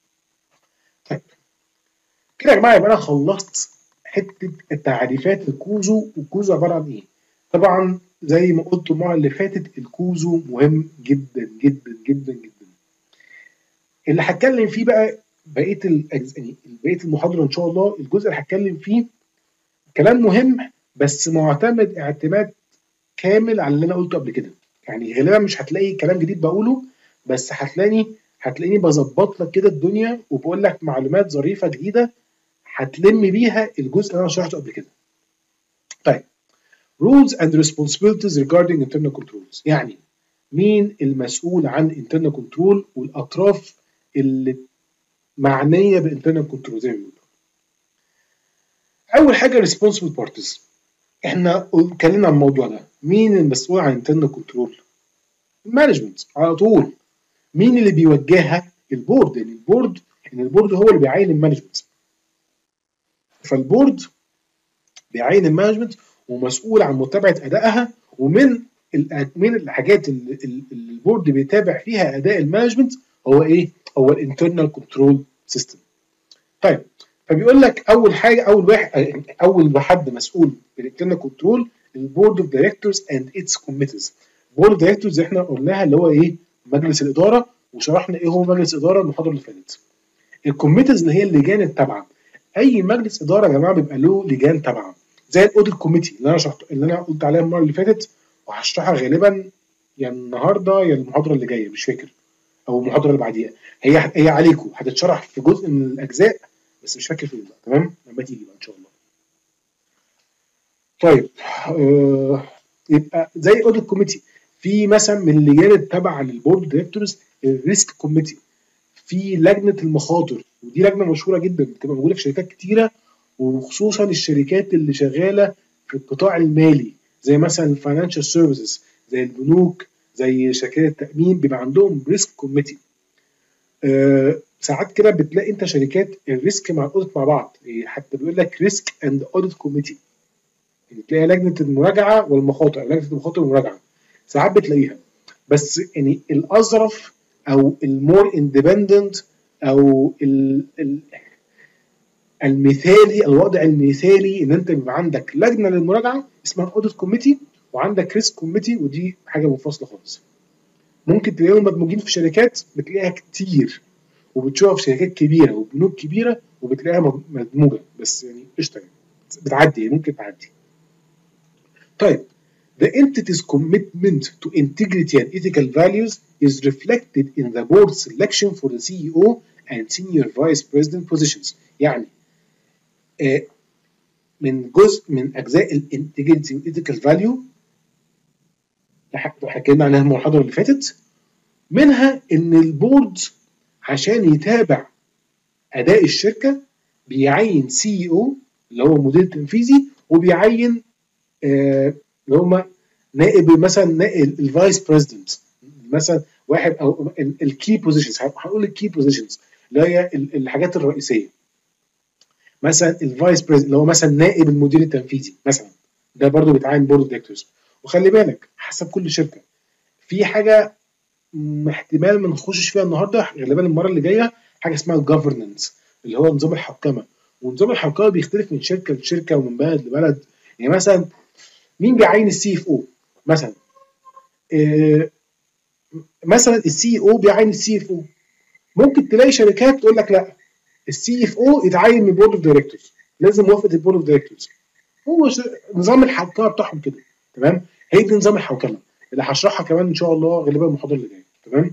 طيب كده يا جماعه يبقى انا خلصت حته التعريفات الكوزو. والكوزو عباره عن ايه؟ طبعا زي ما قلت المره اللي فاتت الكوزو مهم جدا جدا جدا جدا. اللي هتكلم فيه بقى بقيه الاجزاء، يعني بقيه المحاضره ان شاء الله، الجزء اللي هتكلم فيه كلام مهم بس معتمد اعتماد كامل على اللي انا قلته قبل كده. يعني غالبا مش هتلاقي كلام جديد بقوله، بس هتلاقيني هتلاقيني بظبط لك كده الدنيا وبقول لك معلومات ظريفه جديده هتلم بيها الجزء اللي انا شرحته قبل كده. طيب rules and responsibilities regarding internal controls، يعني مين المسؤول عن internal control والاطراف اللي معنيه بالانترنال كنترول زي ما بيقولوا. اول حاجه responsible parties. احنا اتكلمنا عن الموضوع ده. مين المسؤول عن internal كنترول؟ المانجمنت على طول. مين اللي بيوجهها؟ البورد. يعني البورد ان البورد هو اللي بيعين المانجمنت. فالبورد بيعين المانجمنت ومسؤول عن متابعه ادائها. ومن من الحاجات اللي البورد بيتابع فيها اداء المانجمنت هو ايه؟ هو الانترنال كنترول سيستم. طيب فبيقول لك اول حاجه، اول واحد اول حد مسؤول بالانترنال كنترول البورد اوف دايركتورز اند اتس كوميتيز. بورد اوف دايركتورز احنا قلناها اللي هو ايه؟ مجلس الاداره، وشرحنا ايه هو مجلس الاداره المحاضره اللي فاتت. الكوميتيز اللي هي اللجان التابعه. اي مجلس اداره يا جماعه بيبقى له لجان تابعه، زي الاوديت كوميتي اللي انا شرحت اللي انا قلت عليها المره اللي فاتت، وهشرحها غالبا يا النهارده يا المحاضره اللي جايه، مش فاكر، او المحاضره اللي بعديها. هي هي عليكم هتتشرح في جزء من الاجزاء بس مش فاكر فين بقى، تمام؟ لما تيجي بقى ان شاء الله. طيب آه يبقى زي اوديت كوميتي، في مثلا من اللجان التابعه للبورد دايركتورز الريسك كوميتي، في لجنه المخاطر، ودي لجنه مشهوره جدا بتبقى موجوده في شركات كتيره، وخصوصا الشركات اللي شغاله في القطاع المالي زي مثلا الفاينانشال سيرفيسز، زي البنوك، زي شركات التامين، بيبقى عندهم ريسك كوميتي. أه ساعات كده بتلاقي انت شركات الريسك مع الاوديت مع بعض، حتى بيقول لك ريسك اند اوديت كوميتي. يعني تلاقي لجنه المراجعه والمخاطر، لجنه المخاطر والمراجعه ساعات بتلاقيها، بس يعني الاظرف او المور اندبندنت او ال ال المثالي، الوضع المثالي ان انت بيبقى عندك لجنه للمراجعه اسمها اوديت كوميتي، وعندك ريسك كوميتي، ودي حاجه منفصله خالص. ممكن تلاقيهم مدموجين في شركات بتلاقيها كتير، وبتشوفها في شركات كبيره وبنوك كبيره وبتلاقيها مدموجه، بس يعني قشطه يعني بتعدي، ممكن تعدي. طيب the entity's commitment to integrity and ethical values is reflected in the board selection for the سي إي أو and senior vice president positions. يعني آه من جزء من اجزاء الانتجريتي والإيثيكال فاليو حكينا عنها المحاضره اللي فاتت، منها ان البورد عشان يتابع اداء الشركه بيعين سي او اللي هو المدير التنفيذي، وبيعين آه اللي هم نائب مثلا نائب الفايس بريزيدنت، مثلا واحد او الكي بوزيشنز، هنقول الكي بوزيشنز اللي هي الحاجات الرئيسيه، مثلا الفايس بريزيدنت اللي هو مثلا نائب المدير التنفيذي مثلا، ده برضو بيتعين بورد دايركتورز. وخلي بالك حسب كل شركه في حاجه احتمال ما نخشش فيها النهارده، غالبا المره اللي جايه، حاجه اسمها الجفرننس اللي هو نظام الحوكمه. ونظام الحوكمه بيختلف من شركه لشركه ومن بلد لبلد. يعني مثلا مين بيعين السي اف او مثلا؟ إيه مثلا السي او بيعين السي اف او. ممكن تلاقي شركات تقول لك لا، السي اف او يتعين من بورد اوف دايركتورز، لازم موافقه البورد اوف دايركتورز. هو نظام الحوكمه بتاعهم كده، تمام؟ هي دي نظام الحوكمه اللي هشرحها كمان ان شاء الله غالبا المحاضره اللي جايه، تمام؟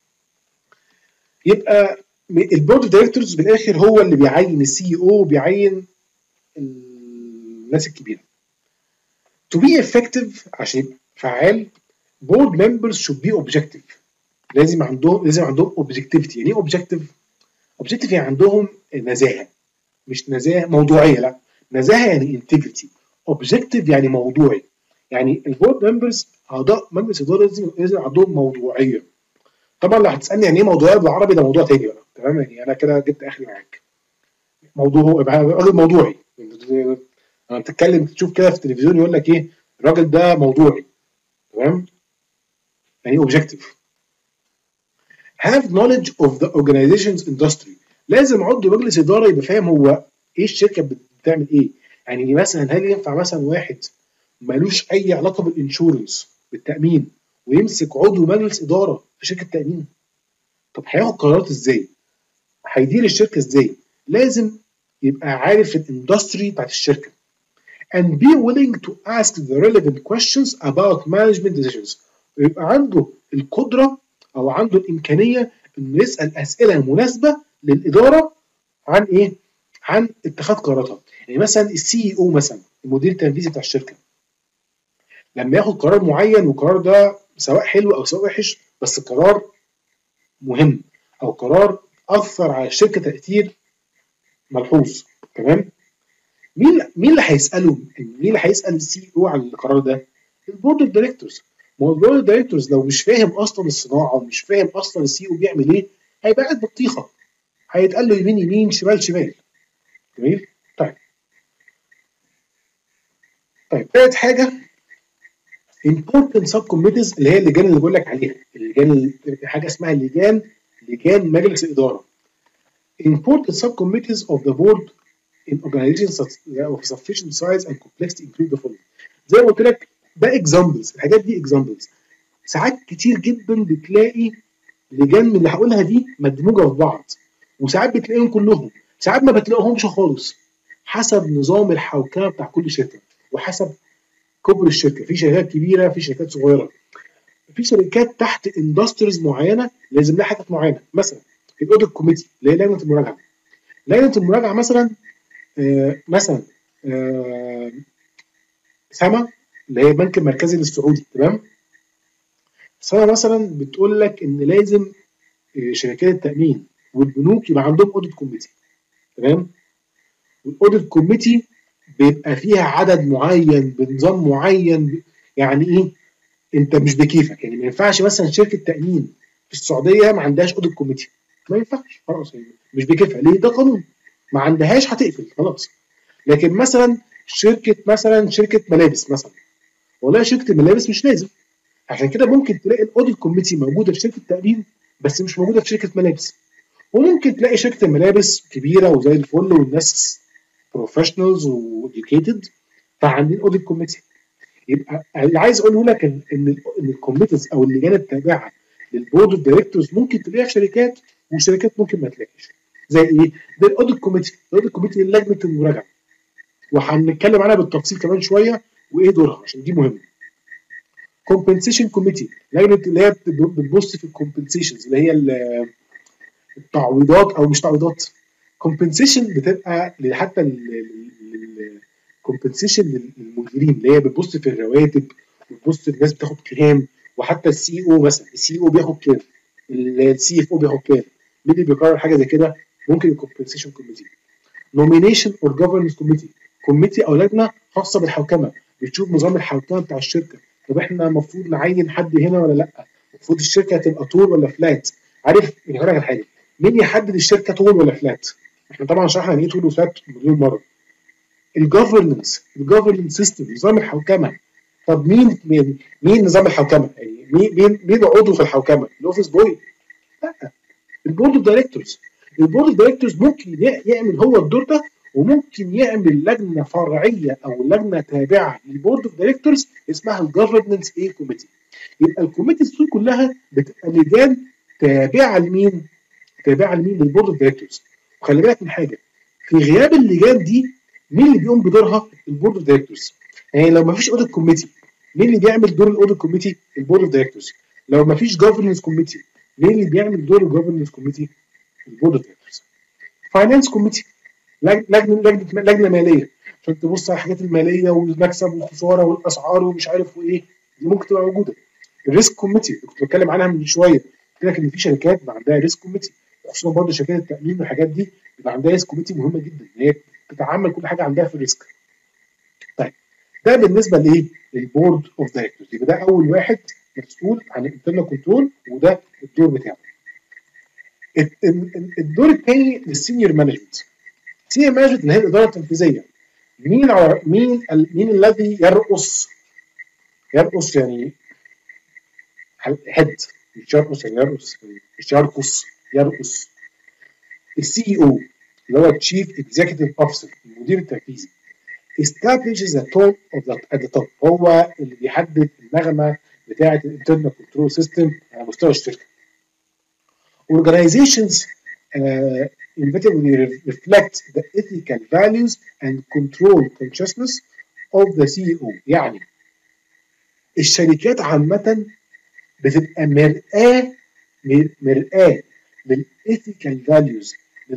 يبقى البورد اوف دايركتورز بالاخر هو اللي بيعين السي او، بيعين الناس الكبيره. To be effective عشان يبقى فعال board members should be objective. لازم عندهم لازم عندهم objectivity. يعني ايه objective؟ objective يعني عندهم نزاهه، مش نزاهه موضوعيه، لا، نزاهه يعني integrity. objective يعني موضوعي. يعني البورد ممبرز اعضاء مجلس اداره لازم لازم عندهم موضوعيه. طبعا لو هتسالني يعني ايه موضوعيه بالعربي ده موضوع تاني بقى، تمام؟ يعني انا كده جبت اخري معاك. موضوع راجل موضوعي، لما بتتكلم تشوف كده في التلفزيون يقول لك ايه الراجل ده موضوعي، تمام؟ يعني اوبجكتيف. have knowledge of the organization's industry. لازم عضو مجلس اداره يبقى فاهم هو ايه الشركه بتعمل ايه. يعني مثلا هل ينفع مثلا واحد مالوش اي علاقه بالانشورنس بالتامين ويمسك عضو مجلس اداره في شركه تامين؟ طب هياخد قرارات ازاي؟ هيدير الشركه ازاي؟ لازم يبقى عارف الاندستري بتاعت الشركه and be willing to ask the relevant questions about management decisions. ويبقى عنده القدره او عنده الامكانيه انه يسال اسئله مناسبه للاداره عن ايه؟ عن اتخاذ قراراتها. يعني مثلا السي او مثلا المدير التنفيذي بتاع الشركه لما ياخد قرار معين، والقرار ده سواء حلو او سواء وحش بس قرار مهم او قرار اثر على الشركه تاثير ملحوظ، تمام؟ مين مين اللي هيساله؟ مين اللي هيسال السي او عن القرار ده؟ البورد اوف دايركتورز. ما هو البورد اوف دايركتورز لو مش فاهم اصلا الصناعه ومش فاهم اصلا السي او بيعمل ايه، هيبقى قاعد بطيخه، هيتقال له يمين يمين شمال شمال. جميل؟ طيب طيب ثالث حاجه important sub committees اللي هي اللجان اللي بقول لك عليها، اللجان، حاجه اسمها لجان لجان مجلس الاداره. important sub committees of the board in organizations of sufficient size and complexity include the following. زي ما قلت لك ده examples، الحاجات دي examples. ساعات كتير جدا بتلاقي لجان من اللي هقولها دي مدموجه في بعض، وساعات بتلاقيهم كلهم، ساعات ما بتلاقيهمش خالص، حسب نظام الحوكمه بتاع كل شركه وحسب كبر الشركه. في شركات كبيره، في شركات صغيره، في شركات تحت اندستريز معينه لازم لها حاجات معينه. مثلا الاوديت كوميتي اللي هي لجنه المراجعه. لجنه المراجعه مثلا آه مثلا آه سما اللي هي البنك المركزي السعودي، تمام؟ سما مثلا بتقول لك ان لازم شركات التامين والبنوك يبقى عندهم اوديت كوميتي، تمام؟ والاوديت كوميتي بيبقى فيها عدد معين بنظام معين. يعني ايه؟ انت مش بكيفك، يعني ما ينفعش مثلا شركه تامين في السعوديه ما عندهاش اوديت كوميتي، ما ينفعش خلاص، يعني مش بكيفها. ليه؟ ده قانون، ما عندهاش هتقفل خلاص. لكن مثلا شركه مثلا شركه ملابس مثلا، والله شركه الملابس مش لازم، عشان كده ممكن تلاقي الاوديت كوميتي موجوده في شركه تامين بس مش موجوده في شركه ملابس، وممكن تلاقي شركه الملابس كبيره وزي الفل والناس بروفيشنالز واديوكيتد فعاملين اوديت كوميتي. يبقى اللي عايز اقوله لك ان ان الكوميتيز او اللجان التابعه للبورد اوف دايركتورز ممكن تلاقيها في شركات وشركات ممكن ما تلاقيش. زي ايه؟ ده الاوديت كوميتي، الاوديت كوميتي لجنه المراجعه، وهنتكلم عنها بالتفصيل كمان شويه وايه دورها عشان دي مهمه. كومبنسيشن كوميتي، لجنه اللي هي بتبص في الكومبنسيشنز اللي هي التعويضات او مش تعويضات. كومبنسيشن بتبقى حتى الكومبنسيشن للمديرين اللي هي بتبص في الرواتب، بتبص الناس بتاخد كام، وحتى السي او مثلا السي او بياخد كام، السي اف او بياخد كام، مين اللي بيقرر حاجه زي كده؟ ممكن الكومبنسيشن كوميتي. نومينيشن اور جفرنس كوميتي، كوميتي او لجنه خاصه بالحوكمه بتشوف نظام الحوكمه بتاع الشركه. طب احنا المفروض نعين حد هنا ولا لا؟ المفروض الشركه تبقى طول ولا فلات؟ عارف يعني هقول لك حاجه، مين يحدد الشركه طول ولا فلات؟ احنا طبعا شرحنا يعني ايه طول وفلات مليون مره. الجفرنس، الجفرنس سيستم، نظام الحوكمه. طب مين مين, مين نظام الحوكمه؟ يعني مين مين مين عضو في الحوكمه؟ الاوفيس بوي؟ لا، البورد اوف دايركتورز. البورد اوف دايركتورز ممكن يعمل هو الدور ده، وممكن يعمل لجنه فرعيه او لجنه تابعه للبورد اوف دايركتورز اسمها الجفرنس ايه كوميتي. يبقى الكوميتيز دي كلها بتبقى لجان تابعه لمين؟ تابعه لمين؟ للبورد اوف دايركتورز. وخلي بالك من حاجه، في غياب اللجان دي مين اللي بيقوم بدورها؟ البورد اوف دايركتورز. يعني لو ما فيش اوديت كوميتي مين اللي بيعمل دور الاوديت كوميتي؟ البورد اوف دايركتورز. لو ما فيش جفرنس كوميتي مين اللي بيعمل دور الجفرنس كوميتي؟ البورد اوف دايركتورز. فاينانس كوميتي، لجنه لجنه لجنه ماليه عشان تبص على الحاجات الماليه والمكسب والخساره والاسعار ومش عارف وايه، دي ممكن تبقى موجوده. الريسك كوميتي اللي كنت بتكلم عنها من شويه، قلت لك ان في شركات بيبقى عندها ريسك كوميتي، خصوصا برضه شركات التامين والحاجات دي بيبقى عندها ريسك كوميتي مهمه جدا ان هي بتتعامل كل حاجه عندها في الريسك. طيب ده بالنسبه لايه؟ للبورد اوف دايركتورز. يبقى ده اول واحد مسؤول عن الانترنال كنترول وده الدور بتاعه. الدور الثاني للسينيور مانجمنت. السينيور مانجمنت اللي هي الاداره التنفيذيه. مين عر... مين ال... مين الذي يرأس يرأس يعني هيد، مش يرأس يعني يرأس مش يرقص، يرأس. السي اي او اللي هو التشيف اكزيكتيف اوفيسر، المدير التنفيذي. establishes the tone of the at the top، هو اللي بيحدد النغمه بتاعه الانترنال كنترول سيستم على مستوى الشركه. Organizations uh, inevitably reflect the ethical values and control consciousness of the سي اي او. يعني الشركات عامة بتبقى مرآة مرآة للإيثيكال فاليوز،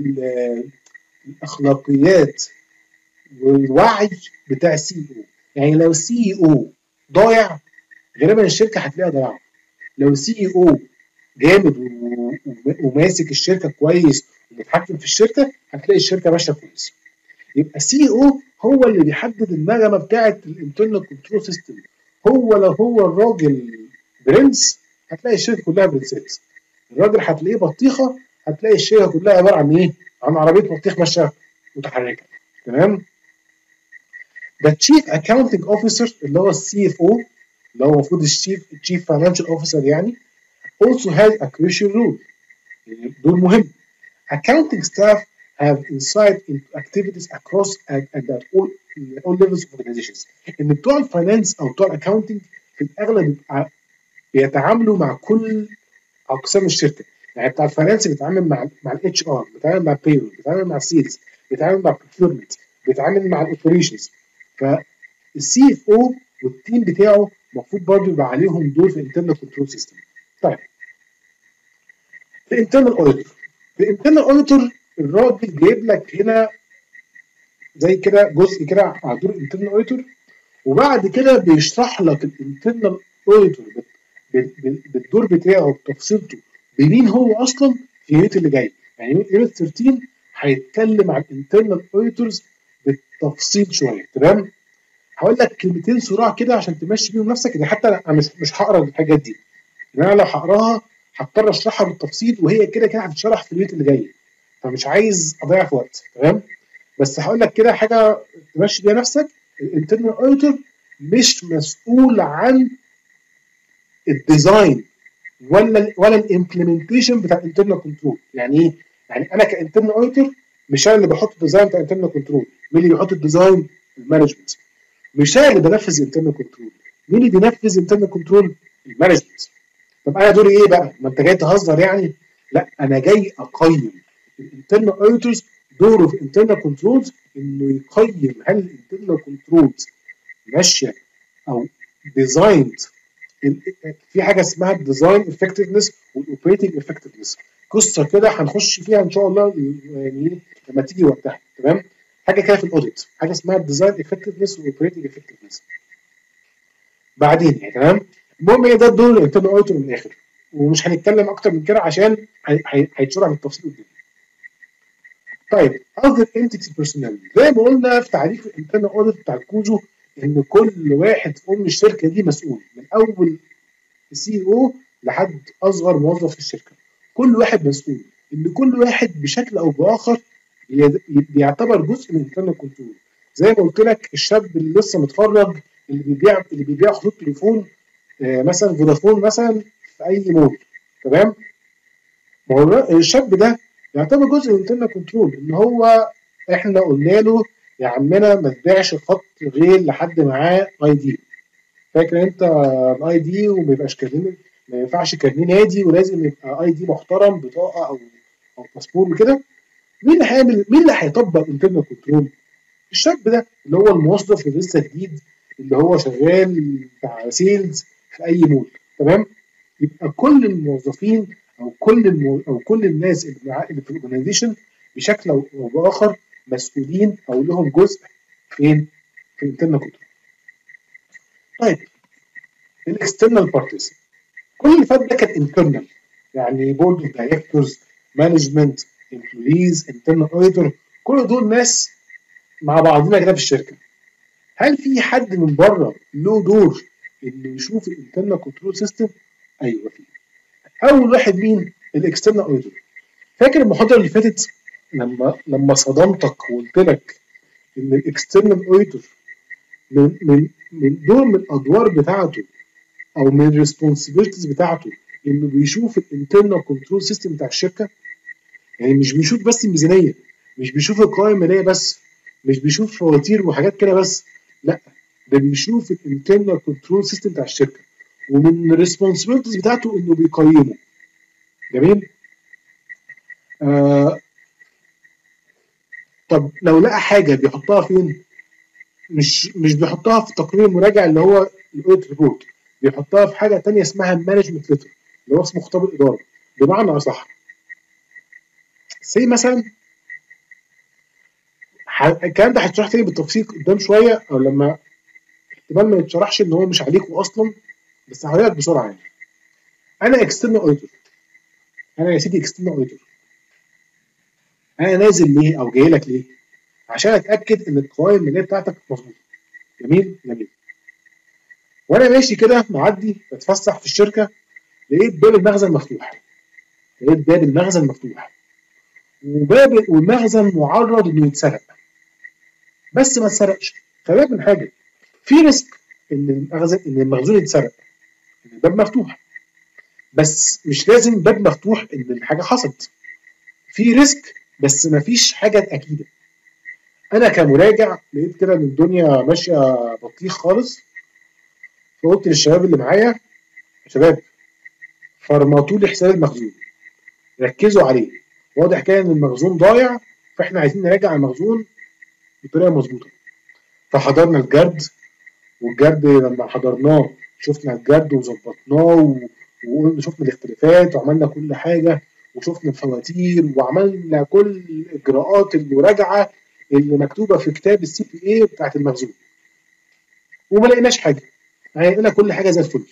للأخلاقيات والوعي بتاع السي اي او. يعني لو السي اي او ضايع غالبا الشركة هتلاقيها ضايعة. لو السي اي او جامد وماسك الشركه كويس ومتحكم في الشركه هتلاقي الشركه ماشيه كويس. يبقى السي او هو اللي بيحدد النغمه بتاعه الانترنال كنترول سيستم. هو لو هو الراجل برنس هتلاقي الشركه كلها برنسات. الراجل هتلاقيه بطيخه هتلاقي الشركه كلها عباره عن ايه؟ عن عربيه بطيخ ماشيه متحركه. تمام؟ ده تشيف اكاونتنج اوفيسر اللي هو السي اف او اللي هو المفروض الشيف تشيف فاينانشال اوفيسر يعني also has a crucial role. دور مهم. Accounting staff have insight into activities across and, and at all, all levels of organizations. ان بتوع الفاينانس او بتوع الاكونتنج في الاغلب بيتعاملوا مع كل اقسام الشركه. يعني بتاع الفاينانس بيتعامل مع مع الاتش ار، بيتعامل مع البيرول، بيتعامل مع السيلز، بيتعامل مع البروكيورمنت، بيتعامل مع الاوبريشنز. فالسي اف او والتيم بتاعه المفروض برضه يبقى عليهم دور في الانترنال كنترول سيستم. طيب الانترنال اوديتور. الانترنال اوديتور الراجل جايب لك هنا زي كده جزء كده على دور الانترنال اوديتور، وبعد كده بيشرح لك الانترنال اوديتور بالدور بتاعه بتفصيلته بمين هو اصلا في اليونت اللي جاي. يعني يونت ثلاثة عشر هيتكلم عن الانترنال اوديتورز بالتفصيل شويه. تمام؟ هقول لك كلمتين صراع كده عشان تمشي بيهم نفسك. دي حتى انا مش مش هقرا الحاجات دي، لان انا لو هقراها هضطر اشرحها بالتفصيل وهي كده كده هتتشرح في الفيديو اللي جاي، فمش عايز اضيع في وقت. تمام؟ بس هقول لك كده حاجه تمشي بيها نفسك الانترنال اوديتور مش مسؤول عن الديزاين ولا ولا الامبلمنتيشن بتاع الانترنال كنترول. يعني ايه؟ يعني انا كانترنال اوديتور مش انا اللي بحط الديزاين بتاع الانترنال كنترول. مين اللي بيحط الديزاين؟ المانجمنت. مش انا اللي بنفذ الانترنال كنترول. مين اللي بينفذ الانترنال كنترول؟ المانجمنت. طب انا دوري ايه بقى؟ ما انت جاي تهزر يعني؟ لا، انا جاي اقيم. الانترنال اوديتورز دوره في الانترنال كنترولز انه يقيم هل الانترنال كنترولز ماشيه او ديزايند. في حاجه اسمها الديزاين افكتفنس والاوبريتنج افكتفنس، قصه كده هنخش فيها ان شاء الله يعني لما تيجي وقتها. تمام؟ حاجه كده في الاوديت، حاجه اسمها الديزاين افكتفنس والاوبريتنج افكتفنس بعدين يعني. تمام؟ المهم ايه ده الدور الانترنال اوديتور من الاخر، ومش هنتكلم اكتر من كده عشان هيتشرح بالتفصيل قدام. طيب other entity personnel، زي ما قلنا في تعريف الانترنال اوديت بتاع الكوزو ان كل واحد في ام الشركه دي مسؤول، من اول السي او لحد اصغر موظف في الشركه. كل واحد مسؤول، ان كل واحد بشكل او باخر بيعتبر جزء من الانترنال كنترول. زي ما قلت لك الشاب اللي لسه متخرج اللي بيبيع اللي بيبيع خطوط تليفون آه مثلا فودافون مثلا في اي مول. تمام؟ ما هو الشاب ده يعتبر جزء من الانترنال كنترول، ان هو احنا قلنا له يا عمنا ما تبيعش خط غير لحد معاه اي دي. فاكر انت الاي دي؟ وما يبقاش كارنيه، ما ينفعش كارنيه نادي، ولازم يبقى اي دي محترم، بطاقه او او باسبور وكده. مين اللي هيعمل مين اللي هيطبق الانترنال كنترول؟ الشاب ده اللي هو الموظف اللي لسه جديد، اللي هو شغال بتاع سيلز في اي مول. تمام؟ يبقى كل الموظفين او كل المو... او كل الناس اللي, مع... اللي في الاورجنايزيشن بشكل او باخر مسؤولين او لهم جزء فين؟ في الانترنال كنترول. طيب الاكسترنال بارتيز، كل اللي فات ده كان انترنال، يعني بورد اوف دايركتورز، مانجمنت، امبلويز، انترنال اوديتور، كل دول ناس مع بعضنا كده في الشركه. هل في حد من بره له دور انه يشوف الانترنال كنترول سيستم؟ ايوه في. اول واحد مين؟ الاكسترنال اوديتور. فاكر المحاضره اللي فاتت لما لما صدمتك وقلت لك ان الاكسترنال اوديتور من من من دور من الادوار بتاعته او من الريسبونسبيلتيز بتاعته انه بيشوف الانترنال كنترول سيستم بتاع الشركه. يعني مش بيشوف بس الميزانيه، مش بيشوف القوائم الماليه بس، مش بيشوف فواتير وحاجات كده بس، لا، ده بيشوف الانترنال كنترول سيستم بتاع الشركه، ومن الريسبونسبيلتيز بتاعته انه بيقيمه. جميل؟ آه طب لو لقى حاجه بيحطها فين؟ مش مش بيحطها في التقرير المراجع اللي هو الاوديت ريبورت، بيحطها في حاجه ثانيه اسمها مانجمنت ليتر، اللي هو اسمه خطاب الاداره. بمعنى اصح، زي مثلا الكلام ده هيتشرح تاني بالتفصيل قدام شويه، او لما احتمال ما يتشرحش ان هو مش عليكم اصلا، بس هقولك بسرعه يعني. انا اكسترنال اوديتور، انا يا سيدي اكسترنال اوديتور، انا نازل ليه او جاي لك ليه؟ عشان اتاكد ان القوائم الماليه بتاعتك مظبوطه. جميل جميل. وانا ماشي كده معدي بتفسح في الشركه، لقيت باب المخزن مفتوح. لقيت باب المخزن مفتوح وباب والمخزن معرض انه يتسرق، بس ما اتسرقش. خلي بالك من حاجه، في ريسك ان المخزن ان المخزون يتسرق، ان الباب مفتوح، بس مش لازم باب مفتوح ان الحاجه حصلت. في ريسك بس ما فيش حاجه اكيده. انا كمراجع لقيت كده ان الدنيا ماشيه بطيخ خالص، فقلت للشباب اللي معايا يا شباب فرمطوا لي حساب المخزون، ركزوا عليه، واضح كده ان المخزون ضايع، فاحنا عايزين نراجع المخزون بطريقه مظبوطه. فحضرنا الجرد، والجرد لما حضرناه شفنا الجرد وظبطناه، وقلنا شفنا الاختلافات وعملنا كل حاجه، وشفنا الفواتير وعملنا كل اجراءات المراجعه اللي مكتوبه في كتاب السي بي اي بتاعت المخزون، وما لقيناش حاجه. يعني لقينا كل حاجه زي الفل،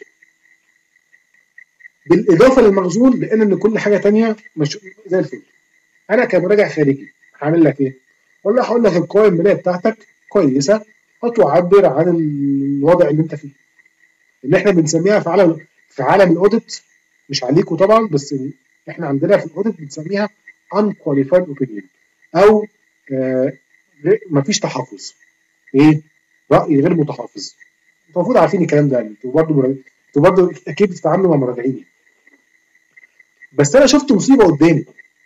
بالاضافه للمخزون لان ان كل حاجه ثانيه مش زي الفل. انا كمراجع خارجي هعمل لك ايه؟ والله هقول لك القوائم الماليه بتاعتك كويسه، هتعبر عن الوضع اللي انت فيه، اللي احنا بنسميها في عالم في عالم الاوديت، مش عليكم طبعا، بس احنا عندنا في الاوديت بنسميها unqualified opinion، او آه مفيش تحفظ. ايه؟ راي غير متحفظ. انتوا المفروض عارفين الكلام ده، يعني انتوا برضه مرا... انتوا برضه اكيد بتتعاملوا مع مراجعين. بس انا شفت مصيبه قدامي،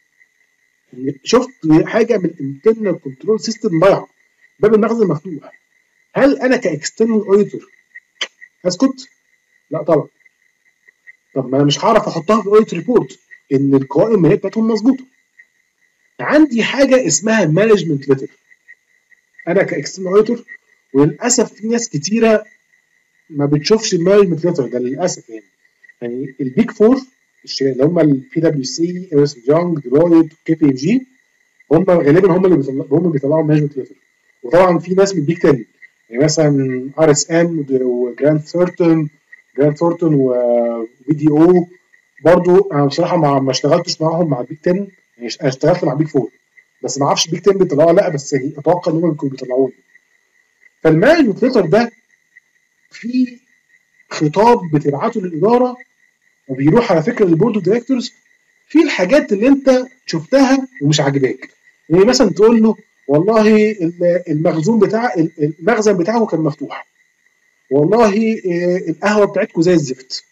شفت حاجه من الانترنال كنترول سيستم ضايعه، باب المخزن مفتوح. هل انا كاكسترنال اوديتور هسكت؟ لا طبعا. طب ما انا مش هعرف احطها في الاوديت ريبورت ان القوائم الماليه بتاعتهم مظبوطه. عندي حاجه اسمها مانجمنت ليتر انا كاكسترنال اوديتور، وللاسف في ناس كتيره ما بتشوفش المانجمنت ليتر ده للاسف. يعني يعني البيج فور اللي هم البي دبليو سي، ارنست يونج، ديلويت، كي بي ام جي، هم غالبا هم اللي بيطلعوا هم اللي بيطلعوا مانجمنت ليتر. وطبعا في ناس من البيج تن، يعني مثلا ار اس ام وجراند ثورنتون جراند ثورنتون وبي دي او. برضو انا بصراحه ما ما اشتغلتش معاهم مع البيج تن، يعني انا اشتغلت مع البيج فور بس ما اعرفش البيج تن بيطلعوها لا، بس يعني اتوقع ان هم بيكونوا بيطلعوه. فالمانجمنت ليتر ده في خطاب بتبعته للاداره وبيروح على فكره للبورد اوف دايركتورز في الحاجات اللي انت شفتها ومش عاجباك. يعني مثلا تقول له والله المخزون بتاع المخزن بتاعه كان مفتوح، والله القهوه بتاعتكم زي الزفت،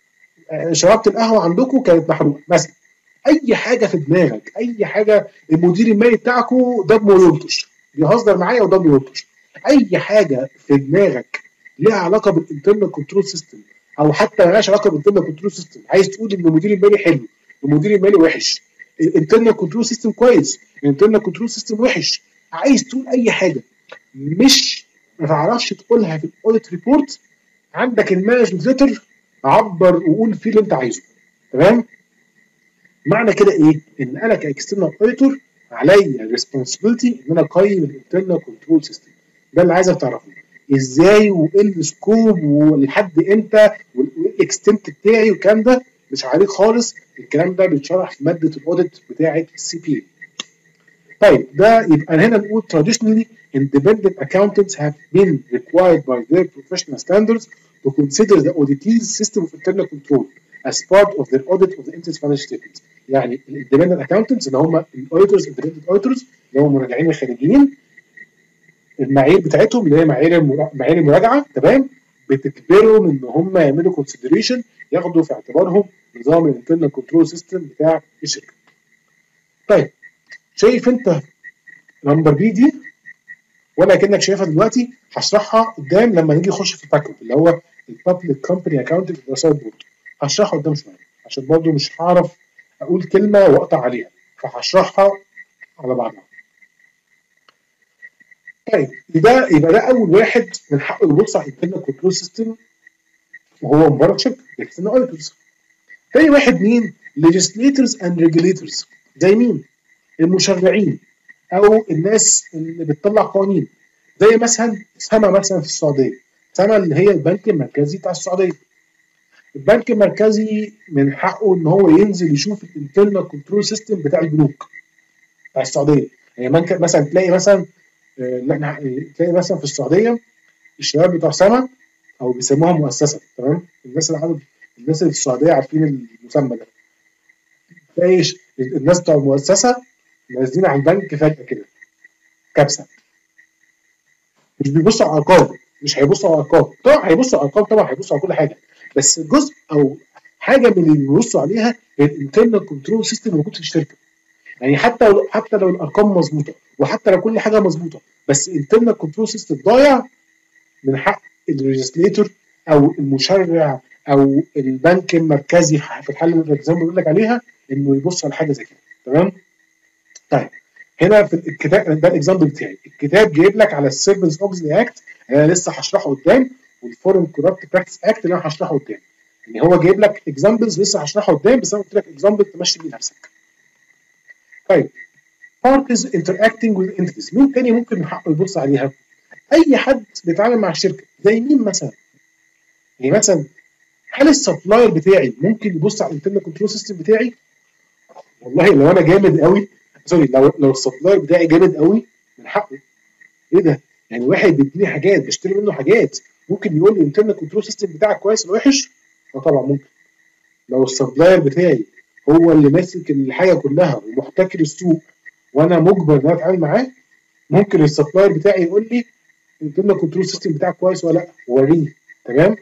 شربت القهوه عندكم كانت محروقه مثلا. اي حاجه في دماغك، اي حاجه، المدير المالي بتاعكم دمه يلطش بيهزر معايا ودمه يلطش، اي حاجه في دماغك ليها علاقه بالانترنال كنترول سيستم او حتى مالهاش علاقه بالانترنال كنترول سيستم، عايز تقول ان المدير المالي حلو المدير المالي وحش، الانترنال كنترول سيستم كويس الانترنال كنترول سيستم وحش، عايز تقول اي حاجه مش ما تعرفش تقولها في الاوديت ريبورت، عندك المانجمنت ليتر، عبر وقول فيه اللي انت عايزه. تمام؟ معنى كده ايه؟ ان انا كاكسترنال اوديتور عليا الريسبونسبيلتي ان انا اقيم الانترنال كنترول سيستم. ده اللي عايزك تعرفه، ازاي وايه السكوب ولحد امتى وايه الاكستنت بتاعي والكلام ده مش عليك خالص. الكلام ده بيتشرح في ماده الاوديت بتاعه السي بي. طيب ده يبقى هنا نقول traditionally independent accountants have been required by their professional standards to consider the auditee's system of internal control as part of their audit of the entity's financial statements. يعني الاندبندنت accountants اللي هم الاوديتورز independent auditors اللي هم المراجعين الخارجيين، المعايير بتاعتهم اللي هي معايير معايير المراجعه، تمام، بتجبرهم ان هم يعملوا consideration، ياخدوا في اعتبارهم نظام الانترنال كنترول سيستم بتاع الشركه. طيب شايف انت نمبر بي دي ولا كانك شايفها دلوقتي؟ هشرحها قدام لما نيجي نخش في الباك اللي هو البابليك كومباني اكاونتنج بورد، هشرحها قدام شويه عشان برضو مش هعرف اقول كلمه واقطع عليها، فهشرحها على بعضها. طيب يبقى يبقى ده اول واحد من حقه يبص على الانترنال كنترول سيستم وهو مجرد شركه الاكسترنال اوديتورز. تاني واحد مين؟ legislators and regulators. زي مين؟ المشرعين او الناس اللي بتطلع قوانين، زي مثلا سما مثلا في السعوديه، سما اللي هي البنك المركزي بتاع السعوديه. البنك المركزي من حقه ان هو ينزل يشوف الانترنال كنترول سيستم بتاع البنوك بتاع السعوديه. يعني ممكن مثلا تلاقي مثلا تلاقي مثلا في السعوديه الشباب بتوع سما او بيسموها مؤسسه، تمام، الناس اللي عارف الناس اللي في السعوديه عارفين المسمى ده. تلاقي الناس بتوع المؤسسه نازلين على البنك فجاه كده كبسه، مش بيبصوا على الارقام، مش هيبصوا على الارقام، طبعا هيبصوا على الارقام، طبعا هيبصوا على كل حاجه، بس جزء او حاجه من اللي بيبصوا عليها هي الانترنال كنترول سيستم الموجود في الشركه. يعني حتى لو حتى لو الارقام مظبوطه وحتى لو كل حاجه مظبوطه بس الانترنال كنترول سيستم ضايع، من حق الريجستريتور او المشرع او البنك المركزي في الحاله اللي زي ما بقول لك عليها انه يبص على حاجه زي كده. تمام؟ طيب هنا في الكتاب ده الاكزامبل بتاعي، الكتاب جايب لك على السيرفنس اوكسلي اكت، انا لسه هشرحه قدام، والفورن كورابت براكتس اكت اللي انا هشرحه قدام. يعني هو جايب لك اكزامبلز لسه هشرحه قدام، بس انا قلت لك اكزامبل تمشي بيه نفسك. طيب parties interacting with entities، مين تاني ممكن من حقه يبص عليها؟ اي حد بيتعامل مع الشركه، زي مين مثلا؟ يعني مثلا هل السبلاير بتاعي ممكن يبص على الانترنال كنترول سيستم بتاعي؟ والله لو انا جامد قوي، سوري، لو لو السبلاير بتاعي جامد قوي من حقه. ايه ده؟ يعني واحد بيديني حاجات بشتري منه حاجات ممكن يقول لي الانترنال كنترول سيستم بتاعك كويس ولا وحش؟ اه طبعا ممكن. لو السبلاير بتاعي هو اللي ماسك الحاجه كلها ومحتكر السوق وانا مجبر ان انا اتعامل معاه، ممكن السبلاير بتاعي يقول لي الانترنال كنترول سيستم بتاعك كويس ولا لا، وريني. تمام.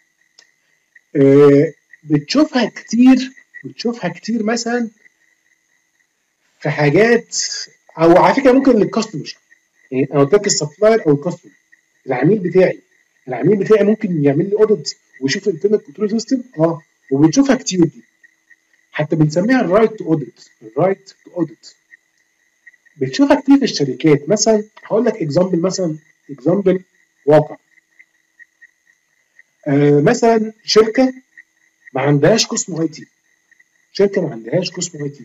آه بتشوفها كتير، بتشوفها كتير مثلا في حاجات، او على فكره ممكن للكاستمر. يعني انا قلت لك السبلاير او الكاستمر، العميل بتاعي العميل بتاعي ممكن يعمل لي اوديت ويشوف الانترنال كنترول سيستم. اه وبتشوفها كتير دي، حتى بنسميها الرايت تو اوديت. الرايت تو اوديت بتشوفها كتير في الشركات. مثلا هقول لك اكزامبل، مثلا اكزامبل واقع. آه مثلا شركه ما عندهاش قسم اي تي، شركه ما عندهاش قسم اي تي،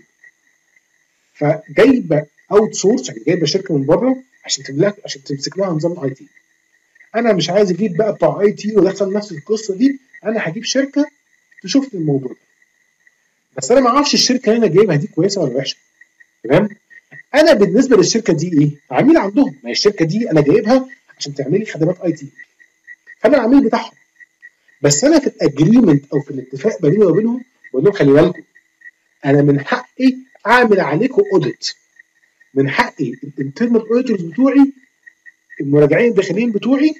فجايبه اوت سورس، يعني جايبه شركه من بره عشان تملك عشان تمسك لها نظام الاي تي. انا مش عايز اجيب بقى بتوع اي تي وادخل نفس القصه دي، انا هجيب شركه تشوف لي الموضوع ده. بس انا ما اعرفش الشركه اللي انا جايبها دي كويسه ولا وحشه. تمام. انا بالنسبه للشركه دي ايه؟ عميل عندهم. ما هي الشركه دي انا جايبها عشان تعمل لي خدمات اي تي، فانا العميل بتاعهم. بس انا في الاجريمنت او في الاتفاق بيني وبينهم بقول لهم خلي بالكم، انا من حقي اعمل عليكم اوديت، من حقي الانترنال اوديتورز بتوعي، المراجعين الداخليين بتوعي،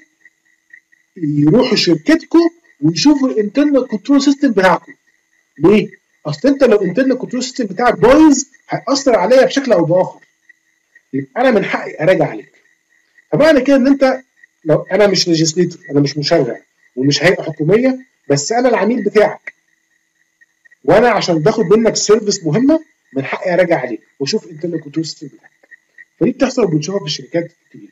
يروحوا شركتكم ويشوفوا الانترنال كنترول سيستم بتاعكم. ليه؟ اصل انت لو الانترنال كنترول سيستم بتاعك بايظ هيأثر عليا بشكل او باخر، يبقى انا من حقي اراجع عليك. فمعنى كده ان انت، لو انا مش ليجيسليتور، انا مش مشرع ومش هيئه حكوميه، بس انا العميل بتاعك، وانا عشان باخد منك سيرفيس مهمه من حقي اراجع عليك واشوف الانترنال كنترول سيستم بتاعك. فدي بتحصل وبنشوفها في الشركات الكبيره.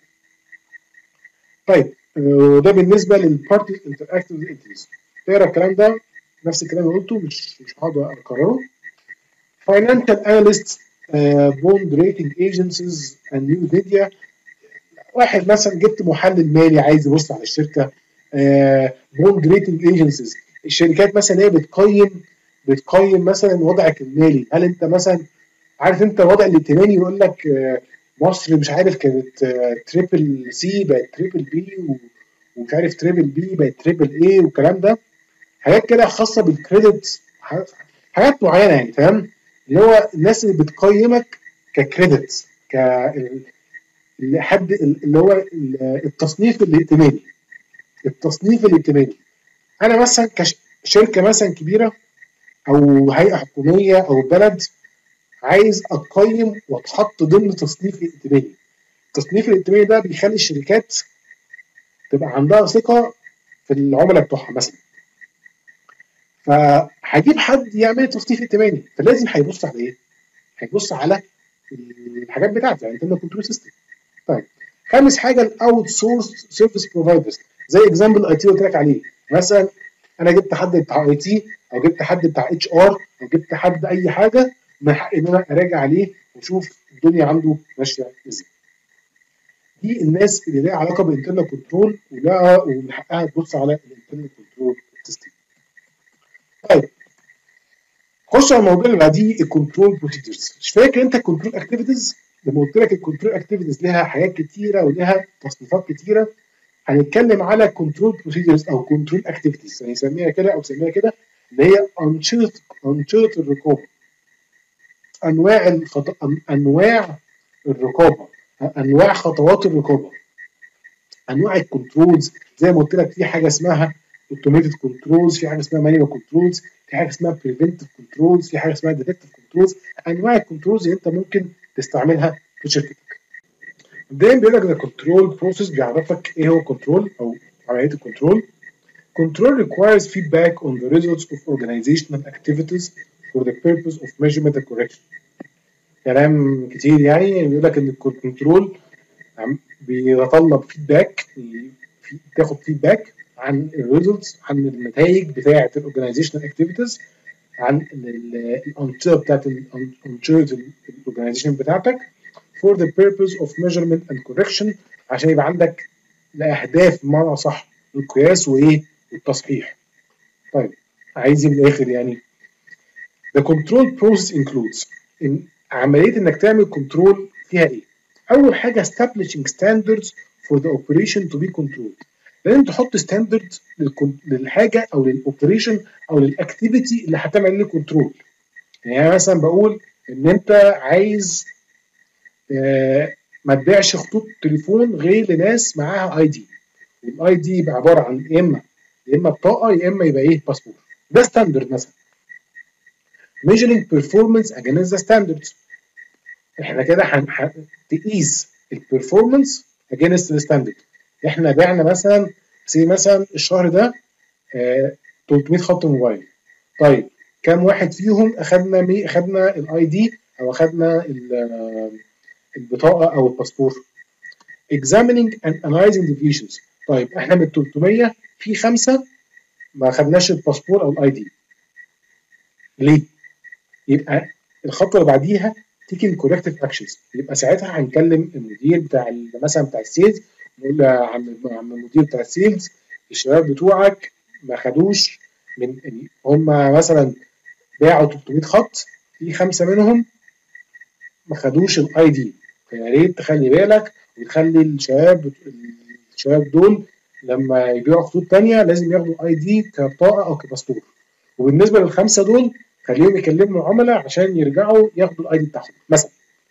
طيب وده بالنسبه للبارتي انتراكتيف انتريز. تقرا الكلام ده نفس الكلام اللي قلته، مش مش هقعد اكرره. فاينانشال اناليست، بوند ريتنج ايجنسيز اند نيو ميديا. واحد مثلا جبت محلل مالي عايز يبص على الشركه. بوند ريتنج ايجنسيز، الشركات مثلا هي بتقيم بتقيم مثلا وضعك المالي. هل انت مثلا عارف انت الوضع الائتماني، يقول لك آه مصر مش عارف كانت آه تريبل سي بقت تريبل بي، ومش عارف تريبل بي بقت تريبل اي، والكلام ده حاجات كده خاصه بالكريدت، حاجات معينه يعني. تمام. اللي هو الناس اللي بتقيمك ككريدت، ك لحد اللي هو التصنيف الائتماني. التصنيف الائتماني انا مثلا كشركه مثلا كبيره او هيئه حكوميه او بلد، عايز اقيم واتحط ضمن تصنيف ائتماني. التصنيف الائتماني ده بيخلي الشركات تبقى عندها ثقه في العملاء بتوعها مثلا. فهجيب حد يعمل تصنيف ائتماني، فلازم هيبص على ايه؟ هيبص على الحاجات بتاعتي، يعني انترنال كنترول سيستم. طيب خامس حاجه الاوت سورس سيرفيس بروفايدرز، زي اكزامبل اي تي قلت لك عليه. مثلا انا جبت حد بتاع اي تي، او جبت حد بتاع اتش ار، او جبت حد اي حاجه، من حقي ان انا اراجع عليه واشوف الدنيا عنده ماشيه ازاي. دي الناس اللي ليها علاقه بالانترنال كنترول ولا ومن حقها تبص على الانترنال كنترول سيستم. طيب خش على الموضوع اللي بعديه، الكنترول بروسيدرز. مش فاكر انت الكنترول اكتيفيتيز؟ لما قلت لك الكنترول اكتيفيتيز لها حاجات كتيره ولها تصنيفات كتيره. هنتكلم على كنترول بروسيدرز او كنترول اكتيفيتيز، يعني نسميها كده او نسميها كده، اللي هي انشطه انشطه الرقابه، انواع الخط... انواع الرقابه، انواع خطوات الرقابه، انواع الكنترولز. زي ما قلت لك في حاجه اسمها اوتوميتد كنترولز، في حاجه اسمها مانيوال كنترولز، في حاجه اسمها بريفنتيف كنترولز، في حاجه اسمها ديتكتيف كنترولز. انواع الكنترولز اللي انت ممكن تستعملها في شركتك. مبدئيا بيقول لك ده كنترول بروسيس، بيعرفك ايه هو كنترول او عمليه الكنترول. Control requires feedback on the results of organizational activities for the purpose of measurement and correction. كلام كتير يعني. بيقول لك ان الكنترول بيتطلب فيدباك، تاخد فيدباك عن الريزلتس، عن النتائج بتاعه الاورجنايزيشنال اكتيفيتيز، عن الانشطه بتاعت الانشطه الاورجنايزيشن بتاعتك for the purpose of measurement and correction، عشان يبقى عندك لاهداف بمعنى صح القياس وايه التصحيح. طيب عايز من الاخر يعني the control process includes إن عمليه انك تعمل كنترول فيها ايه؟ اول حاجه establishing standards for the operation to be controlled. لازم تحط ستاندرد للحاجه او للاوبريشن او للاكتيفيتي اللي هتعمل عليه كنترول. يعني مثلا بقول ان انت عايز آه ما تبيعش خطوط تليفون غير لناس معاها اي دي، والاي دي يبقى عباره عن يا اما يا اما بطاقه يا اما يبقى ايه باسبور. ده ستاندرد مثلا. measuring performance against the standards، احنا كده هنقيس البرفورمانس against the standard. احنا بعنا مثلا زي مثلا الشهر ده آه ثلاثمية خط موبايل، طيب كام واحد فيهم اخدنا مي اخدنا الاي دي او اخدنا البطاقه او الباسبور؟ examining and analyzing deviations، طيب احنا من ثلاثمية في خمسه ما خدناش الباسبور او الاي دي، ليه؟ يبقى الخطوه اللي بعديها taking corrective actions، يبقى ساعتها هنكلم المدير بتاع مثلا بتاع السيلز، نقول له يا عم عم المدير بتاع السيلز الشباب بتوعك ما خدوش من يعني هم مثلا باعوا ثلاثمية خط، في خمسه منهم ما خدوش الاي دي، فيا ريت تخلي بالك وتخلي الشباب الشباب دول لما يبيعوا خطوط ثانيه لازم ياخدوا اي دي كبطاقه او كباسبور. وبالنسبه للخمسه دول خليهم يكلموا العملاء عشان يرجعوا ياخدوا الاي دي بتاعهم مثلا.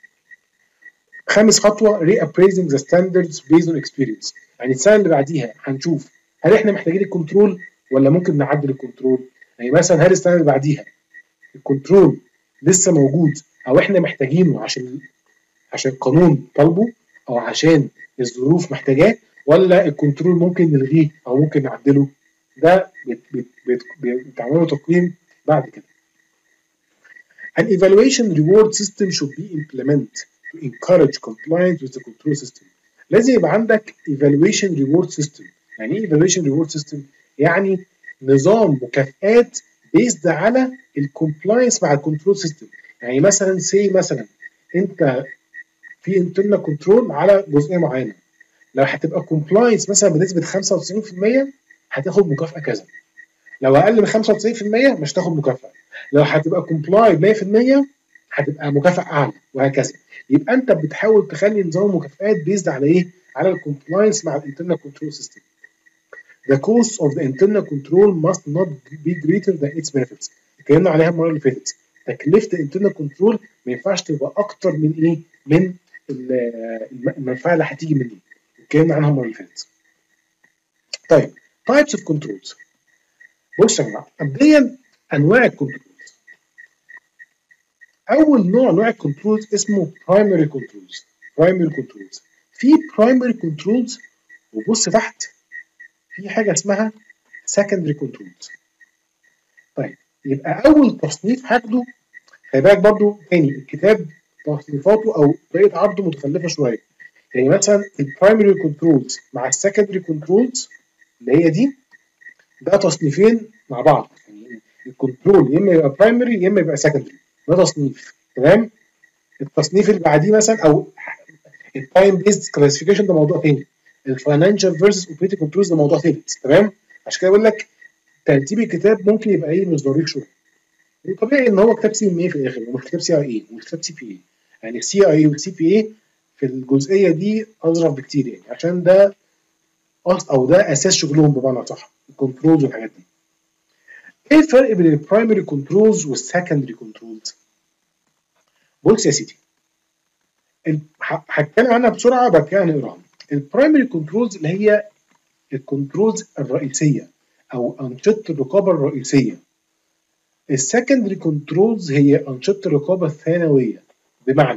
خامس خطوه reappraising the standards based on experience، يعني السنه اللي بعديها هنشوف هل احنا محتاجين الكنترول ولا ممكن نعدل الكنترول. يعني مثلا هل السنه اللي بعديها الكنترول لسه موجود او احنا محتاجينه عشان عشان القانون طالبه او عشان الظروف محتاجاه، ولا الكنترول ممكن نلغيه او ممكن نعدله. ده بيتعملوا تقييم بعد كده. An evaluation reward system should be implemented to encourage compliance with the control system. لازم يبقى عندك evaluation reward system. يعني ايه evaluation reward system؟ يعني نظام مكافآت based على الكومبلاينس مع الكنترول سيستم. يعني مثلا سي مثلا انت في internal كنترول على جزئيه معينه، لو هتبقى كومبلاينس مثلا بنسبه خمسة وتسعين في المية هتاخد مكافاه كذا، لو اقل من خمسة وتسعين في المية مش هتاخد مكافاه، لو هتبقى كومبلاي مية في المية هتبقى مكافاه اعلى، وهكذا. يبقى انت بتحاول تخلي نظام مكافآت بيزد على ايه؟ على الكومبلاينس مع الانترنال كنترول سيستم. The cost of the internal control must not be greater than its benefits. اتكلمنا عليها المره اللي فاتت. تكلفه الانترنال كنترول ما ينفعش تبقى اكتر من ايه؟ من المنفعه اللي هتيجي من دي. اتكلمنا عنها المره اللي فاتت. طيب types of controls. بصوا يا جماعه، مبدئيا انواع الكنترول. اول نوع انواع الكنترولز اسمه برايمري كنترولز. برايمري كنترولز في برايمري كنترولز، وبص تحت في حاجه اسمها سكندري كنترولز. طيب يبقى اول تصنيف هاخده، خلي بالك برضه تاني الكتاب تصنيفاته او طريقه عرضه متخلفه شويه. يعني مثلا البرايمري كنترولز مع السكندري كنترولز اللي هي دي، ده تصنيفين مع بعض. يعني الكنترول يا اما يبقى برايمري يا اما يبقى سكندري، ده تصنيف. تمام. التصنيف اللي بعديه مثلا او التايم بيزد كلاسيفيكيشن ده موضوع تاني. الفاينانشال فيرسز اوبريتنج كنترولز ده موضوع ثالث. تمام. عشان كده بقول لك ترتيب الكتاب ممكن يبقى ايه مش ظريف شويه. طبيعي ان هو كتاب سي ام اي في الاخر ومش كتاب سي اي اي ومش كتاب سي بي اي. يعني السي اي والسي بي اي في الجزئيه دي اظرف بكتير، يعني عشان ده أصل او ده اساس شغلهم بمعنى صح، الكنترولز والحاجات دي. ايه الفرق بين البرايمري كنترولز والسكندري كنترولز؟ بص يا سيدي، هتكلم عنها بسرعه بعد كده هنقراها. البرايمري كنترولز اللي هي الكنترولز الرئيسيه او انشطه الرقابه الرئيسيه. السكندري كنترولز هي انشطه الرقابه الثانويه. بمعنى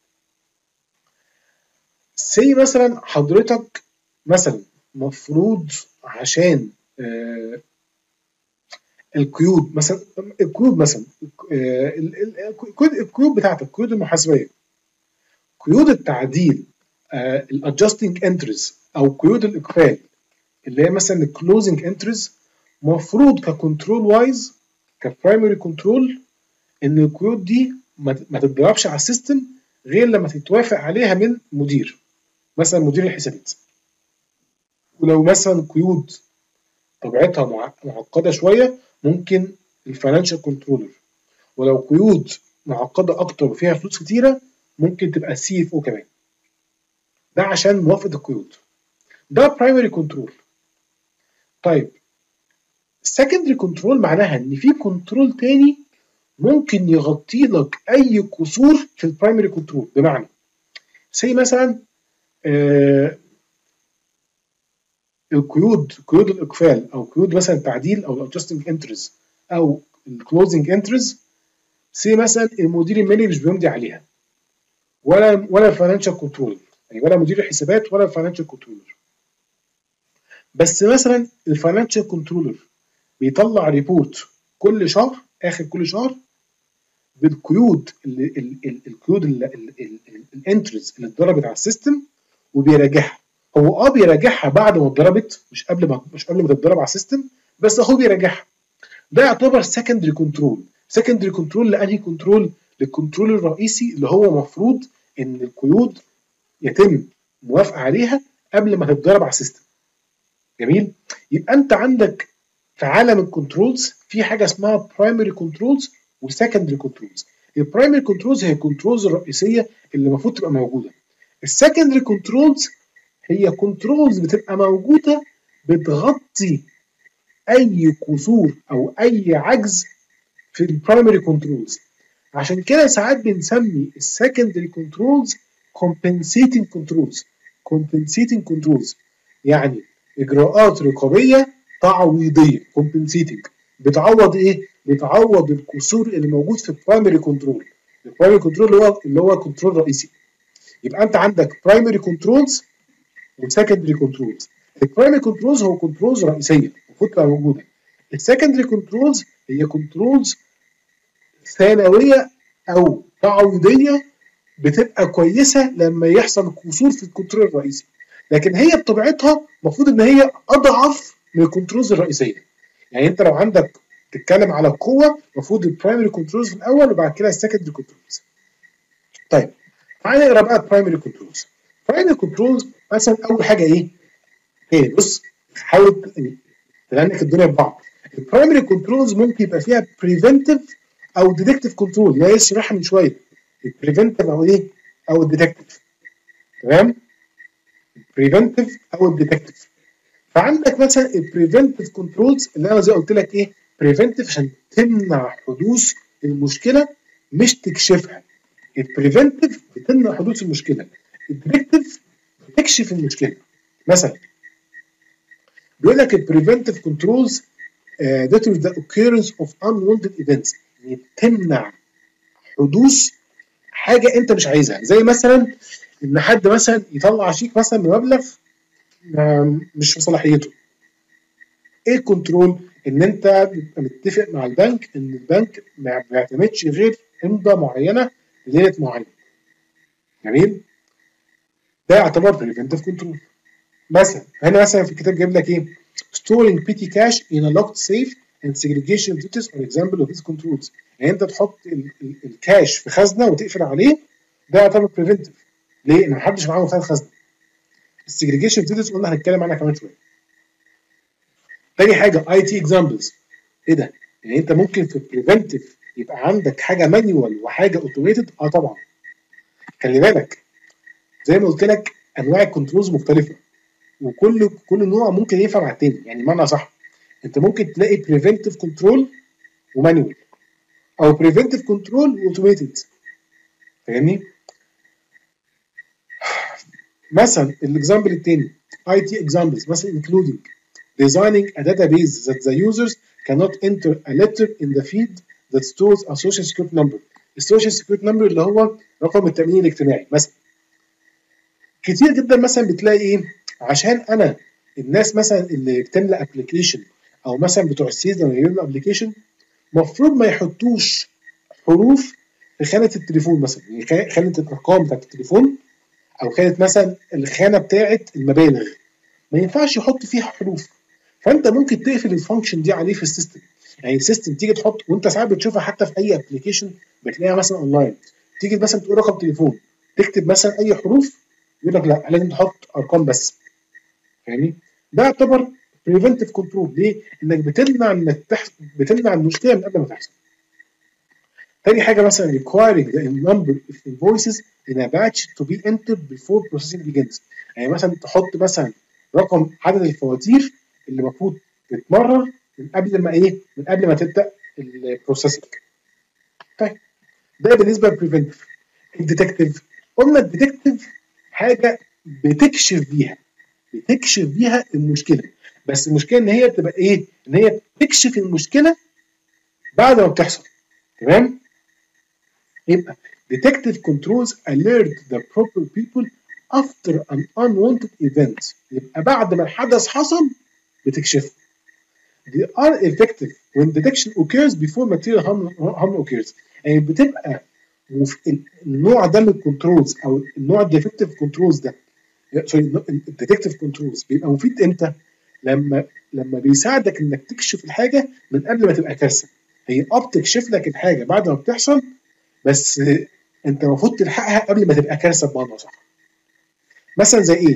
سي مثلا حضرتك مثلا مفروض عشان آه القيود مثلا القيود مثلا آه القيود بتاعتك، القيود المحاسبيه، قيود التعديل، الادجستنج انتريز او قيود الاقفال اللي هي مثلا الكلوزنج انتريز، مفروض ككنترول وايز كبرايمري كنترول ان القيود دي ما تتضربش على السيستم غير لما تتوافق عليها من مدير، مثلا مدير الحسابات. ولو مثلا قيود طبيعتها معقده شويه ممكن الفاينانشال كنترولر، ولو قيود معقده اكتر وفيها فلوس كتيره ممكن تبقى سي اف او كمان. ده عشان موافقه القيود. ده برايمري كنترول. طيب السكندري كنترول معناها ان في كنترول تاني ممكن يغطي لك اي قصور في البرايمري كنترول. بمعنى زي مثلا آه القيود قيود الاقفال او قيود مثلا التعديل او الادجستنج انترز او الكلوزنج انترز، زي مثلا المدير المالي مش بيمضي عليها ولا ولا الفاينانشال كنترول، يعني ولا مدير الحسابات ولا الفاينانشال كنترولر. بس مثلا الفاينانشال كنترولر بيطلع ريبورت كل شهر، اخر كل شهر، بالقيود القيود الانترز اللي اتضربت على السيستم وبيراجعها. هو اه بيراجعها بعد ما اتضربت، مش قبل ما مش قبل ما تتضرب على السيستم، بس هو بيراجعها. ده يعتبر سكندري كنترول. سكندري كنترول لانهي كنترول؟ للكنترول الرئيسي اللي هو مفروض ان القيود يتم موافقه عليها قبل ما تتضرب على السيستم. جميل. يبقى انت عندك في عالم الكنترولز في حاجه اسمها برايمري كنترولز وسكندري كنترولز. البرايمري كنترولز هي الكنترولز الرئيسيه اللي المفروض تبقى موجوده. السكندري كنترولز هي كنترولز بتبقى موجوده بتغطي اي قصور او اي عجز في البرايمري كنترولز. عشان كده ساعات بنسمي السكندري كنترولز compensating controls. compensating controls يعني اجراءات رقابيه تعويضيه. compensating بتعوض ايه؟ بتعوض القصور اللي موجود في البرايمري كنترول. البرايمري كنترول اللي هو اللي هو كنترول رئيسي. يبقى انت عندك برايمري كنترولز وسكندري كنترولز. البرايمري كنترولز هو كنترولز رئيسيه المفروض تبقى موجوده. السكندري كنترولز هي كنترولز ثانويه او تعويضيه بتبقى كويسه لما يحصل قصور في الكنترول الرئيسي، لكن هي بطبيعتها المفروض ان هي اضعف من الكنترولز الرئيسيه. يعني انت لو عندك تتكلم على القوه المفروض البرايمري كنترولز في الاول وبعد كده السكندري كنترولز. طيب تعالى نقرا بقى البرايمري كنترولز. البرايمري كنترولز مثلا اول حاجه ايه؟ ايه بص حاول تلانك الدنيا ببعض. البرايمري كنترولز ممكن يبقى فيها بريفنتيف او ديتكتيف كنترول، اللي هي شرحها من شويه. البريفنتيف او ايه؟ او الديتكتيف. تمام؟ البريفنتيف او الديتكتيف. فعندك مثلا البريفنتيف كنترولز اللي انا زي قلت لك ايه؟ بريفنتيف عشان تمنع حدوث المشكله مش تكشفها. البريفنتيف بتمنع حدوث المشكله. الديتكتيف بتكشف المشكله. مثلا بيقول لك البريفنتيف كنترولز deter the occurrence of unwanted events، يعني تمنع حدوث حاجه انت مش عايزها. زي مثلا ان حد مثلا يطلع شيك مثلا بمبلغ مش في صلاحيته. ايه الكنترول؟ ان انت بتبقى متفق مع البنك ان البنك ما بيعتمدش غير امضاء معينه لديت معينه. جميل؟ ده يعتبر بريفنتيف كنترول. مثلا هنا مثلا في الكتاب جايب لك ايه؟ storing petty cash in a locked safe and segregation duties are example of these controls. يعني انت تحط ال ال الكاش في خزنه وتقفل عليه، ده يعتبر بريفنتيف. ليه؟ ان محدش معاه مفتاح خزنه. السجريجيشن ديوتيز قلنا هنتكلم عنها كمان شويه. تاني حاجه اي تي اكزامبلز. ايه ده؟ يعني انت ممكن في البريفنتيف يبقى عندك حاجه مانيوال وحاجه اوتوميتد. اه طبعا. خلي بالك زي ما قلت لك انواع الكنترولز مختلفه وكل كل نوع ممكن ينفع مع التاني. يعني معنى صح انت ممكن تلاقي بريفنتيف كنترول ومانيوال او بريفنتيف كنترول واوتوميتد. فاهمني؟ مثلا الاكزامبل التاني اي تي اكزامبلز مثلا including designing a database that the users cannot enter a letter in the field that stores a social security number. السوشيال سكيورتي نمبر اللي هو رقم التأمين الاجتماعي مثلا. كتير جدا مثلا بتلاقي ايه؟ عشان انا الناس مثلا اللي بتملى ابلكيشن او مثلا بتوع السيلز لما يعملوا ابلكيشن المفروض ما يحطوش حروف في خانه التليفون مثلا، يعني خانه الارقام بتاعت التليفون او خانه مثلا الخانه بتاعت المبالغ ما ينفعش يحط فيها حروف. فانت ممكن تقفل الفانكشن دي عليه في السيستم. يعني السيستم تيجي تحط، وانت ساعات بتشوفها حتى في اي ابلكيشن بتلاقيها مثلا اونلاين، تيجي مثلا تقول رقم تليفون تكتب مثلا اي حروف يقول لك لا لازم تحط ارقام بس. فاهمني؟ ده يعتبر بريفنتيف كنترول. ليه؟ انك بتمنع انك تحصل، بتمنع المشكله من قبل ما تحصل. تاني حاجه مثلا requiring the number of invoices in a batch to be entered before processing begins. يعني مثلا تحط مثلا رقم عدد الفواتير اللي المفروض تتمرر من قبل ما ايه؟ من قبل ما تبدا البروسيسنج. طيب ده بالنسبه للبريفنتيف. الديتكتيف قلنا الديتكتيف حاجه بتكشف بيها بتكشف بيها المشكله، بس المشكله ان هي بتبقى ايه؟ ان هي بتكشف المشكله بعد ما بتحصل. تمام؟ يبقى detective controls alert the proper people after an unwanted event. يبقى بعد ما الحدث حصل بتكشفه. They are effective when detection occurs before material harm, harm occurs. يعني بتبقى النوع ده من الكنترولز او النوع الديفكتيف كنترولز ده سوري الديتكتيف كنترولز بيبقى مفيد امتى؟ لما لما بيساعدك انك تكشف الحاجه من قبل ما تبقى كارثه. هي اه بتكشف لك الحاجه بعد ما بتحصل، بس انت المفروض تلحقها قبل ما تبقى كارثه بمعنى صح. مثلا زي ايه؟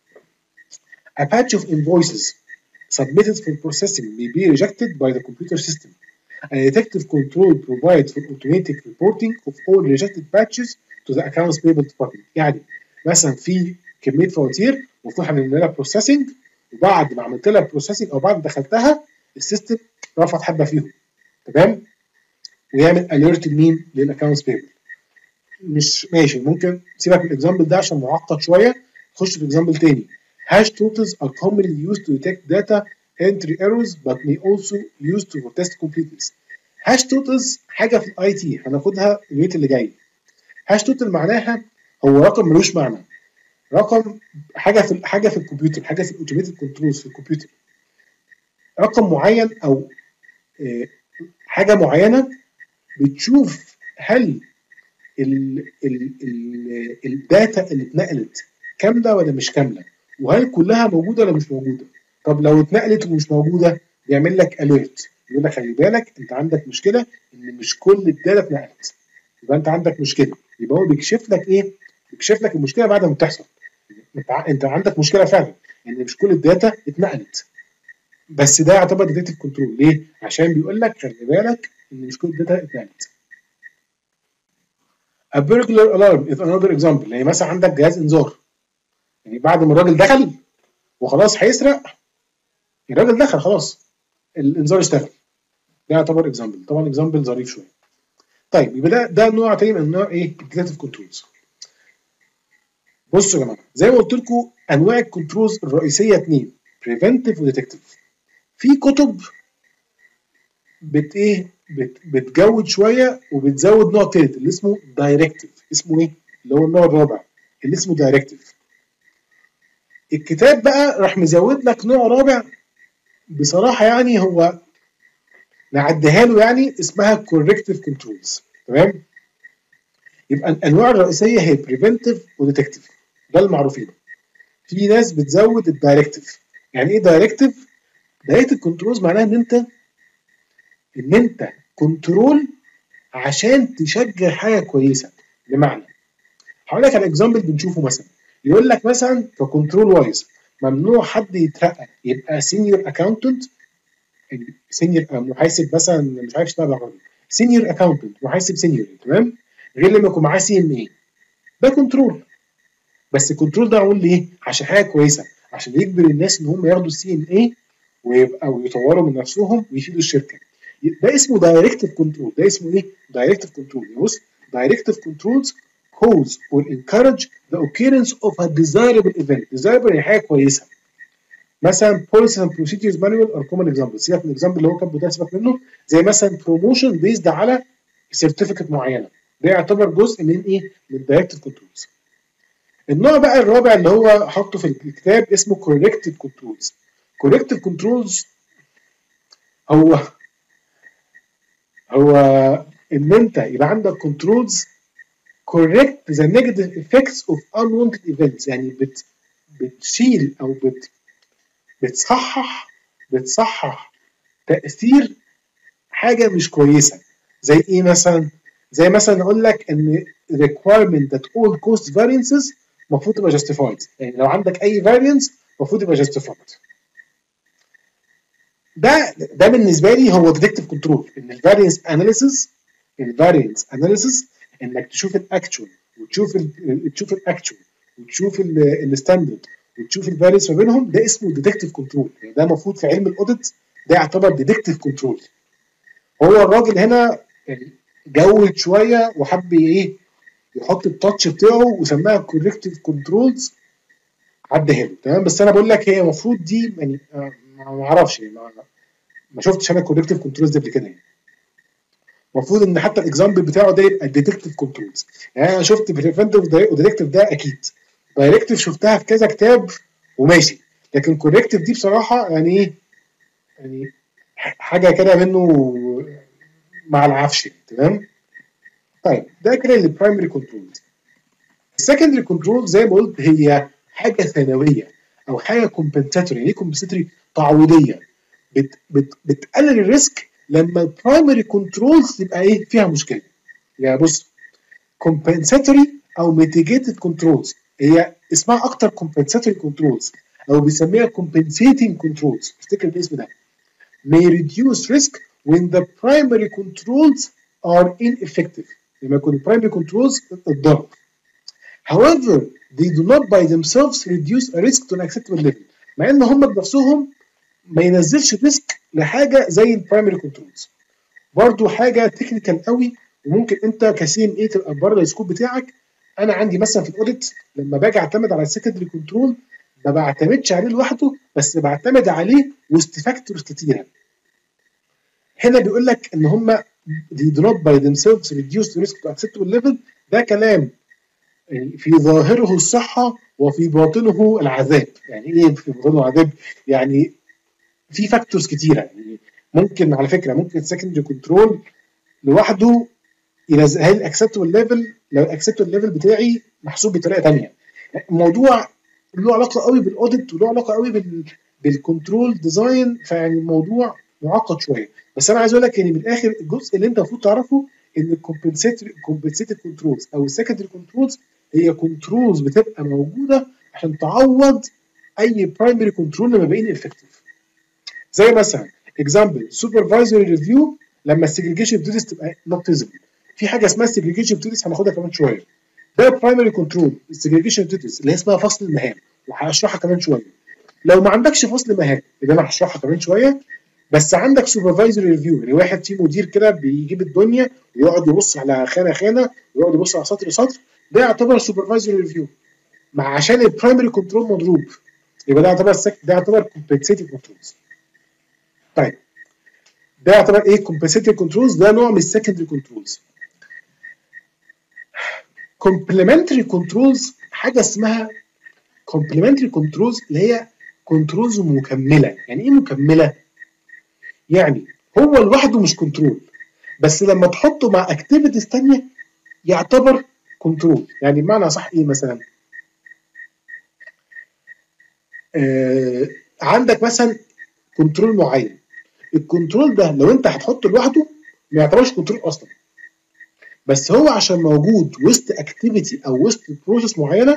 A batch of invoices submitted for processing may be rejected by the computer system. A detective control provides for automatic reporting of all rejected batches to the accounts payable department. يعني مثلا في كميه فواتير المفروض هنعمل لها بروسيسنج، وبعد ما عملت لها بروسيسنج او بعد ما دخلتها السيستم رفض حبه فيهم. تمام؟ ويعمل اليرت لمين؟ للاكونتس بيبل. مش ماشي، ممكن سيبك من الاكزامبل ده عشان معقد شويه، خش في اكزامبل تاني. Hash totals are commonly used to detect data entry errors but may also used to test completeness. Hash totals حاجه في الاي تي هناخدها الويت اللي جاي. هاش توتال معناها هو رقم ملوش معنى، رقم حاجه في حاجه في الكمبيوتر، حاجه في الاوتوميتد كنترولز في الكمبيوتر، رقم معين او حاجه معينه بتشوف هل ال ال ال الداتا اللي اتنقلت كامله ولا مش كامله، وهل كلها موجوده ولا مش موجوده. طب لو اتنقلت ومش موجوده بيعمل لك اليرت، يقول لك خلي بالك انت عندك مشكله ان مش كل الداتا اتنقلت، يبقى انت عندك مشكله. يبقى هو بيكشف لك ايه؟ بيكشف لك المشكله بعد ما بتحصل. انت انت عندك مشكله فعلا ان مش كل الداتا اتنقلت، بس ده يعتبر ديتكتيف كنترول. ليه؟ عشان بيقول لك خلي بالك ان مش كل الداتا اتنقلت. A burglar alarm is another example. يعني مثلا عندك جهاز انذار، يعني بعد ما الراجل دخل وخلاص هيسرق، الراجل دخل خلاص الانذار اشتغل، ده يعتبر اكزامبل. طبعا اكزامبل ظريف شويه. طيب يبقى ده ده نوع تاني من انواع ايه؟ الديتكتيف كنترولز. بصوا يا جماعه، زي ما قلت لكم انواع الكنترولز الرئيسيه اثنين، بريفنتيف وديتكتيف. في كتب بت ايه بت بتجود شويه وبتزود نوع ثالث اللي اسمه دايركتيف. اسمه ايه؟ اللي هو النوع الرابع اللي اسمه دايركتيف. الكتاب بقى راح مزود لك نوع رابع، بصراحه يعني هو نعديها له، يعني اسمها كوركتيف كنترولز. تمام؟ يبقى الانواع الرئيسيه هي بريفنتيف وديتكتيف، ده المعروفين. في ناس بتزود الدايركتيف. يعني ايه دايركتيف؟ دايركتيف كنترولز معناها ان انت ان انت كنترول عشان تشجع حاجه كويسه. بمعنى هقول لك على اكزامبل بنشوفه، مثلا يقول لك مثلا ككنترول وايز ممنوع حد يترقى يبقى سينيور اكاونتنت، سينيور محاسب مثلا، مش عارف اشتغل بالعربي، سينيور اكاونتنت محاسب سينيور، تمام؟ غير لما يكون معاه سي ام اي، ده كنترول. بس الكنترول ده اقول ليه؟ عشان حاجه كويسه، عشان يجبر الناس ان هم ياخدوا السي ام اي ويبقوا يطوروا من نفسهم ويفيدوا الشركه. ده اسمه دايركتيف كنترول. ده اسمه ايه؟ دايركتيف كنترول. بص، دايركتيف كنترولز cause or encourage the occurrence of a desirable event. desirable يعني حاجه كويسه. مثلا policies and procedures manual are common examples. سيبك من الاكزامبل اللي هو كاتبه ده، سيبك منه. زي مثلا promotion based على سيرتيفيكت معينه، ده يعتبر جزء من ايه؟ من الدايركتيف كنترولز. النوع بقى الرابع اللي هو حاطه في الكتاب اسمه corrective controls. corrective controls هو هو ان انت يبقى عندك كنترولز correct the negative effects of unwanted events. يعني بت بتشيل او بت بتصحح بتصحح تأثير حاجة مش كويسة. زي ايه مثلا؟ زي مثلا اقول لك ان requirement that all cost variances المفروض تبقى justified. يعني لو عندك اي variance المفروض يبقى justified. ده ده بالنسبه لي هو ديتكتيف كنترول. ان الفارينس اناليسيس الفارينس اناليسيس انك تشوف الاكتشوال وتشوف ال تشوف الاكتشوال وتشوف الستاندرد وتشوف الفارينس ما بينهم، ده اسمه ديتكتيف كنترول. يعني ده المفروض في علم الاوديت ده يعتبر ديتكتيف كنترول. هو الراجل هنا جود شويه وحب ايه يحط التاتش بتاعه وسماها كوركتيف كنترولز عدها له. تمام. بس انا بقول لك هي المفروض دي يعني آه، ما اعرفش يعني ما, ما شفتش انا كوركتيف كنترولز دي قبل كده يعني. المفروض ان حتى الاكزامبل بتاعه ده يبقى ديتكتيف كنترولز. يعني انا شفت بريفنتيف وديتكتيف ده اكيد، دايركتيف شفتها في كذا كتاب وماشي، لكن كوركتيف دي بصراحه يعني ايه، يعني حاجه كده منه مع العفش. تمام. طيب ده كده البرايمري كنترولز. السكندري كنترول زي ما قلت هي حاجه ثانويه او حاجه كومبنساتوري. يعني ايه كومبنساتوري؟ تعويضيه، بت بت بتقلل الريسك لما البرايمري كنترولز تبقى ايه فيها مشكله. يعني بص، compensatory او mitigated controls هي اسمها اكتر compensatory controls او بيسميها compensating controls، افتكر الاسم ده. may reduce risk when the primary controls are ineffective، لما يكون primary controls اتضرب. however they do not by themselves reduce a risk to an acceptable level، مع ان هم بنفسهم ما ينزلش ريسك لحاجه زي البرايمري كنترولز. برضو حاجه تكنيكال قوي وممكن انت كسي ام اي تبقى بره السكوب بتاعك. انا عندي مثلا في الاوديت لما باجي اعتمد على السكندري كنترول ما بعتمدش عليه لوحده، بس بعتمد عليه وسط فاكتورز كتيره. هنا بيقول لك ان هم they do not by themselves reduce the risk to acceptable level. ده كلام في ظاهره الصحه وفي باطنه العذاب. يعني ايه في باطنه العذاب؟ يعني في فاكتورز كتيره. يعني ممكن على فكره ممكن السكندري كنترول لوحده ينزلها لي الاكسبتبل ليفل لو الاكسبتبل ليفل بتاعي محسوب بطريقه ثانيه. الموضوع له علاقه قوي بالاوديت وله علاقه قوي بال بالكنترول ديزاين، فيعني الموضوع معقد شويه. بس انا عايز اقول لك يعني من الاخر الجزء اللي انت المفروض تعرفه ان الكومبنسيتد كومبنسيتد كنترولز او السكندري كنترولز هي كنترولز بتبقى موجوده عشان تعوض اي برايمري كنترول لما بقين افكتيف. زي مثلا اكزامبل سوبرفايزري ريفيو لما السيجريجيشن ديوتيز تبقى نوت فيزبل. في حاجه اسمها السيجريجيشن ديوتيز هناخدها كمان شويه. ده برايمري كنترول السيجريجيشن ديوتيز اللي هي اسمها فصل المهام وهشرحها كمان شويه. لو ما عندكش فصل مهام اللي انا هشرحها كمان شويه، بس عندك سوبرفايزري ريفيو يعني واحد في مدير كده بيجيب الدنيا ويقعد يبص على خانه خانه ويقعد يبص على سطر سطر، ده يعتبر سوبرفايزري ريفيو. مع عشان البرايمري كنترول مضروب يبقى ده يعتبر سك... ده يعتبر كومبنسيتيف كنترولز. طيب ده يعتبر ايه كومبنسيتيف كنترولز؟ ده نوع من السكندري كنترولز. كومبلمنتري كنترولز حاجه اسمها كومبلمنتري كنترولز اللي هي كنترولز مكمله. يعني ايه مكمله؟ يعني هو لوحده مش كنترول، بس لما تحطه مع اكتيفيتيز ثانيه يعتبر كنترول. يعني بمعنى صح ايه مثلا؟ آه عندك مثلا كنترول معين، الكنترول ده لو انت هتحطه لوحده ما يعتبرش كنترول اصلا، بس هو عشان موجود وسط اكتيفيتي او وسط بروسيس معينه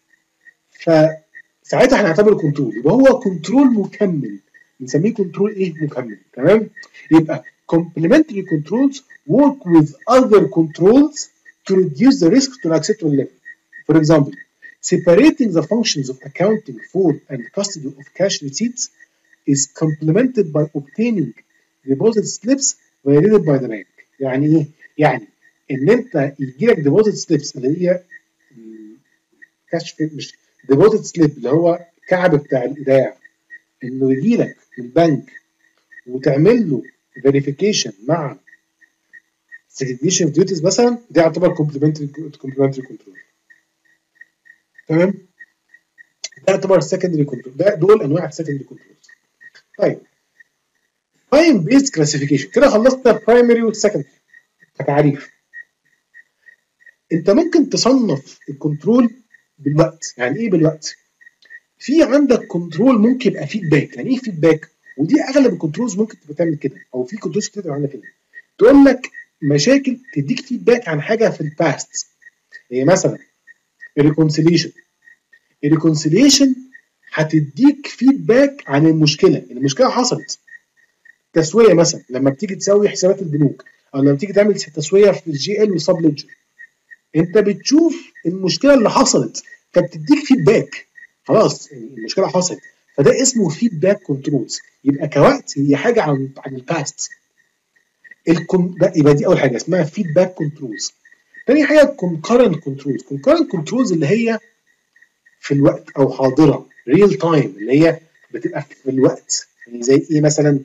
فساعتها هنعتبره كنترول. يبقى هو كنترول مكمل، بنسميه كنترول ايه مكمل. تمام. يبقى complementary controls work with other controls to reduce the risk to an acceptable level. For example, separating the functions of accounting for and custody of cash receipts is complemented by obtaining deposit slips validated by the bank. يعني ايه؟ يعني ان انت يجي لك deposit slips اللي هي كاش مش deposit slip اللي هو كعب بتاع الايداع، انه يجي لك من البنك وتعمل له فيريفيكيشن مع segregation of duties مثلا، ده يعتبر complementary complementary control. تمام. ده يعتبر secondary control. ده دول انواع السكندري كنترول. طيب time based classification كده خلصنا primary والسكندري كتعريف. انت ممكن تصنف الكنترول بالوقت. يعني ايه بالوقت؟ في عندك كنترول ممكن يبقى فيدباك. يعني ايه فيدباك؟ ودي اغلب الكنترولز ممكن تبقى تعمل كده، او في كنترولز كتير عامله كده، تقول لك مشاكل تديك فيدباك عن حاجه في الباست. هي مثلا الريكونسيليشن الريكونسيليشن هتديك فيدباك عن المشكله. المشكله حصلت. تسويه مثلا لما بتيجي تسوي حسابات البنوك او لما بتيجي تعمل تسويه في الجي ال وسب ليدجر، انت بتشوف المشكله اللي حصلت فبتديك فيدباك. خلاص المشكله حصلت، فده اسمه فيدباك كنترولز. يبقى كوقت هي حاجه عن عن الباست. الكم ده يبقى دي اول حاجه اسمها فيدباك كنترولز. تاني حاجه concurrent controls. concurrent controls اللي هي في الوقت او حاضره real time، اللي هي بتبقى في الوقت. يعني زي ايه مثلا؟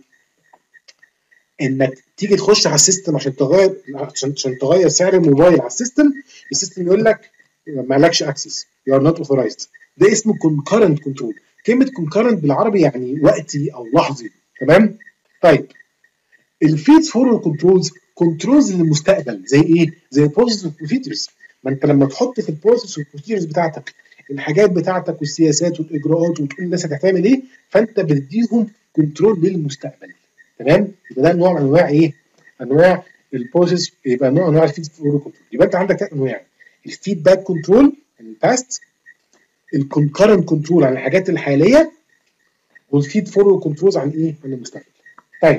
انك تيجي تخش على السيستم عشان تغير عشان عشان تغير سعر الموبايل على السيستم، السيستم يقول لك مالكش اكسس، يو ار نوت اوثرايزد. ده اسمه concurrent control. كلمه concurrent بالعربي يعني وقتي او لحظي. تمام؟ طيب الفيد فورورد كنترولز، كنترولز للمستقبل زي ايه؟ زي البروسيس والبروسيجرز. ما انت لما تحط في البروسيس والبروسيجرز بتاعتك الحاجات بتاعتك والسياسات والاجراءات وتقول للناس هتعمل ايه، فانت بتديهم كنترول للمستقبل. تمام؟ يبقى ده نوع من انواع ايه؟ انواع البروسيس، يبقى نوع من انواع الفيد فورورد كنترول. يبقى انت عندك ثلاث انواع: الفيدباك كنترول الباست، الكونكرنت كنترول عن الحاجات الحاليه، والفيد فورورد كنترولز عن ايه؟ عن المستقبل. طيب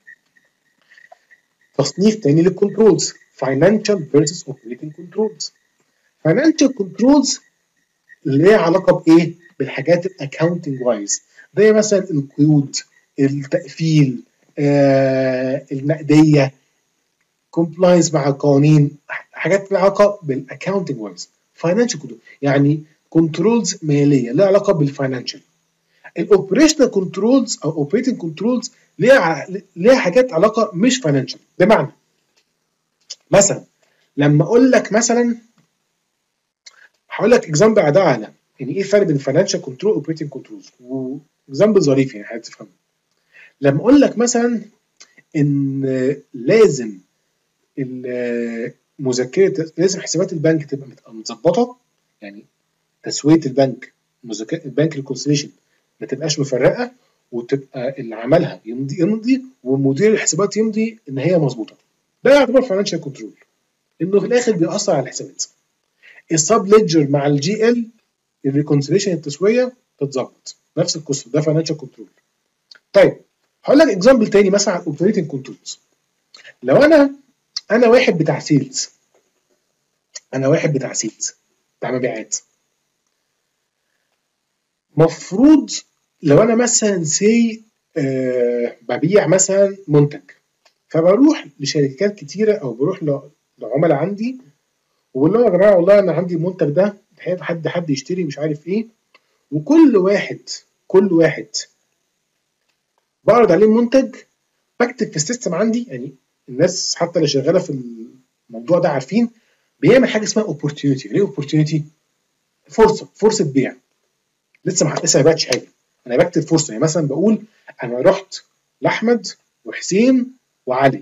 تصنيف تاني للكنترولز: financial versus operating controls. financial controls اللي ليها علاقه بايه؟ بالحاجات الاكاونتنج وايز، زي مثلا القيود، التقفيل، آه، النقديه، كومبلاينس مع القوانين، حاجات لها علاقه بالاكاونتنج وايز. financial control يعني كنترولز ماليه لها علاقه بالفاينانشال. الاوبريشنال كنترولز او اوبريتنج كنترولز ليها ليها حاجات علاقه مش فاينانشال. بمعنى مثلا لما اقول لك مثلا، هقول لك اكزامبل على ده على يعني ايه الفرق بين فاينانشال كنترول واوبريتنج كنترولز، واكزامبل ظريف يعني هتفهم. لما اقول لك مثلا ان لازم مذكره، لازم حسابات البنك تبقى متظبطه، يعني تسويه البنك، البنك ريكونسيليشن ما تبقاش مفرقه، وتبقى اللي عملها يمضي يمضي ومدير الحسابات يمضي ان هي مظبوطه. ده يعتبر فاينانشال كنترول، انه في الاخر بيأثر على الحسابات. السب ليدجر مع الجي ال، الريكونسيليشن التسويه تتظبط، نفس القصه، ده فاينانشال كنترول. طيب هقول لك اكزامبل تاني مثلا على الاوبريتنج كنترولز. لو انا انا واحد بتاع سيلز، انا واحد بتاع سيلز بتاع مبيعات، مفروض لو انا مثلا سي آه ببيع مثلا منتج، فبروح لشركات كتيره او بروح لعملاء عندي وبقول لهم يا جماعه والله انا عندي المنتج ده، تحب حد حد يشتري مش عارف ايه، وكل واحد كل واحد بعرض عليه المنتج، بكتب في السيستم عندي، يعني الناس حتى اللي شغاله في الموضوع ده عارفين، بيعمل حاجه اسمها اوبورتيونيتي. ليه اوبورتيونيتي؟ فرصه فرصه بيع، لسه ما لسه ما بعتش حاجه، انا بكتب فرصه. يعني مثلا بقول انا رحت لاحمد وحسين وعلي،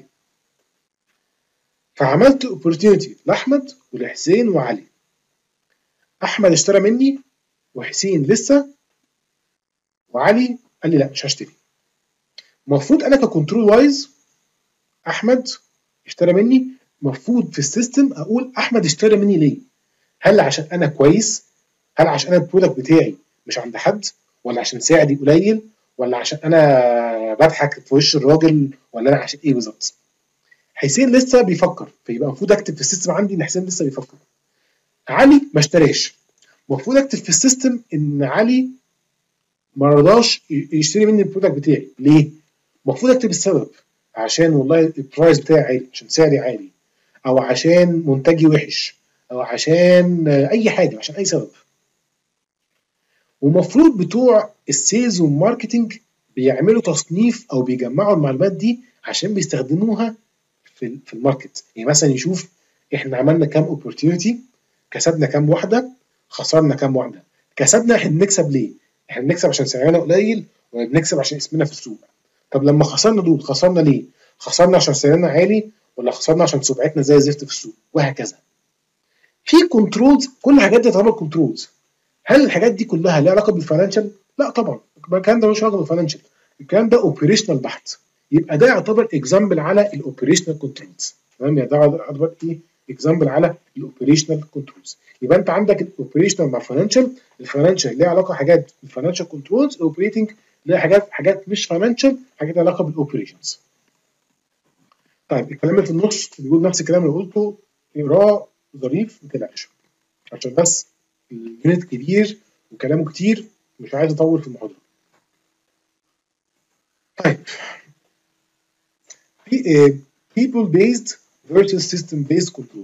فعملت اوبورتيونيتي لاحمد ولحسين وعلي. احمد اشترى مني وحسين لسه، وعلي قال لي لا مش هشتري. المفروض انا ككنترول وايز احمد اشترى مني، المفروض في السيستم اقول احمد اشترى مني ليه؟ هل عشان انا كويس؟ هل عشان انا البرودكت بتاعي مش عند حد؟ ولا عشان سعري قليل؟ ولا عشان انا بضحك في وش الراجل؟ ولا انا عشان ايه بالظبط؟ حسين لسه بيفكر، فيبقى المفروض اكتب في السيستم عندي ان حسين لسه بيفكر. علي ما اشتراش، المفروض اكتب في السيستم ان علي ما رضاش يشتري مني البرودكت بتاعي ليه؟ المفروض اكتب السبب، عشان والله البرايس بتاعي عالي، عشان سعري عالي، او عشان منتجي وحش، او عشان اي حاجه، عشان اي سبب. ومفروض بتوع السيلز والماركتنج بيعملوا تصنيف او بيجمعوا المعلومات دي عشان بيستخدموها في في الماركت. يعني مثلا يشوف احنا عملنا كام اوبورتيونيتي، كسبنا كام واحده، خسرنا كام واحده. كسبنا احنا بنكسب ليه؟ احنا بنكسب عشان سعرنا قليل ولا بنكسب عشان اسمنا في السوق؟ طب لما خسرنا دول خسرنا ليه؟ خسرنا عشان سعرنا عالي ولا خسرنا عشان سمعتنا زي الزفت في السوق؟ وهكذا. في كنترولز، كل الحاجات دي تعتبر كنترولز. هل الحاجات دي كلها ليها علاقه بالفاينانشال؟ لا طبعا، الكلام ده ملوش علاقه بالفاينانشال، الكلام ده اوبريشنال بحت. يبقى ده يعتبر اكزامبل على الاوبريشنال كنترولز. تمام؟ يعني ده يعتبر ايه؟ اكزامبل على الاوبريشنال كنترولز. يبقى انت عندك الاوبريشنال مع الفاينانشال، الفاينانشال ليها علاقه حاجات بالفاينانشال كنترولز، الاوبريتنج ليها حاجات حاجات مش فاينانشال، حاجات ليها علاقه بالاوبريشنز. طيب الكلام اللي في النص بيقول نفس الكلام اللي قلته، اقراه ظريف ما تقلقش، عشان بس اليونت كبير وكلامه كتير، مش عايز اطول في المحاضره. طيب في people based versus system based controls.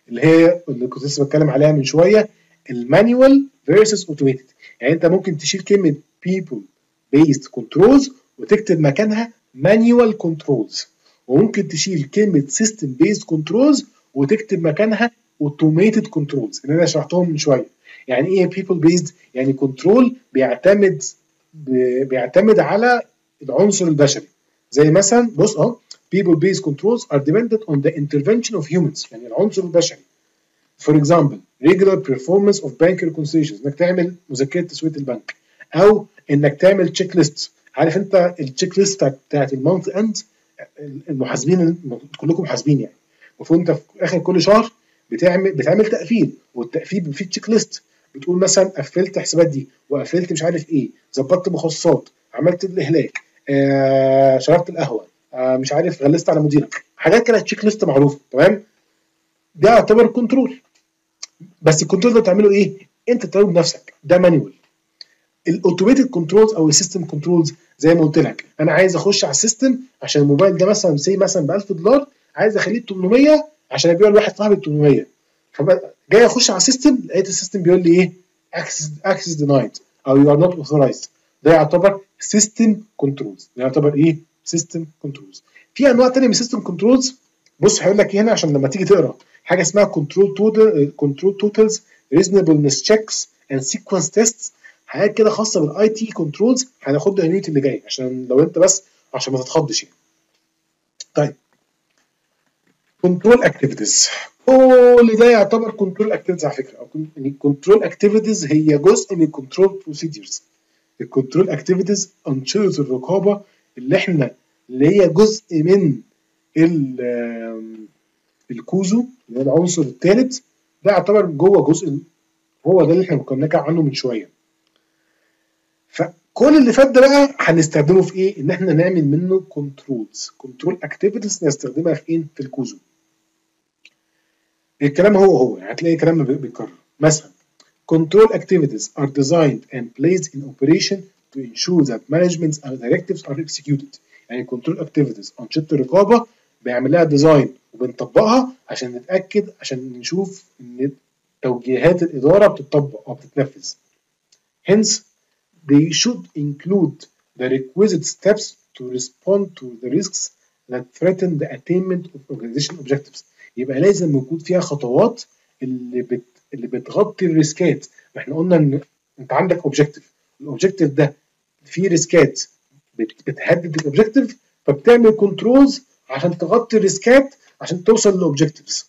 اللي هي اللي كنت لسه بتكلم عليها من شويه، المانيوال فيرسس اوتوميتد. يعني انت ممكن تشيل كلمه people based controls وتكتب مكانها manual controls، وممكن تشيل كلمه system based controls وتكتب مكانها automated controls اللي انا شرحتهم من شويه. يعني ايه people based؟ يعني كنترول بيعتمد بيعتمد على العنصر البشري، زي مثلا بص اهو people based controls are dependent on the intervention of humans، يعني العنصر البشري. For example regular performance of bank reconciliations، انك تعمل مذكره تسويه البنك، او انك تعمل تشيك ليست. عارف انت التشيك ليست بتاعت المانث اند، المحاسبين كلكم محاسبين يعني، المفروض انت في اخر كل شهر بتعمل بتعمل تقفيل، والتقفيل فيه تشيك ليست، بتقول مثلا قفلت حسابات دي، وقفلت مش عارف ايه، ظبطت مخصصات، عملت الاهلاك، آه شربت القهوه، آه مش عارف غلست على مديرك، حاجات كده تشيك ليست معروفه. تمام، ده يعتبر كنترول، بس الكنترول ده بتعمله ايه؟ انت بتعمله بنفسك، ده مانيوال. الاوتوميتد كنترولز او السيستم كنترولز زي ما قلت لك، انا عايز اخش على السيستم عشان الموبايل ده مثلا سي مثلا ب ألف دولار، عايز اخليه ب ثمانمية عشان ابيعه لواحد صاحبي ب ثمانمية، فجاي اخش على السيستم لقيت السيستم بيقول لي ايه؟ اكسس اكسس دينايد او يو ار نوت اوثرايزد. ده يعتبر سيستم كنترولز، ده يعتبر ايه؟ سيستم كنترولز. في انواع ثانيه من السيستم كنترولز، بص هقول لك هنا عشان لما تيجي تقرا حاجه اسمها كنترول توتال كنترول توتالز ريزونبلنس تشيكس اند سيكونس تيستس، حاجات كده خاصه بالاي تي كنترولز، هناخدها اليونت اللي جاي عشان لو انت بس عشان ما تتخضش يعني. طيب كنترول اكتيفيتيز، كل ده يعتبر كنترول اكتيفيتيز على فكره، او كنترول اكتيفيتيز هي جزء من الكنترول بروسيدجرز. الكنترول اكتيفيتيز انشطه الرقابه اللي احنا اللي هي جزء من الكوزو اللي هو العنصر الثالث، ده يعتبر جوه جزء، هو ده اللي احنا كنا بنتكلم عنه من شويه. فكل اللي فات ده بقى هنستخدمه في ايه؟ ان احنا نعمل منه كنترولز، كنترول اكتيفيتيز نستخدمها في ايه؟ في الكوزو. الكلام هو هو يعني هتلاقي كلام بيتكرر. مثلا control activities are designed and placed in operation to ensure that management and directives are executed. يعني control activities أنشطة الرقابة بيعمل لها ديزاين وبنطبقها عشان نتأكد، عشان نشوف إن توجيهات الإدارة بتطبق أو بتتنفذ. Hence they should include the requisite steps to respond to the risks that threaten the attainment of organization objectives. يبقى لازم يكون فيها خطوات اللي بت اللي بتغطي الريسكات. احنا قلنا ان انت عندك اوبجكتيف، الاوبجكتيف ده فيه ريسكات بتهدد الاوبجكتيف، فبتعمل كنترولز عشان تغطي الريسكات عشان توصل للاوبجكتيفز.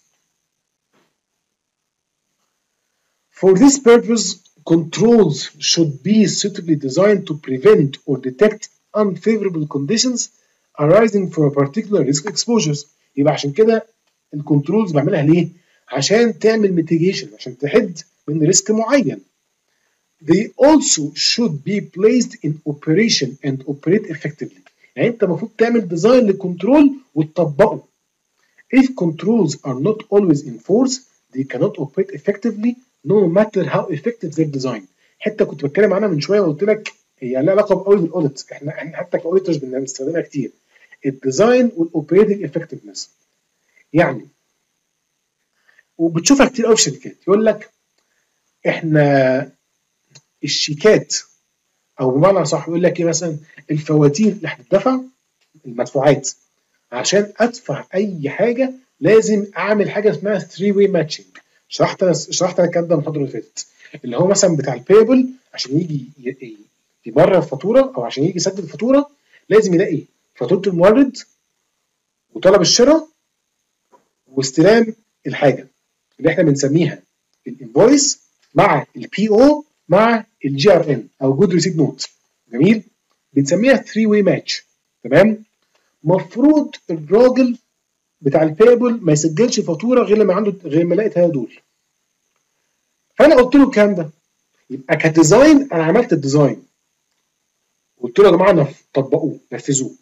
For this purpose, controls should be suitably designed to prevent or detect unfavorable conditions arising from a particular risk exposures. يبقى عشان كده الكنترولز بعملها ليه؟ عشان تعمل ميتيجيشن، عشان تحد من ريسك معين. They also should be placed in operation and operate effectively. يعني انت المفروض تعمل ديزاين للكنترول وتطبقه. If controls are not always in force, they cannot operate effectively no matter how effective their design. حتى كنت بتكلم عنها من شويه وقلت لك هي لها علاقه قوي بالاوديت، احنا احنا حتى كاوديتورز بنستخدمها كتير، الديزاين والاوبريتنج افكتفنس. يعني وبتشوفها كتير قوي في الشركات، يقول لك احنا الشيكات، او بمعنى صح يقول لك ايه مثلا، الفواتير اللي هتدفع المدفوعات، عشان ادفع اي حاجه لازم اعمل حاجه اسمها ثري واي ماتشنج. شرحت انا شرحت انا الكلام ده المحاضره اللي فاتت، اللي هو مثلا بتاع البيبل عشان يجي يبرر الفاتوره او عشان يجي يسدد الفاتوره لازم يلاقي فاتوره المورد وطلب الشراء واستلام الحاجه اللي احنا بنسميها الانفويس مع البي او مع الجي ار ان او جود ريسيت نوت. جميل، بنسميها ثري واي ماتش. تمام، مفروض الراجل بتاع البيبل ما يسجلش فاتوره غير لما عنده غير ما لقيت هذا دول. فانا قلت له الكلام ده، يبقى كديزاين انا عملت الديزاين قلت له يا جماعه طبقوه نفذوه.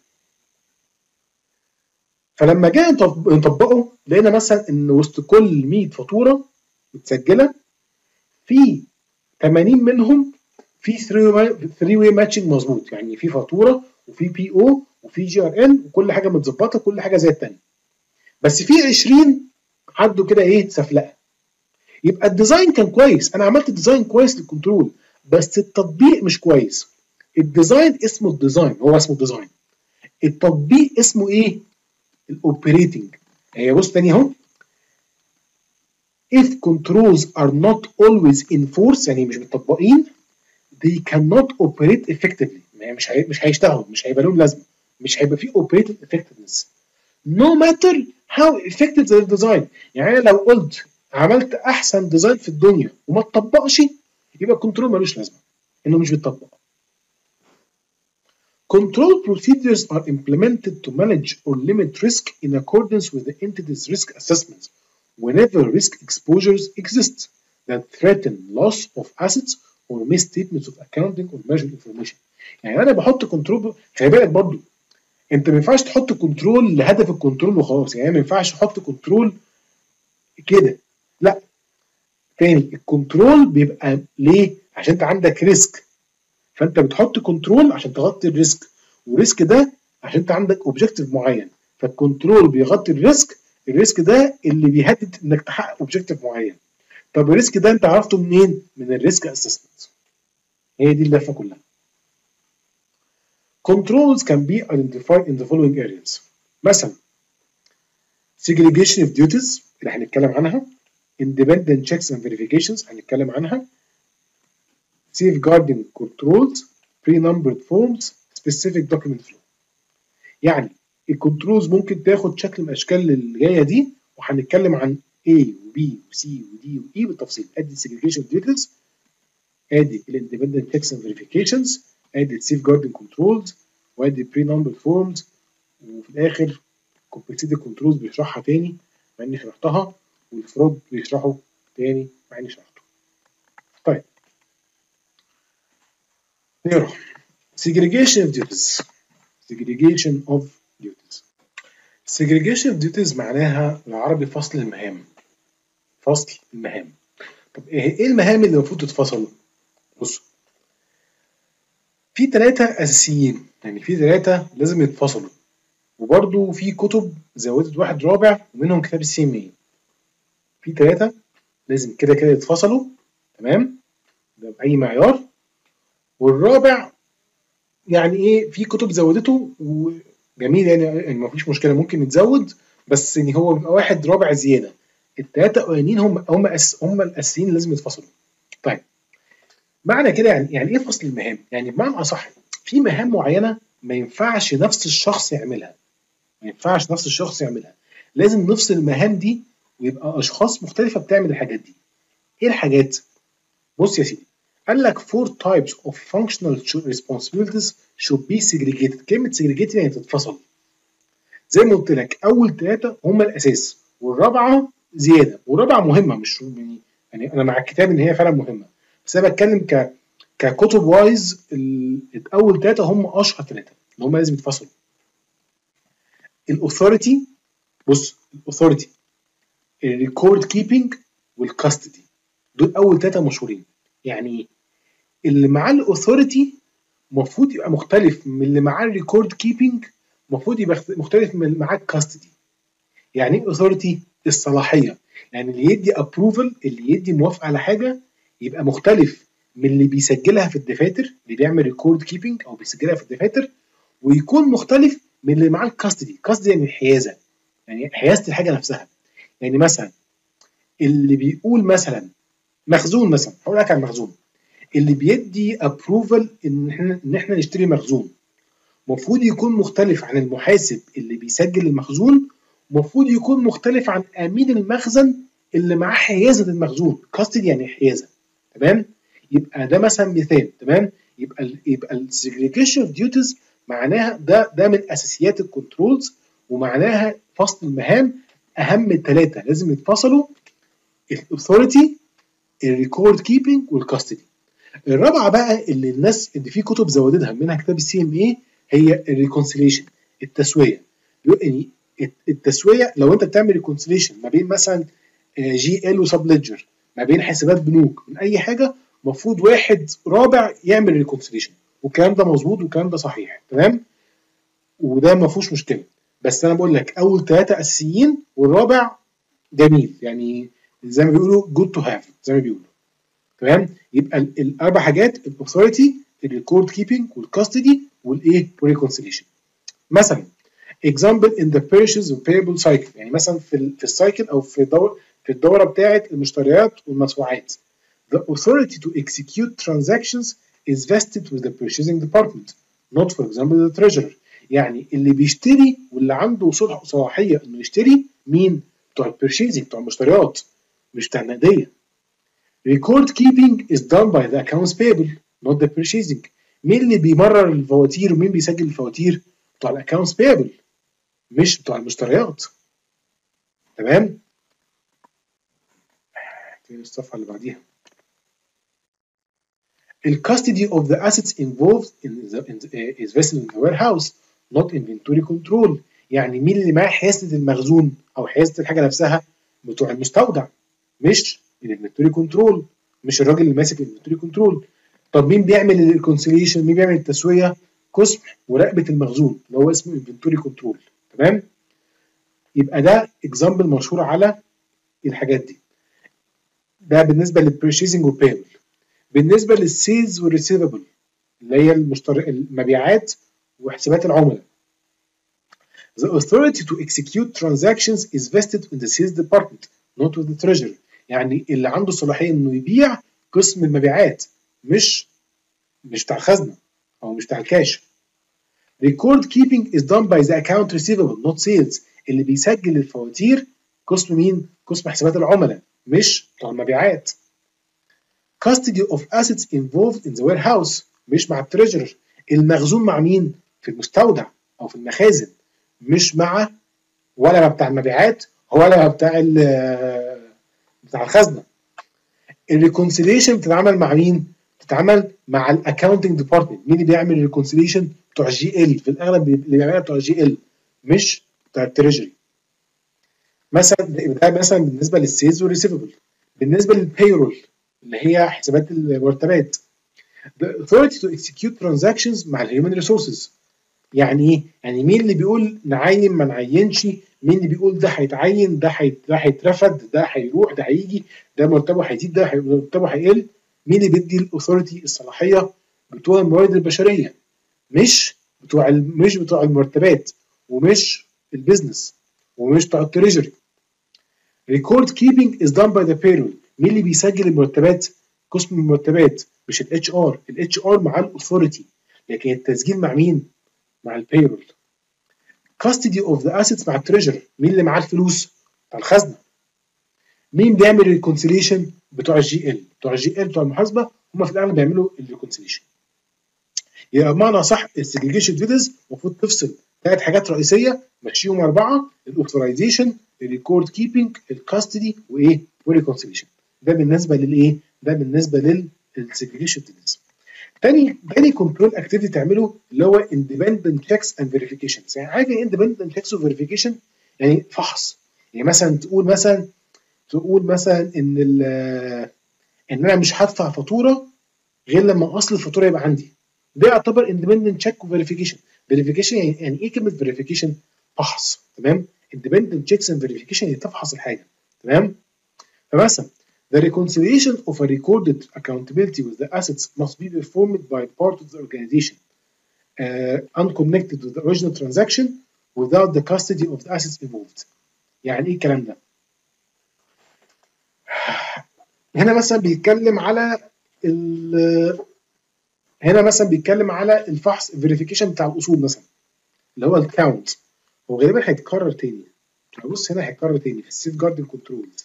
فلما جينا نطبقه لقينا مثلا ان وسط كل مية فاتوره متسجله في ثمانين منهم في ثري واي ماتشنج مظبوط، يعني في فاتوره وفي بي او وفي جي ار ان وكل حاجه متظبطه، كل حاجه زي الثانيه. بس في عشرين عدوا كده ايه سفلقه. يبقى الديزاين كان كويس، انا عملت ديزاين كويس للكنترول بس التطبيق مش كويس. الديزاين اسمه الديزاين، هو اسمه الديزاين. التطبيق اسمه ايه؟ الاوبريتنج. هي بص تاني اهو. if controls are not always in force يعني مش متطبقين they cannot operate effectively، يعني مش هي... مش هيشتغلوا، مش هيبقى لهم لازمه، مش هيبقى فيه operating effectiveness no matter how effective the design. يعني انا لو قلت عملت احسن ديزاين في الدنيا وما اتطبقش يبقى الكنترول ملوش لازمه، انه مش بيتطبق. Control procedures are implemented to manage or limit risk in accordance with the entity's risk assessments whenever risk exposures exist that threaten loss of assets or misstatements of accounting or measured information. يعني انا بحط كنترول، خلي بالك برضه انت ما ينفعش تحط كنترول لهدف الكنترول وخلاص، يعني ما ينفعش احط كنترول كده، لا. تاني الكنترول بيبقى ليه؟ عشان انت عندك ريسك، فانت بتحط كنترول عشان تغطي الريسك، والريسك ده عشان انت عندك اوبجيكتيف معين، فالكنترول بيغطي الريسك، الريسك ده اللي بيهدد انك تحقق اوبجيكتيف معين. طب الريسك ده انت عرفته منين؟ من الريسك اسسمنت. هي دي اللفه كلها. Controls can be identified in the following areas. مثلا segregation of duties اللي هنتكلم عنها، independent checks and verifications هنتكلم عنها، safeguarding controls، pre-numbered forms، specific document flow. يعني الكنترولز ممكن تاخد شكل من الاشكال اللي جايه دي، وهنتكلم عن A و B و C و D و E بالتفصيل. ادي segregation of duties، ادي independent checks and verifications، ادي safeguarding controls، وادي pre-numbered forms، وفي الاخر compensated controls بيشرحها تاني مع اني شرحتها، والفرود بيشرحه تاني مع اني شرحته. طيب نقرا segregation of duties. segregation of duties. segregation of duties معناها بالعربي فصل المهام. فصل المهام. طب ايه المهام اللي المفروض تتفصل؟ بصوا في ثلاثة أساسيين، يعني في ثلاثة لازم يتفصلوا، وبرده في كتب زودت واحد رابع ومنهم كتاب السي ام اي. في ثلاثة لازم كده كده يتفصلوا، تمام؟ ده بأي معيار. والرابع يعني ايه، في كتب زودته وجميل، يعني, يعني ما فيش مشكلة ممكن يتزود، بس يعني هو بيبقى واحد رابع زيادة. الثلاثة الأولانيين هم هم أس هم الأساسيين اللي لازم يتفصلوا. طيب معنى كده يعني يعني ايه فصل المهام؟ يعني بمعنى اصح في مهام معينه ما ينفعش نفس الشخص يعملها، ما ينفعش نفس الشخص يعملها، لازم نفصل المهام دي ويبقى اشخاص مختلفه بتعمل الحاجات دي. ايه الحاجات؟ بص يا سيدي، قال لك four types of functional responsibilities should be segregated. كلمه segregated يعني تتفصل. زي ما قلت لك اول ثلاثه هم الاساس، والرابعه زياده، والرابعه مهمه، مش يعني يعني انا مع الكتاب ان هي فعلا مهمه، بس انا بتكلم ك ككتب وايز. الاول ثلاثه هم اشهر ثلاثه اللي هم لازم يتفصلوا. الاوثوريتي، بص الاوثوريتي، الريكورد كيبنج، والكاستدي، دول اول ثلاثه مشهورين. يعني اللي معاه الاوثوريتي المفروض يبقى مختلف من اللي معاه الريكورد كيبنج، المفروض يبقى مختلف من اللي معاه الكاستدي. يعني ايه اوثوريتي؟ الصلاحيه، يعني اللي يدي ابروفل، اللي يدي موافقه على حاجه يبقى مختلف من اللي بيسجلها في الدفاتر، اللي بيعمل ريكورد كيبنج او بيسجلها في الدفاتر، ويكون مختلف من اللي معاه الكاستدي. كاستدي يعني الحيازه، يعني حيازه الحاجه نفسها. يعني مثلا اللي بيقول مثلا مخزون، مثلا هقول لك عن مخزون، اللي بيدي ابروفل ان احنا ان احنا نشتري مخزون المفروض يكون مختلف عن المحاسب اللي بيسجل المخزون، المفروض يكون مختلف عن امين المخزن اللي معاه حيازه المخزون. كاستدي يعني حيازه، تمام؟ يبقى ده مثلا مثال، تمام؟ يبقى ال يبقى السيجريجيشن اوف ديوتيز معناها ده ده من اساسيات الكنترولز، ومعناها فصل المهام. اهم الثلاثه لازم يتفصلوا: الاثوريتي، الريكورد كيبنج، والكاستدي. الرابعه بقى اللي الناس اللي في كتب زودتها منها كتاب السي ام اي هي الريكونسيليشن، التسويه. يعني التسويه لو انت بتعمل ريكونسيليشن ما بين مثلا جي ال وسب ليدجر، ما بين حسابات بنوك، من اي حاجه، المفروض واحد رابع يعمل ريكونسيليشن، والكلام ده مظبوط والكلام ده صحيح، تمام؟ وده ما فيهوش مشكله. بس انا بقول لك اول ثلاثه اساسيين والرابع جميل، يعني زي ما بيقولوا جود تو هاف زي ما بيقولوا. تمام، يبقى الاربع حاجات: الاوثوريتي، الريكورد كيبنج، والكاستدي، والايه، والريكونسيليشن. مثلا example in the purchase and payable cycle، يعني مثلا في في السايكل او في دور في الدوره بتاعه المشتريات والمدفوعات. The authority to execute transactions is vested with the purchasing department, not for example the treasurer. يعني اللي بيشتري واللي عنده صلاحيه انه يشتري مين؟ بتوع البيرشيزنج، بتوع المشتريات، مش بتاع النقديه. Record keeping is done by the accounts payable, not the purchasing. مين اللي بيمرر الفواتير ومين بيسجل الفواتير؟ بتوع الاكونتس payable، مش بتوع المشتريات. تمام؟ الصفحه اللي بعديها. ال custody of the assets involved in the, in the, is vested in the warehouse, not inventory control. يعني مين اللي معاه حيازه المخزون او حيازه الحاجه نفسها؟ بتوع المستودع، مش الانفنتوري كنترول، مش الراجل اللي ماسك الانفنتوري كنترول. طب مين بيعمل الريكونسيليشن؟ مين بيعمل التسويه؟ قسم مراقبه المخزون اللي هو اسمه انفنتوري كنترول. تمام؟ يبقى ده اكزامبل مشهور على الحاجات دي. ده بالنسبه للبرشيزنج والبيبل. بالنسبه للسيلز والريسيفبل اللي هي المشتر... المبيعات وحسابات العملاء. The authority to execute transactions is vested in the sales department, not with the treasury. يعني اللي عنده صلاحيه انه يبيع قسم المبيعات، مش مش بتاع الخزنه او مش بتاع الكاش. Record keeping is done by the account receivable, not sales. اللي بيسجل الفواتير قسم مين؟ قسم حسابات العملاء، مش بتوع المبيعات. Custody of assets involved in the warehouse، مش مع التريجرر. المخزون مع مين؟ في المستودع او في المخازن، مش مع ولا بتاع المبيعات ولا بتاع بتاع الخزنه. الريكونسيليشن بتتعمل مع مين؟ بتتعمل مع الاكاونتنج ديبارتمنت. مين اللي بيعمل الريكونسيليشن؟ بتوع الجي ال، في الاغلب اللي بيعملها بتوع الجي ال، مش بتوع التريجري. مثلا ده مثلا بالنسبه للسيلز والريسيفبل. بالنسبه للبيرول اللي هي حسابات المرتبات. The authority to execute transactions مع الهيومن ريسورسز. يعني ايه؟ يعني مين اللي بيقول نعين ما نعينش؟ مين اللي بيقول ده هيتعين، ده ده هيترفد، ده هيروح، ده هيجي، ده مرتبه هيزيد، ده مرتبه هيقل؟ مين اللي بيدي الاثوريتي الصلاحيه؟ بتوع الموارد البشريه، مش بتوع مش بتوع المرتبات، ومش البيزنس، ومش بتوع التريجري. ريكورد كيبنج از دان باي ذا payroll. مين اللي بيسجل المرتبات؟ قسم المرتبات، مش الاتش ار. الاتش ار مع الاثوريتي، لكن التسجيل مع مين؟ مع البيرول. custody of the assets مع التريجر. مين اللي معاه الفلوس؟ بتاع الخزنه. مين بيعمل الريكونسيليشن؟ بتوع الجي ال. بتوع الجي ال بتوع المحاسبه هم في الاغلب بيعملوا الريكونسيليشن. يبقى بمعنى صح السجريجيشن ديتيلز المفروض تفصل ثلاث حاجات رئيسيه، ماشيهم اربعه: الاوثرايزيشن، الريكورد كيبنج، الكاستدي، وايه؟ والريكونسيليشن. ده بالنسبه للايه؟ ده بالنسبه للسجريجيشن ديتيلز. تاني تاني كنترول اكتيفيتي تعمله اللي هو اندبندنت تشيكس اند فيريفيكيشنز. يعني حاجه اندبندنت تشيكس وفيريفيكيشن يعني فحص. يعني مثلا تقول مثلا تقول مثلا ان ان انا مش هدفع فاتوره غير لما اصل الفاتوره يبقى عندي. ده يعتبر اندبندنت تشيك وفيريفيكيشن. فيريفيكيشن يعني, يعني ايه كلمه فيريفيكيشن؟ فحص. تمام. اندبندنت تشيكس اند فيريفيكيشن يعني تفحص الحاجه. تمام. فمثلا the reconciliation of a recorded accountability with the assets must be performed by part of the organization uh, unconnected with the original transaction without the custody of the assets involved. يعني ايه الكلام ده؟ هنا مثلا بيتكلم على هنا مثلا بيتكلم على الفحص الفيريفيكيشن بتاع الاصول مثلا اللي هو الكاونت. هو غالبا هيتكرر تاني. بص هنا هيتكرر تاني في السيف جارد كنترولز.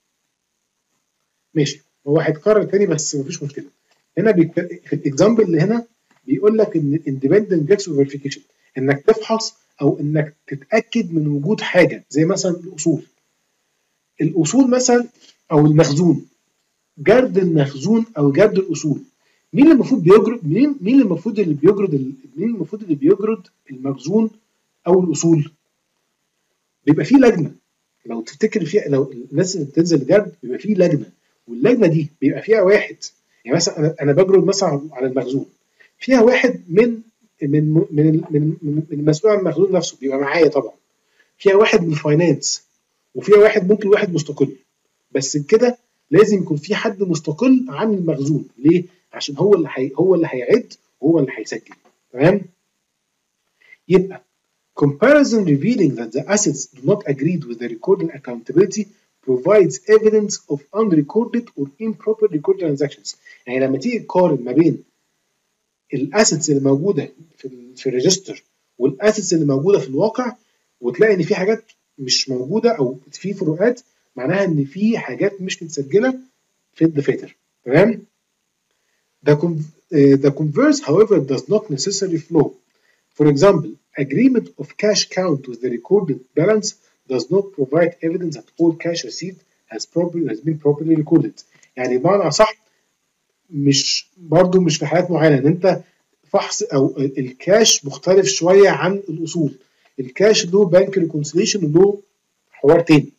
ماشي، هو هيتكرر تاني بس مفيش مشكله. هنا بيك... في الاكزامبل اللي هنا بيقول لك ان الاندبندنت تشيكس وفيريفيكيشن انك تفحص او انك تتاكد من وجود حاجه زي مثلا الاصول. الاصول مثلا او المخزون، جرد المخزون او جرد الاصول. مين اللي المفروض بيجرد مين مين اللي المفروض اللي بيجرد مين المفروض اللي بيجرد المخزون او الاصول؟ بيبقى فيه لجنه. لو تفتكر فيها، لو الناس اللي بتنزل جرد بيبقى فيه لجنه، واللجنه دي بيبقى فيها واحد. يعني مثلا انا انا بجرد مثلا على المخزون، فيها واحد من من من من من المسؤول عن المخزون نفسه بيبقى معايا طبعا. فيها واحد من الفاينانس، وفيها واحد ممكن واحد مستقل، بس كده لازم يكون في حد مستقل عن المخزون. ليه؟ عشان هو اللي حي... هو اللي هيعد وهو اللي هيسجل. تمام؟ يبقى comparison revealing that the assets do not agree with the recorded accountability provides evidence of unrecorded or improper recorded transactions. يعني لما تيجي تقارن ما بين الاسيتس اللي موجوده في في الريجستر والاسيتس اللي موجوده في الواقع، وتلاقي ان في حاجات مش موجوده او في فروقات، معناها ان في حاجات مش متسجله في الدفاتر. تمام؟ The, uh, the converse, however, does not necessarily flow. For example, agreement of cash count with the recorded balance does not provide evidence that all cash received has properly has been properly recorded. يعني بمعنى صح، مش برضو مش في حالات معينه ان انت فحص او الكاش مختلف شويه عن الاصول. الكاش له بنك ريكونسيليشن وله حوار تاني.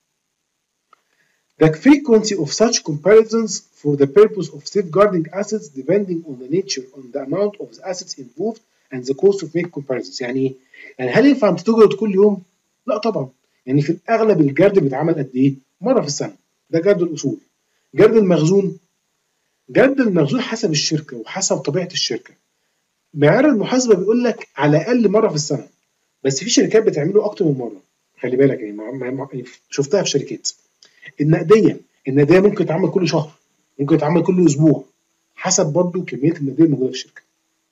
The frequency of such comparisons for the purpose of safeguarding assets depending on the nature on the amount of the assets involved and the cost of making comparisons. يعني ايه؟ يعني هل ينفع انت تجرد كل يوم؟ لا طبعا. يعني في الاغلب الجرد بيتعمل قد ايه؟ مره في السنه. ده جرد الاصول. جرد المخزون، جرد المخزون حسب الشركه وحسب طبيعه الشركه. معيار المحاسبه بيقول لك على الاقل مره في السنه، بس في شركات بتعمله اكتر من مره. خلي بالك يعني مع... مع... شفتها في شركات. النقديه، النقديه ممكن تتعمل كل شهر، ممكن تتعمل كل اسبوع، حسب برضو كميه النقديه الموجوده في الشركه.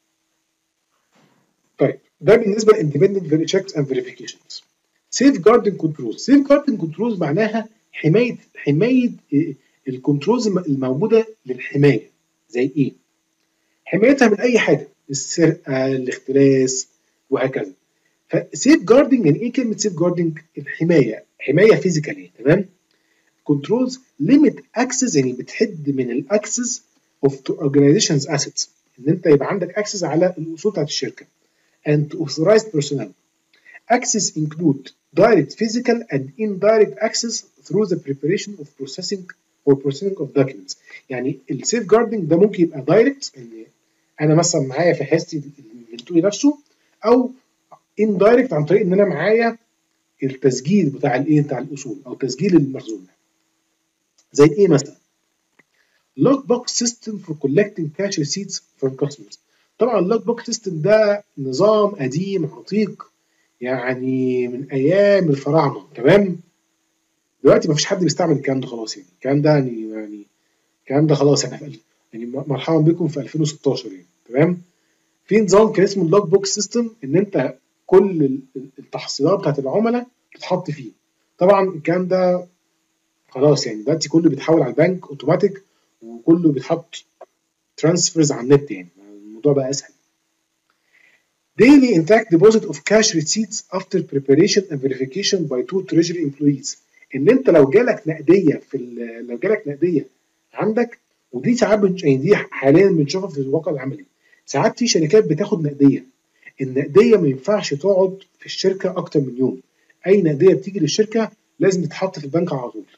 طيب ده بالنسبه للاندبندنت تشيكس اند فيريفيكيشنز. سيف جاردنج كنترول. سيف جاردنج كنترول معناها حمايه حمايه الكنترولز الموجوده للحمايه. زي ايه؟ حمايتها من اي حاجه، السرقه، الاختلاس، وهكذا. فسيف جاردنج يعني ايه كلمه سيف جاردنج؟ الحمايه، حمايه فيزيكالي. تمام؟ كنترولز ليميت اكسس، يعني بتحد من الاكسس اوف تو اورجانيزيشنز اسيتس، ان انت يبقى عندك اكسس على الاصول بتاعت الشركه. and to authorized personnel. Access include direct physical and indirect access through the preparation of processing or processing of documents. يعني السيف جاردنج ده ممكن يبقى دايركت، ان انا مثلا معايا في حصتي الانفنتوري نفسه، او indirect عن طريق ان انا معايا التسجيل بتاع الايه بتاع الاصول او تسجيل المخزون. زي ايه مثلا؟ log box system for collecting cash receipts from customers. طبعا اللوج بوك سيستم ده نظام قديم عتيق، يعني من ايام الفراعنه. تمام؟ دلوقتي ما فيش حد بيستعمل الكلام ده خلاص. يعني الكلام ده يعني يعني الكلام ده خلاص احنا في يعني مرحبا بكم في ألفين وستاشر يعني. تمام؟ في نظام كان اسمه اللوج بوك سيستم، ان انت كل التحصيلات بتاعت العملاء بتتحط فيه. طبعا الكلام ده خلاص يعني دلوقتي كله بيتحول على البنك اوتوماتيك، وكله بيتحط ترانسفيرز على النت. يعني الموضوع بقى اسهل. Daily intact deposit of cash receipts after preparation and verification by two treasury employees. ان انت لو جالك نقديه في لو جالك نقديه عندك، ودي ساعات يعني دي حاليا بنشوفها في الواقع العملي. ساعات في شركات بتاخد نقديه، النقديه ما ينفعش تقعد في الشركه اكتر من يوم. اي نقديه بتيجي للشركه لازم تتحط في البنك على طول.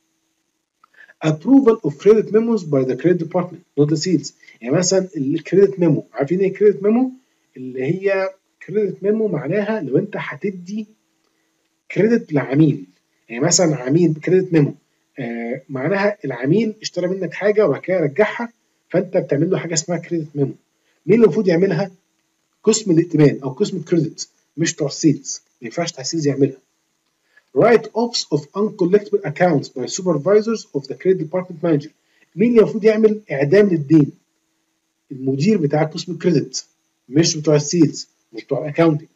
Approval of credit memos by the credit department not the sales. يعني مثلا الكريدت ميمو، عارفين ايه كريدت ميمو؟ اللي هي كريدت ميمو معناها لو انت هتدي كريدت لعميل. يعني مثلا عميل كريدت ميمو آه معناها العميل اشترى منك حاجه وبعد كده رجعها، فانت بتعمل له حاجه اسمها كريدت ميمو. مين اللي المفروض يعملها؟ قسم الائتمان او قسم الكريدت، مش بتوع السيلز. ما ينفعش بتاع السيلز يعملها. write offs of uncollectible accounts by supervisors of the credit department manager. مين اللي المفروض يعمل اعدام للدين؟ المدير بتاع قسم الكريدت، مش بتوع السيلز، مش بتوع الاكاونتنج.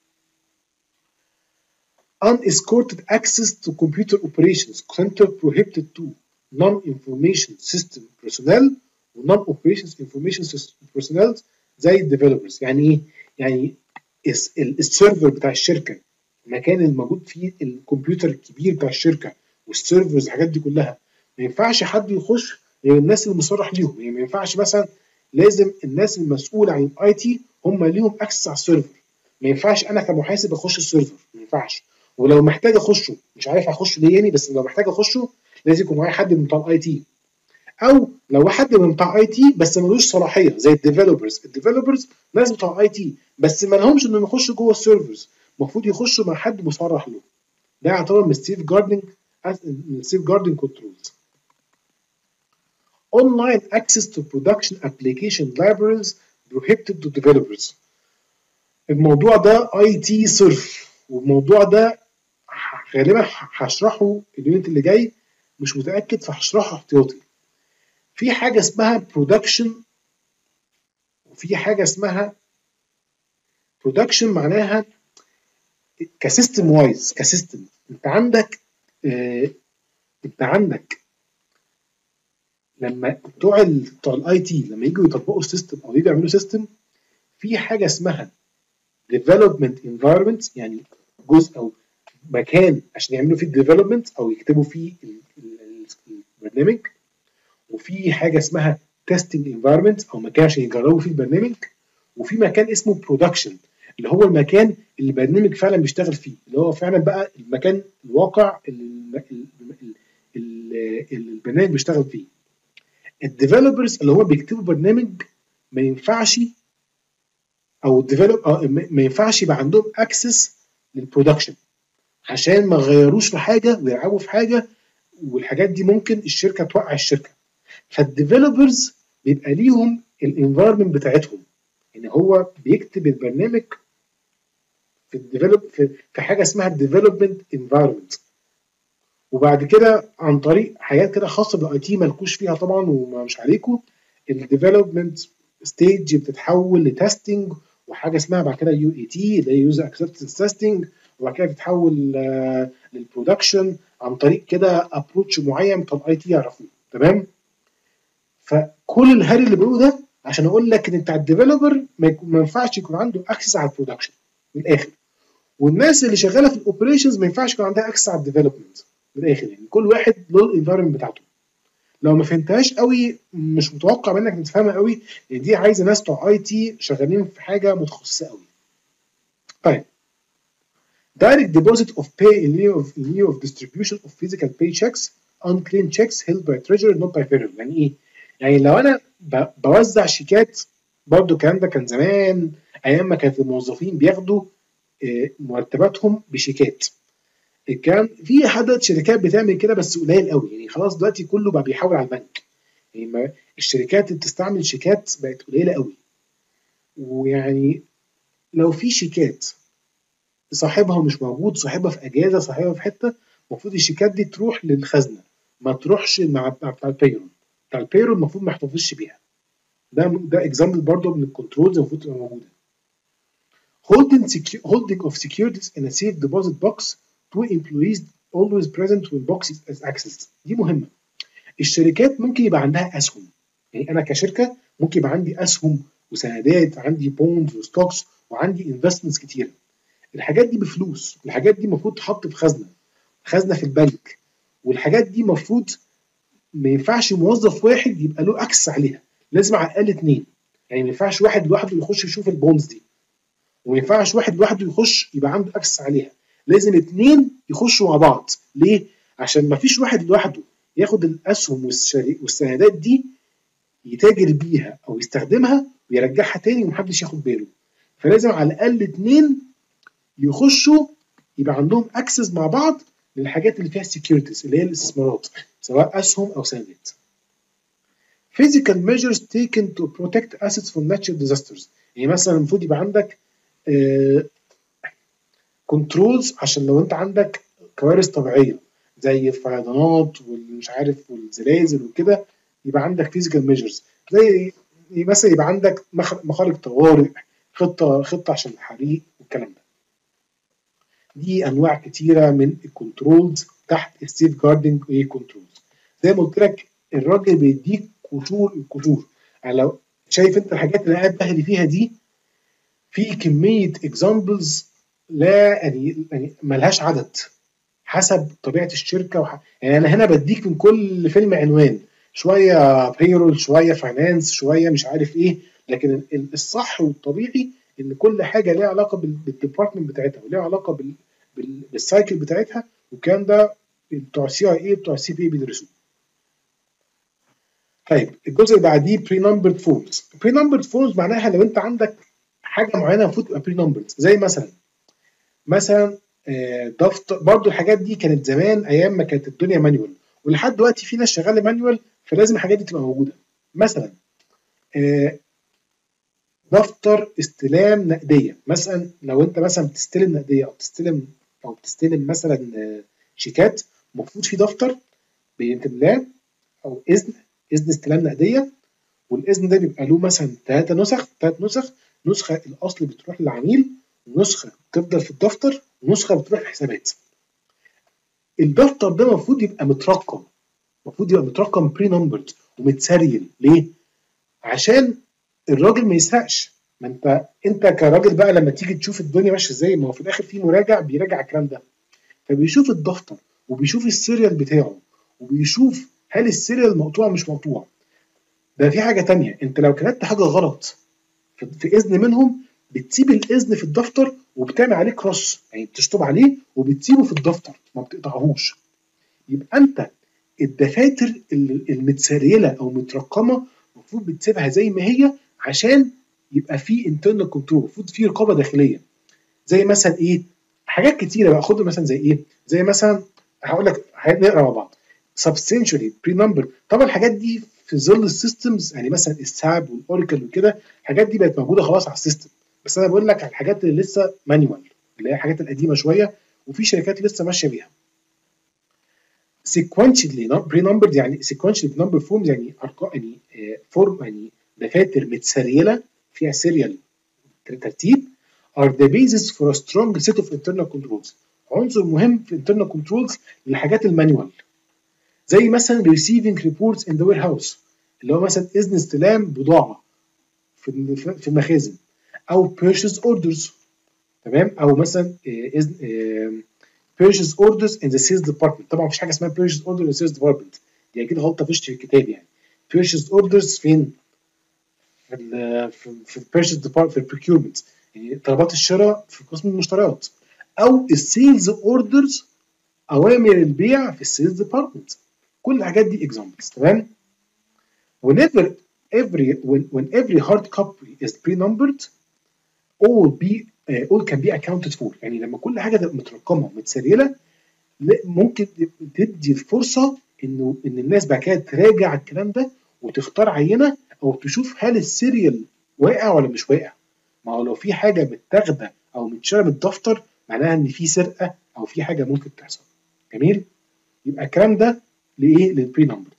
unescorted access to computer operations center prohibited to non-information system personnel و non-operations information system personnel زي الديفلوبرز. يعني ايه؟ يعني السيرفر بتاع الشركه، المكان اللي موجود فيه الكمبيوتر الكبير بتاع الشركه والسيرفرز الحاجات دي كلها، ما ينفعش حد يخش غير الناس اللي مصرح ليهم. يعني ما ينفعش مثلا لازم الناس المسؤوله عن الاي تي هم ليهم اكسس على السيرفر. ما ينفعش انا كمحاسب اخش السيرفر، ما ينفعش. ولو محتاج اخشه مش عارف هخشه ليه يعني، بس لو محتاج اخشه لازم يكون معايا حد من بتاع الاي تي، او لو حد من بتاع اي تي بس ملوش صلاحيه زي الديفلوبرز. الديفلوبرز ناس بتوع اي تي بس ما لهمش انهم يخشوا جوه السيرفرز، المفروض يخشوا مع حد مصرح له. ده يعتبر من السيف جاردنج من السيف جاردنج كنترولز. Online access to production application libraries prohibited to developers. الموضوع ده اي تي صرف، والموضوع ده غالبا هشرحه اليونت اللي جاي، مش متاكد فهشرحه احتياطي. في حاجه اسمها برودكشن وفي حاجه اسمها برودكشن، معناها كسيستم وايز كسيستم. انت عندك اه انت عندك لما بتوع بتوع الاي تي لما يجوا يطبقوا السيستم او يجوا يعملوا سيستم، في حاجه اسمها development environment، يعني جزء او مكان عشان يعملوا فيه الديفلوبمنت او يكتبوا فيه البرنامج، وفي حاجه اسمها تيستنج انفايرمنت او مكان عشان يجربوا فيه البرنامج، وفي مكان اسمه برودكشن اللي هو المكان اللي البرنامج فعلا بيشتغل فيه، اللي هو فعلا بقى المكان الواقع اللي البرنامج بيشتغل فيه. الديفلوبرز اللي هو بيكتبوا برنامج ما ينفعش او الديفلوب ما ينفعش يبقى عندهم اكسس للبرودكشن عشان ما غيروش في حاجه ويلعبوا في حاجه، والحاجات دي ممكن الشركه توقع الشركه. فالديفلوبرز بيبقى ليهم الانفايرمنت بتاعتهم، يعني هو بيكتب البرنامج في الديفلوب في, في حاجه اسمها الديفلوبمنت انفايرمنت، وبعد كده عن طريق حاجات كده خاصه بالاي تي مالكوش فيها طبعا ومش عليكم، الديفلوبمنت ستيج بتتحول لتستنج، وحاجه اسمها بعد كده يو اي تي اللي هي يوزر اكسبتنس تيستنج، وبعد كده بتتحول آه للبرودكشن عن طريق كده ابروتش معين بتاع الاي تي يعرفوه. تمام؟ فكل الهري اللي بقوله ده عشان اقول لك ان بتاع الديفلوبر ما ينفعش يكون عنده اكسس على البرودكشن من الاخر، والناس اللي شغاله في الاوبريشنز ما ينفعش يكون عندها اكسس على الديفلوبمنت من الاخر، يعني كل واحد له الانفايرمنت بتاعته. لو ما فهمتهاش قوي مش متوقع منك انك تفهمها قوي، لان دي عايزه ناس بتوع اي تي شغالين في حاجه متخصصه قوي. طيب direct deposit of pay in lieu of, in lieu of distribution of physical paychecks unclaimed checks held by treasurer not by payroll. يعني ايه؟ يعني لو انا بوزع شيكات، برضو الكلام ده كان زمان ايام ما كانت الموظفين بياخدوا مرتباتهم بشيكات. الكلام في حدث شركات بتعمل كده بس قليل قوي، يعني خلاص دلوقتي كله بقى بيحاول على البنك، يعني الشركات اللي بتستعمل شيكات بقت قليله قوي. ويعني لو في شيكات صاحبها مش موجود، صاحبها في اجازه، صاحبها في حته، المفروض الشيكات دي تروح للخزنه ما تروحش مع بتاع البيرول. بتاع البيرول المفروض ما يحتفظش بيها. ده ده اكزامبل برضه من الكنترولز المفروض تبقى موجوده. holding holding of securities in a safe deposit box to employees always present when box is accessed. دي مهمه. الشركات ممكن يبقى عندها اسهم، يعني انا كشركه ممكن يبقى عندي اسهم وسندات، عندي بوندز وستوكس وعندي انفستمنتس كتيره. الحاجات دي بفلوس، الحاجات دي المفروض تحط في خزنه خزنه في البنك، والحاجات دي المفروض ما ينفعش موظف واحد يبقى له اكسس عليها، لازم على الاقل اثنين. يعني ما ينفعش واحد لوحده يخش يشوف البوندز دي، وما ينفعش واحد لوحده يخش يبقى عنده اكسس عليها، لازم اثنين يخشوا مع بعض. ليه؟ عشان ما فيش واحد لوحده ياخد الاسهم والسندات دي يتاجر بيها او يستخدمها ويرجعها تاني ومحدش ياخد باله. فلازم على الاقل اثنين يخشوا يبقى عندهم اكسس مع بعض للحاجات اللي فيها سكيورتيز اللي هي الاستثمارات سواء اسهم او سندات. physical measures taken to protect assets from natural disasters. يعني مثلا المفروض يبقى عندك كنترولز uh, عشان لو انت عندك كوارث طبيعيه زي الفيضانات والمش عارف والزلازل وكده، يبقى عندك physical measures زي مثلا يبقى عندك مخارج طوارئ، خطه خطه عشان الحريق والكلام ده. دي انواع كتيره من الكنترولز تحت السيف جاردنج ايه كنترولز. زي ما قلت لك الراجل بيديك قشور القشور، يعني لو شايف انت الحاجات اللي قاعد بهري فيها دي في كميه اكزامبلز لا يعني يعني ملهاش عدد حسب طبيعه الشركه وح... يعني انا هنا بديك من كل فيلم عنوان، شويه بيرول شويه فاينانس شويه مش عارف ايه، لكن الصح والطبيعي ان كل حاجه ليها علاقه بالديبارتمنت بتاعتها وليها علاقه بال بالسايكل بتاعتها، والكلام ده بتوع سي اي اي بتوع سي بي اي بيدرسوه. طيب الجزء اللي بعديه بري نمبرد فورمز. بري نمبرد فورمز معناها لو انت عندك حاجه معينه المفروض تبقى بري نمبرد، زي مثلا مثلا آه دفتر برضو. الحاجات دي كانت زمان ايام ما كانت الدنيا مانيوال، ولحد دلوقتي في ناس شغاله مانيوال، فلازم الحاجات دي تبقى موجوده. مثلا آه دفتر استلام نقديه، مثلا لو انت مثلا بتستلم نقديه او بتستلم او بتستلم مثلا آه شيكات، المفروض في دفتر بيتملاه او اذن اذن استلام نقديه، والاذن ده بيبقى له مثلا ثلاثة نسخ ثلاث نسخ. نسخه الاصل بتروح للعميل، ونسخه بتفضل في الدفتر، ونسخه بتروح الحسابات. الدفتر ده المفروض يبقى مترقم، المفروض يبقى مترقم بري نمبرد ومتسريل. ليه؟ عشان الراجل ما يسرقش. ما انت انت كراجل بقى لما تيجي تشوف الدنيا ماشيه ازاي، ما هو في الاخر في مراجع بيراجع الكلام ده، فبيشوف الدفتر وبيشوف السيريال بتاعه، وبيشوف هل السيريال مقطوع مش مقطوع. ده في حاجه تانية، انت لو كتبت حاجه غلط في, في اذن منهم، بتسيب الاذن في الدفتر وبتعمل عليه كروس، يعني بتشطب عليه وبتسيبه في الدفتر ما بتقطعهوش. يبقى انت الدفاتر المتسريله او مترقمه المفروض بتسيبها زي ما هي، عشان يبقى في انترنال كنترول، المفروض في رقابه داخليه. زي مثلا ايه؟ حاجات كتيره بقى، خد مثلا زي ايه؟ زي مثلا هقول لك نقرا مع بعض. سبستنشالي بري نمبر، طبعا الحاجات دي في ظل السيستمز، يعني مثلا الساب والاوراكل وكده، الحاجات دي بقت موجوده خلاص على السيستم. بس انا بقول لك على الحاجات اللي لسه مانيوال، اللي هي الحاجات القديمه شويه، وفي شركات لسه ماشيه بيها. sequentially pre-numbered، يعني sequentially number forms، يعني ارقام، يعني فورم، يعني دفاتر متسريله فيها سيريال ترتيب. are the basis for a strong set of internal controls. عنصر مهم في internal controls للحاجات المانيوال، زي مثلا receiving reports in the warehouse، اللي هو مثلا اذن استلام بضاعه في في المخازن، او purchase orders، تمام، او مثلا اذن purchase orders in the sales department. طبعا مفيش حاجه اسمها purchase order in the sales department، دي اكيد غلطه في الكتاب. يعني purchase orders فين؟ في ال في, في purchase department، في procurement، يعني طلبات الشراء في قسم المشتريات، او السيلز اوردرز، اوامر البيع في السيلز ديبارتمنت. كل الحاجات دي examples، تمام. whenever every when, when every hard copy is pre-numbered all be uh, all can be accounted for. يعني لما كل حاجه تبقى مترقمه ومتسجله، ممكن تدي الفرصه انه ان الناس بعد كده تراجع الكلام ده وتختار عينه، او تشوف هل السيريال واقع ولا مش واقع. ما هو لو في حاجه متاخده او متشاله من الدفتر، معناها ان في سرقه او في حاجه ممكن تحصل. جميل. يبقى الكلام ده لايه؟ للبري نمبرد.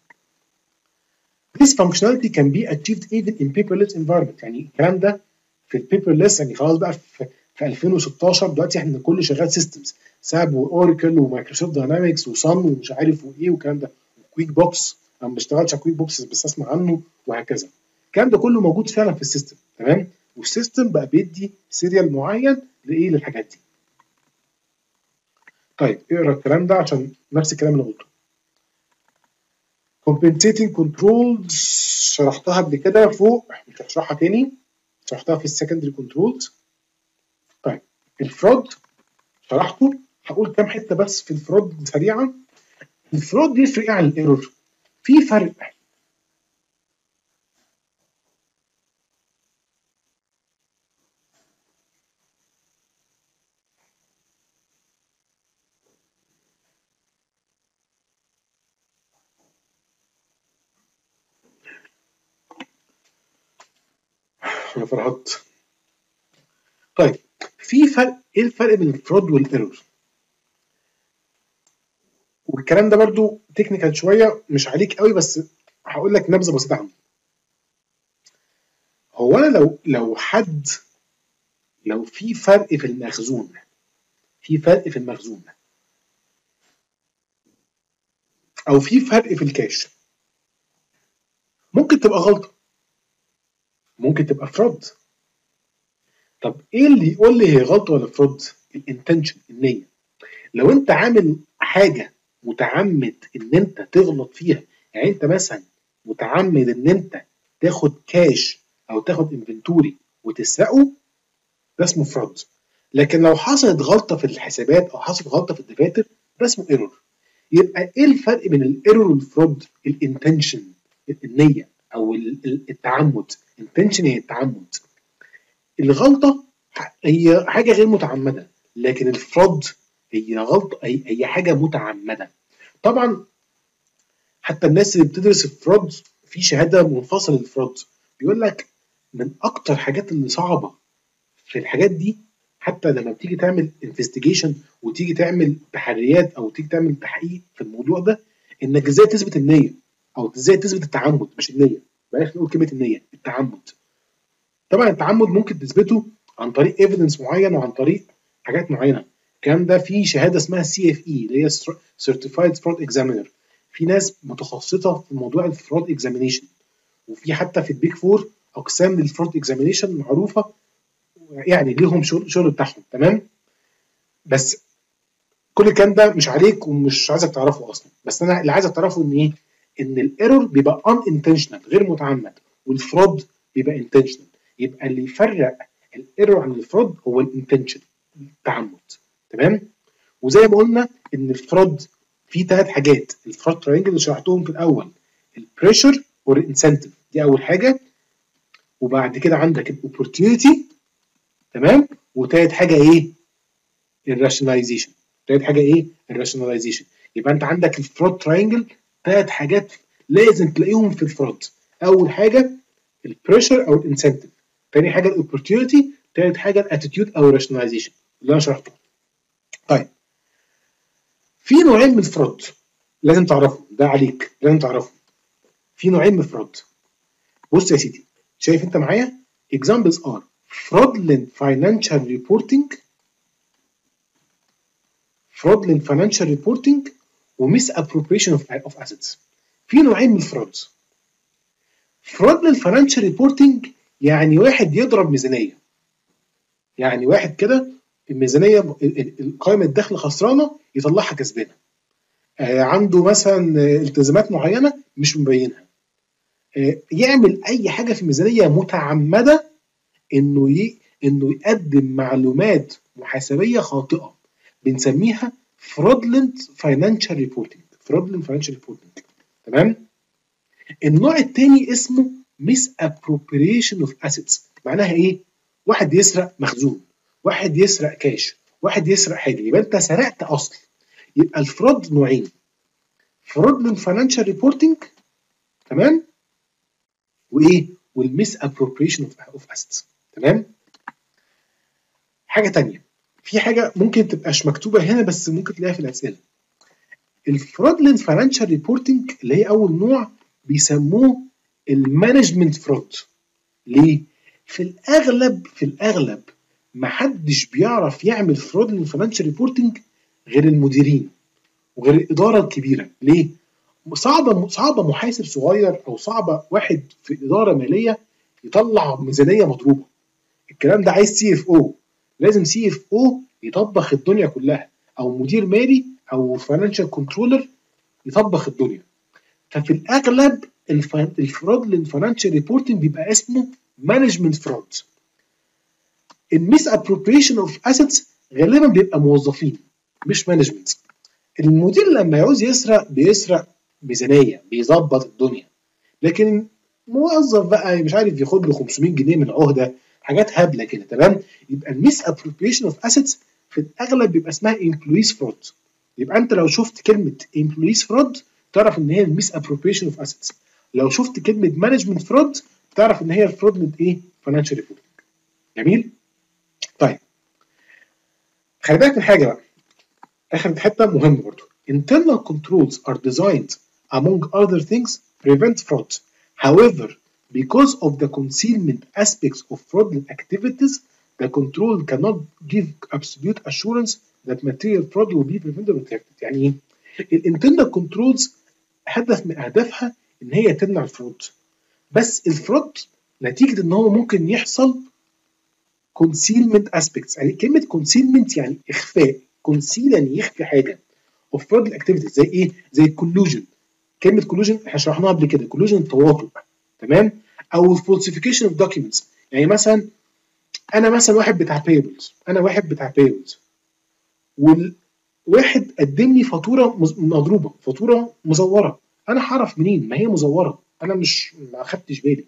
This functionality can be achieved even in paperless environment. يعني الكلام ده في البيبرلس، يعني خلاص بقى في في ألفين وستاشر دلوقتي احنا كله شغال سيستمز، ساب واوراكل ومايكروسوفت داينامكس وصن ومش عارف وايه والكلام ده، وكويك بوكس. انا ما بشتغلش على كويك بوكس بس اسمع عنه، وهكذا. الكلام ده كله موجود فعلا في السيستم، تمام. والسيستم بقى بيدي سيريال معين لايه؟ للحاجات دي. طيب اقرا الكلام ده عشان نفس الكلام اللي قلته. compensating controls شرحتها قبل كده فوق، مش هشرحها تاني، شرحتها في السكندري كنترولز. طيب الفرود شرحته، هقول كام حته بس في الفرود سريعا. الفرود يفرق ايه عن الايرور؟ في فرق. انا فرحت. طيب في فرق. ايه الفرق بين الفرود والايرور؟ والكلام ده برضو تكنيكال شويه، مش عليك قوي، بس هقول لك نبذه بسيطه عنه. هو انا لو لو حد لو في فرق في المخزون، في فرق في المخزون او في فرق في الكاش، ممكن تبقى غلطه، ممكن تبقى فرود. طب ايه اللي يقول لي هي غلطه ولا فرود؟ الانتنشن، النيه. لو انت عامل حاجه متعمد ان انت تغلط فيها، يعني انت مثلا متعمد ان انت تاخد كاش او تاخد انفنتوري وتسرقه، ده اسمه فرود. لكن لو حصلت غلطه في الحسابات او حصلت غلطه في الدفاتر، ده اسمه ايرور. يبقى ايه الفرق بين الايرور والفرود؟ الانتنشن، النيه او التعمد. انتنشن هي التعمد. الغلطه هي حاجه غير متعمده، لكن الفراد هي غلط، هي, هي حاجه متعمده. طبعا حتى الناس اللي بتدرس الفراد في شهاده منفصله للفراد، بيقول لك من اكتر حاجات اللي صعبه في الحاجات دي، حتى لما بتيجي تعمل انفستيجيشن وتيجي تعمل تحريات او تيجي تعمل تحقيق في الموضوع ده، انك ازاي تثبت النيه او ازاي تثبت التعمد، مش النيه، بلاش نقول كلمه النيه، التعمد. طبعا التعمد ممكن تثبته عن طريق ايفيدنس معين وعن طريق حاجات معينه. الكلام ده في شهاده اسمها سي اف اي اللي هي سيرتيفايد فراد اكزامينر، في ناس متخصصه في موضوع الفراد اكزامينيشن، وفي حتى في البيك فور اقسام للفراد اكزامينيشن معروفه، يعني ليهم شغل شغل بتاعهم. تمام، بس كل الكلام ده مش عليك ومش عايزك تعرفه اصلا، بس انا اللي عايزك تعرفه ان ايه، ان الايرور بيبقى ان انتشنال غير متعمد، والفراد بيبقى انتشنال. يبقى اللي يفرق الايرور عن الفراد هو الانتنشن، التعمد. تمام، وزي ما قلنا ان الفراد فيه ثلاث حاجات، الفراد تراينجل اللي شرحتهم في الاول، البريشر والانسنتيف، دي اول حاجه. وبعد كده عندك الاوبورتيونيتي، تمام، وثالث حاجه ايه، الراشناليزيشن. ثالث حاجه ايه، الراشناليزيشن. يبقى انت عندك الفراد تراينجل ثلاث حاجات لازم تلاقيهم في الفراد. اول حاجه البريشر او الانسنتيف، ثاني حاجه الاوبورتيونيتي، ثالث حاجه الاتيتيود او الراشناليزيشن اللي انا شرحته. طيب في نوعين من الفراد لازم تعرفهم، ده عليك لازم تعرفهم. في نوعين من الفراد. بص يا سيدي، شايف انت معايا examples are fraudulent financial reporting fraudulent financial reporting و misappropriation of, of assets. في نوعين من الفراد. fraudulent financial reporting يعني واحد يضرب ميزانيه، يعني واحد كده الميزانيه قائمه الدخل خسرانه يطلعها كسبانه، آه عنده مثلا التزامات معينه مش مبينها، آه يعمل اي حاجه في الميزانيه متعمده انه ي... انه يقدم معلومات محاسبيه خاطئه، بنسميها fraudulent financial reporting. fraudulent financial reporting. تمام. النوع الثاني اسمه misappropriation of assets. معناها ايه؟ واحد يسرق مخزون، واحد يسرق كاش، واحد يسرق حاجه، يبقى انت سرقت اصل. يبقى الفراد نوعين، fraudulent financial reporting، تمام، وايه، والmisappropriation of assets. تمام. حاجه ثانيه، في حاجه ممكن تبقاش مكتوبه هنا بس ممكن تلاقيها في الاسئله. الفرودلنت فاينانشال ريبورتنج اللي هي اول نوع بيسموه المانجمنت فرود. ليه؟ في الاغلب في الاغلب محدش بيعرف يعمل فرودلنت فاينانشال ريبورتنج غير المديرين وغير الاداره الكبيره. ليه؟ صعبه صعبه محاسب صغير او صعبه واحد في اداره ماليه يطلع ميزانيه مضروبه. الكلام ده عايز سي اف او، لازم سي اف او يطبخ الدنيا كلها، او مدير مالي او فاينانشال كنترولر يطبخ الدنيا. ففي الاغلب الفرودلنت فاينانشال ريبورتنج بيبقى اسمه مانجمنت فرود. الميس ابروبريشن اوف اسيتس غالبا بيبقى موظفين مش مانجمنت. المدير لما يعوز يسرق بيسرق ميزانيه بيظبط الدنيا، لكن موظف بقى مش عارف ياخد له خمسمية جنيه من عهده، حاجات هبله كده. تمام. يبقى الميس ابروبريشن اوف اسيتس في الاغلب بيبقى اسمها امبلويز فرود. يبقى انت لو شفت كلمه امبلويز فرود تعرف ان هي الميس ابروبريشن اوف اسيتس، لو شفت كلمه مانجمنت فرود تعرف ان هي الفرودلنت ايه، فاينانشال ريبورتنج. جميل. طيب خلي بالك من حاجه بقى، اخر حته مهمه برضو. internal controls are designed among other things prevent fraud. However, because of the concealment aspects of fraudulent activities, the control cannot give absolute assurance that material fraud will be prevented or detected. يعني ايه؟ الانترنال كنترولز هدف من اهدافها ان هي تمنع الفرود، بس الفرود نتيجه ان هو ممكن يحصل concealment aspects. يعني كلمه concealment يعني اخفاء، conceal يعني يخفي حاجه، of fraudulent activities زي ايه؟ زي الكولوجن. كلمه كولوجن احنا شرحناها قبل كده، كولوجن التواطؤ. تمام. او falsification of documents. يعني مثلا انا مثلا واحد بتاع payables، انا واحد بتاع payables والواحد قدم لي فاتوره مضروبه، فاتوره مزوره، انا هعرف منين؟ ما هي مزوره، انا مش ما اخدتش بالي.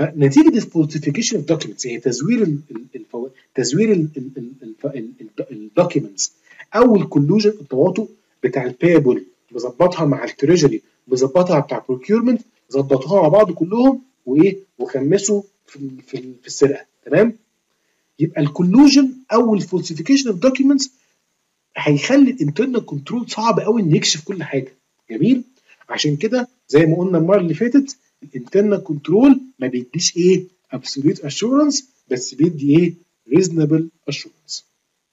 فنتيجه الفالسيفيكيشن اوف دوكيومنتس هي تزوير ال ال تزوير ال ال ال الدوكيومنتس او الكولوجن التواطؤ بتاع البيبل مظبطها مع التريجري مظبطها بتاع البروكيورمنت، ظبطوها مع بعض كلهم وايه وخمسوا في في, في السرقه. تمام؟ يبقى الكولوجن او الفولسيفيكيشن اوف دوكيومنتس هيخلي الانترنال كنترول صعب قوي انه يكشف كل حاجه. جميل؟ عشان كده زي ما قلنا المره اللي فاتت الانترنال كنترول ما بيديش ايه absolute assurance، بس بيدي ايه reasonable assurance.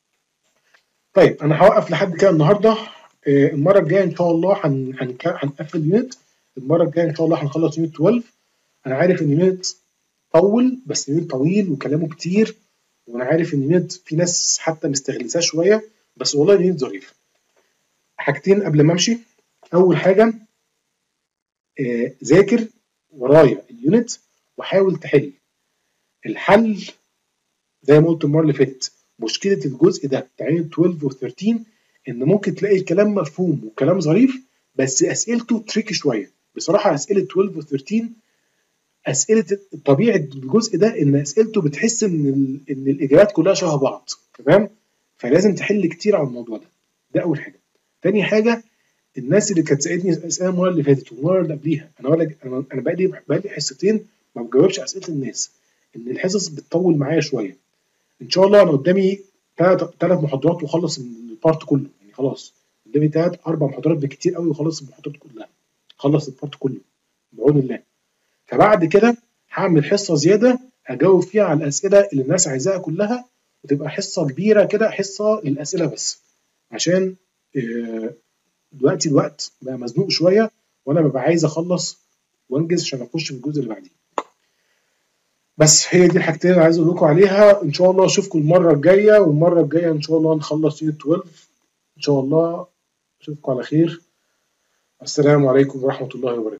طيب انا هوقف لحد كده النهارده. آه المره الجايه ان شاء الله هن... هن... هنقفل يونت. المره الجايه ان شاء الله هنخلص يونت اتناشر. انا عارف ان يونت طول، بس يونت طويل وكلامه كتير، وانا عارف ان يونت في ناس حتى مستغلساه شويه، بس والله يونت ظريف. حاجتين قبل ما امشي. اول حاجه آه ذاكر ورايا اليونت وحاول تحل. الحل زي ما قلت المره اللي فاتت، مشكله الجزء ده بتاع اتناشر و تلتاشر ان ممكن تلاقي الكلام مفهوم وكلام ظريف، بس اسئلته تريكي شويه. بصراحه اسئله اتناشر و تلتاشر اسئله طبيعه الجزء ده ان اسئلته بتحس ان ال... ان الاجابات كلها شبه بعض. تمام؟ فلازم تحل كتير على الموضوع ده. ده اول حاجه. تاني حاجه، الناس اللي كانت سالتني اسئله المره اللي فاتت والمره اللي قبليها، انا ولا انا انا بقالي بقالي حصتين ما بجاوبش اسئله الناس، ان الحصص بتطول معايا شويه. ان شاء الله انا قدامي ثلاث ثلاث محاضرات واخلص البارت كله، يعني خلاص قدامي ثلاث اربع محاضرات بكتير قوي واخلص المحاضرات كلها، خلص البارت كله بعون الله. فبعد كده هعمل حصه زياده اجاوب فيها على الاسئله اللي الناس عايزاها كلها، وتبقى حصه كبيره كده، حصه للاسئله بس، عشان دلوقتي الوقت بقى مزنوق شويه وانا ببقى عايز اخلص وانجز عشان اخش في الجزء اللي بعديه. بس هي دي الحاجتين اللي عايز اقول لكم عليها. ان شاء الله اشوفكم المره الجايه، والمره الجايه ان شاء الله نخلص يونت اتناشر ان شاء الله. اشوفكم على خير. السلام عليكم ورحمه الله وبركاته.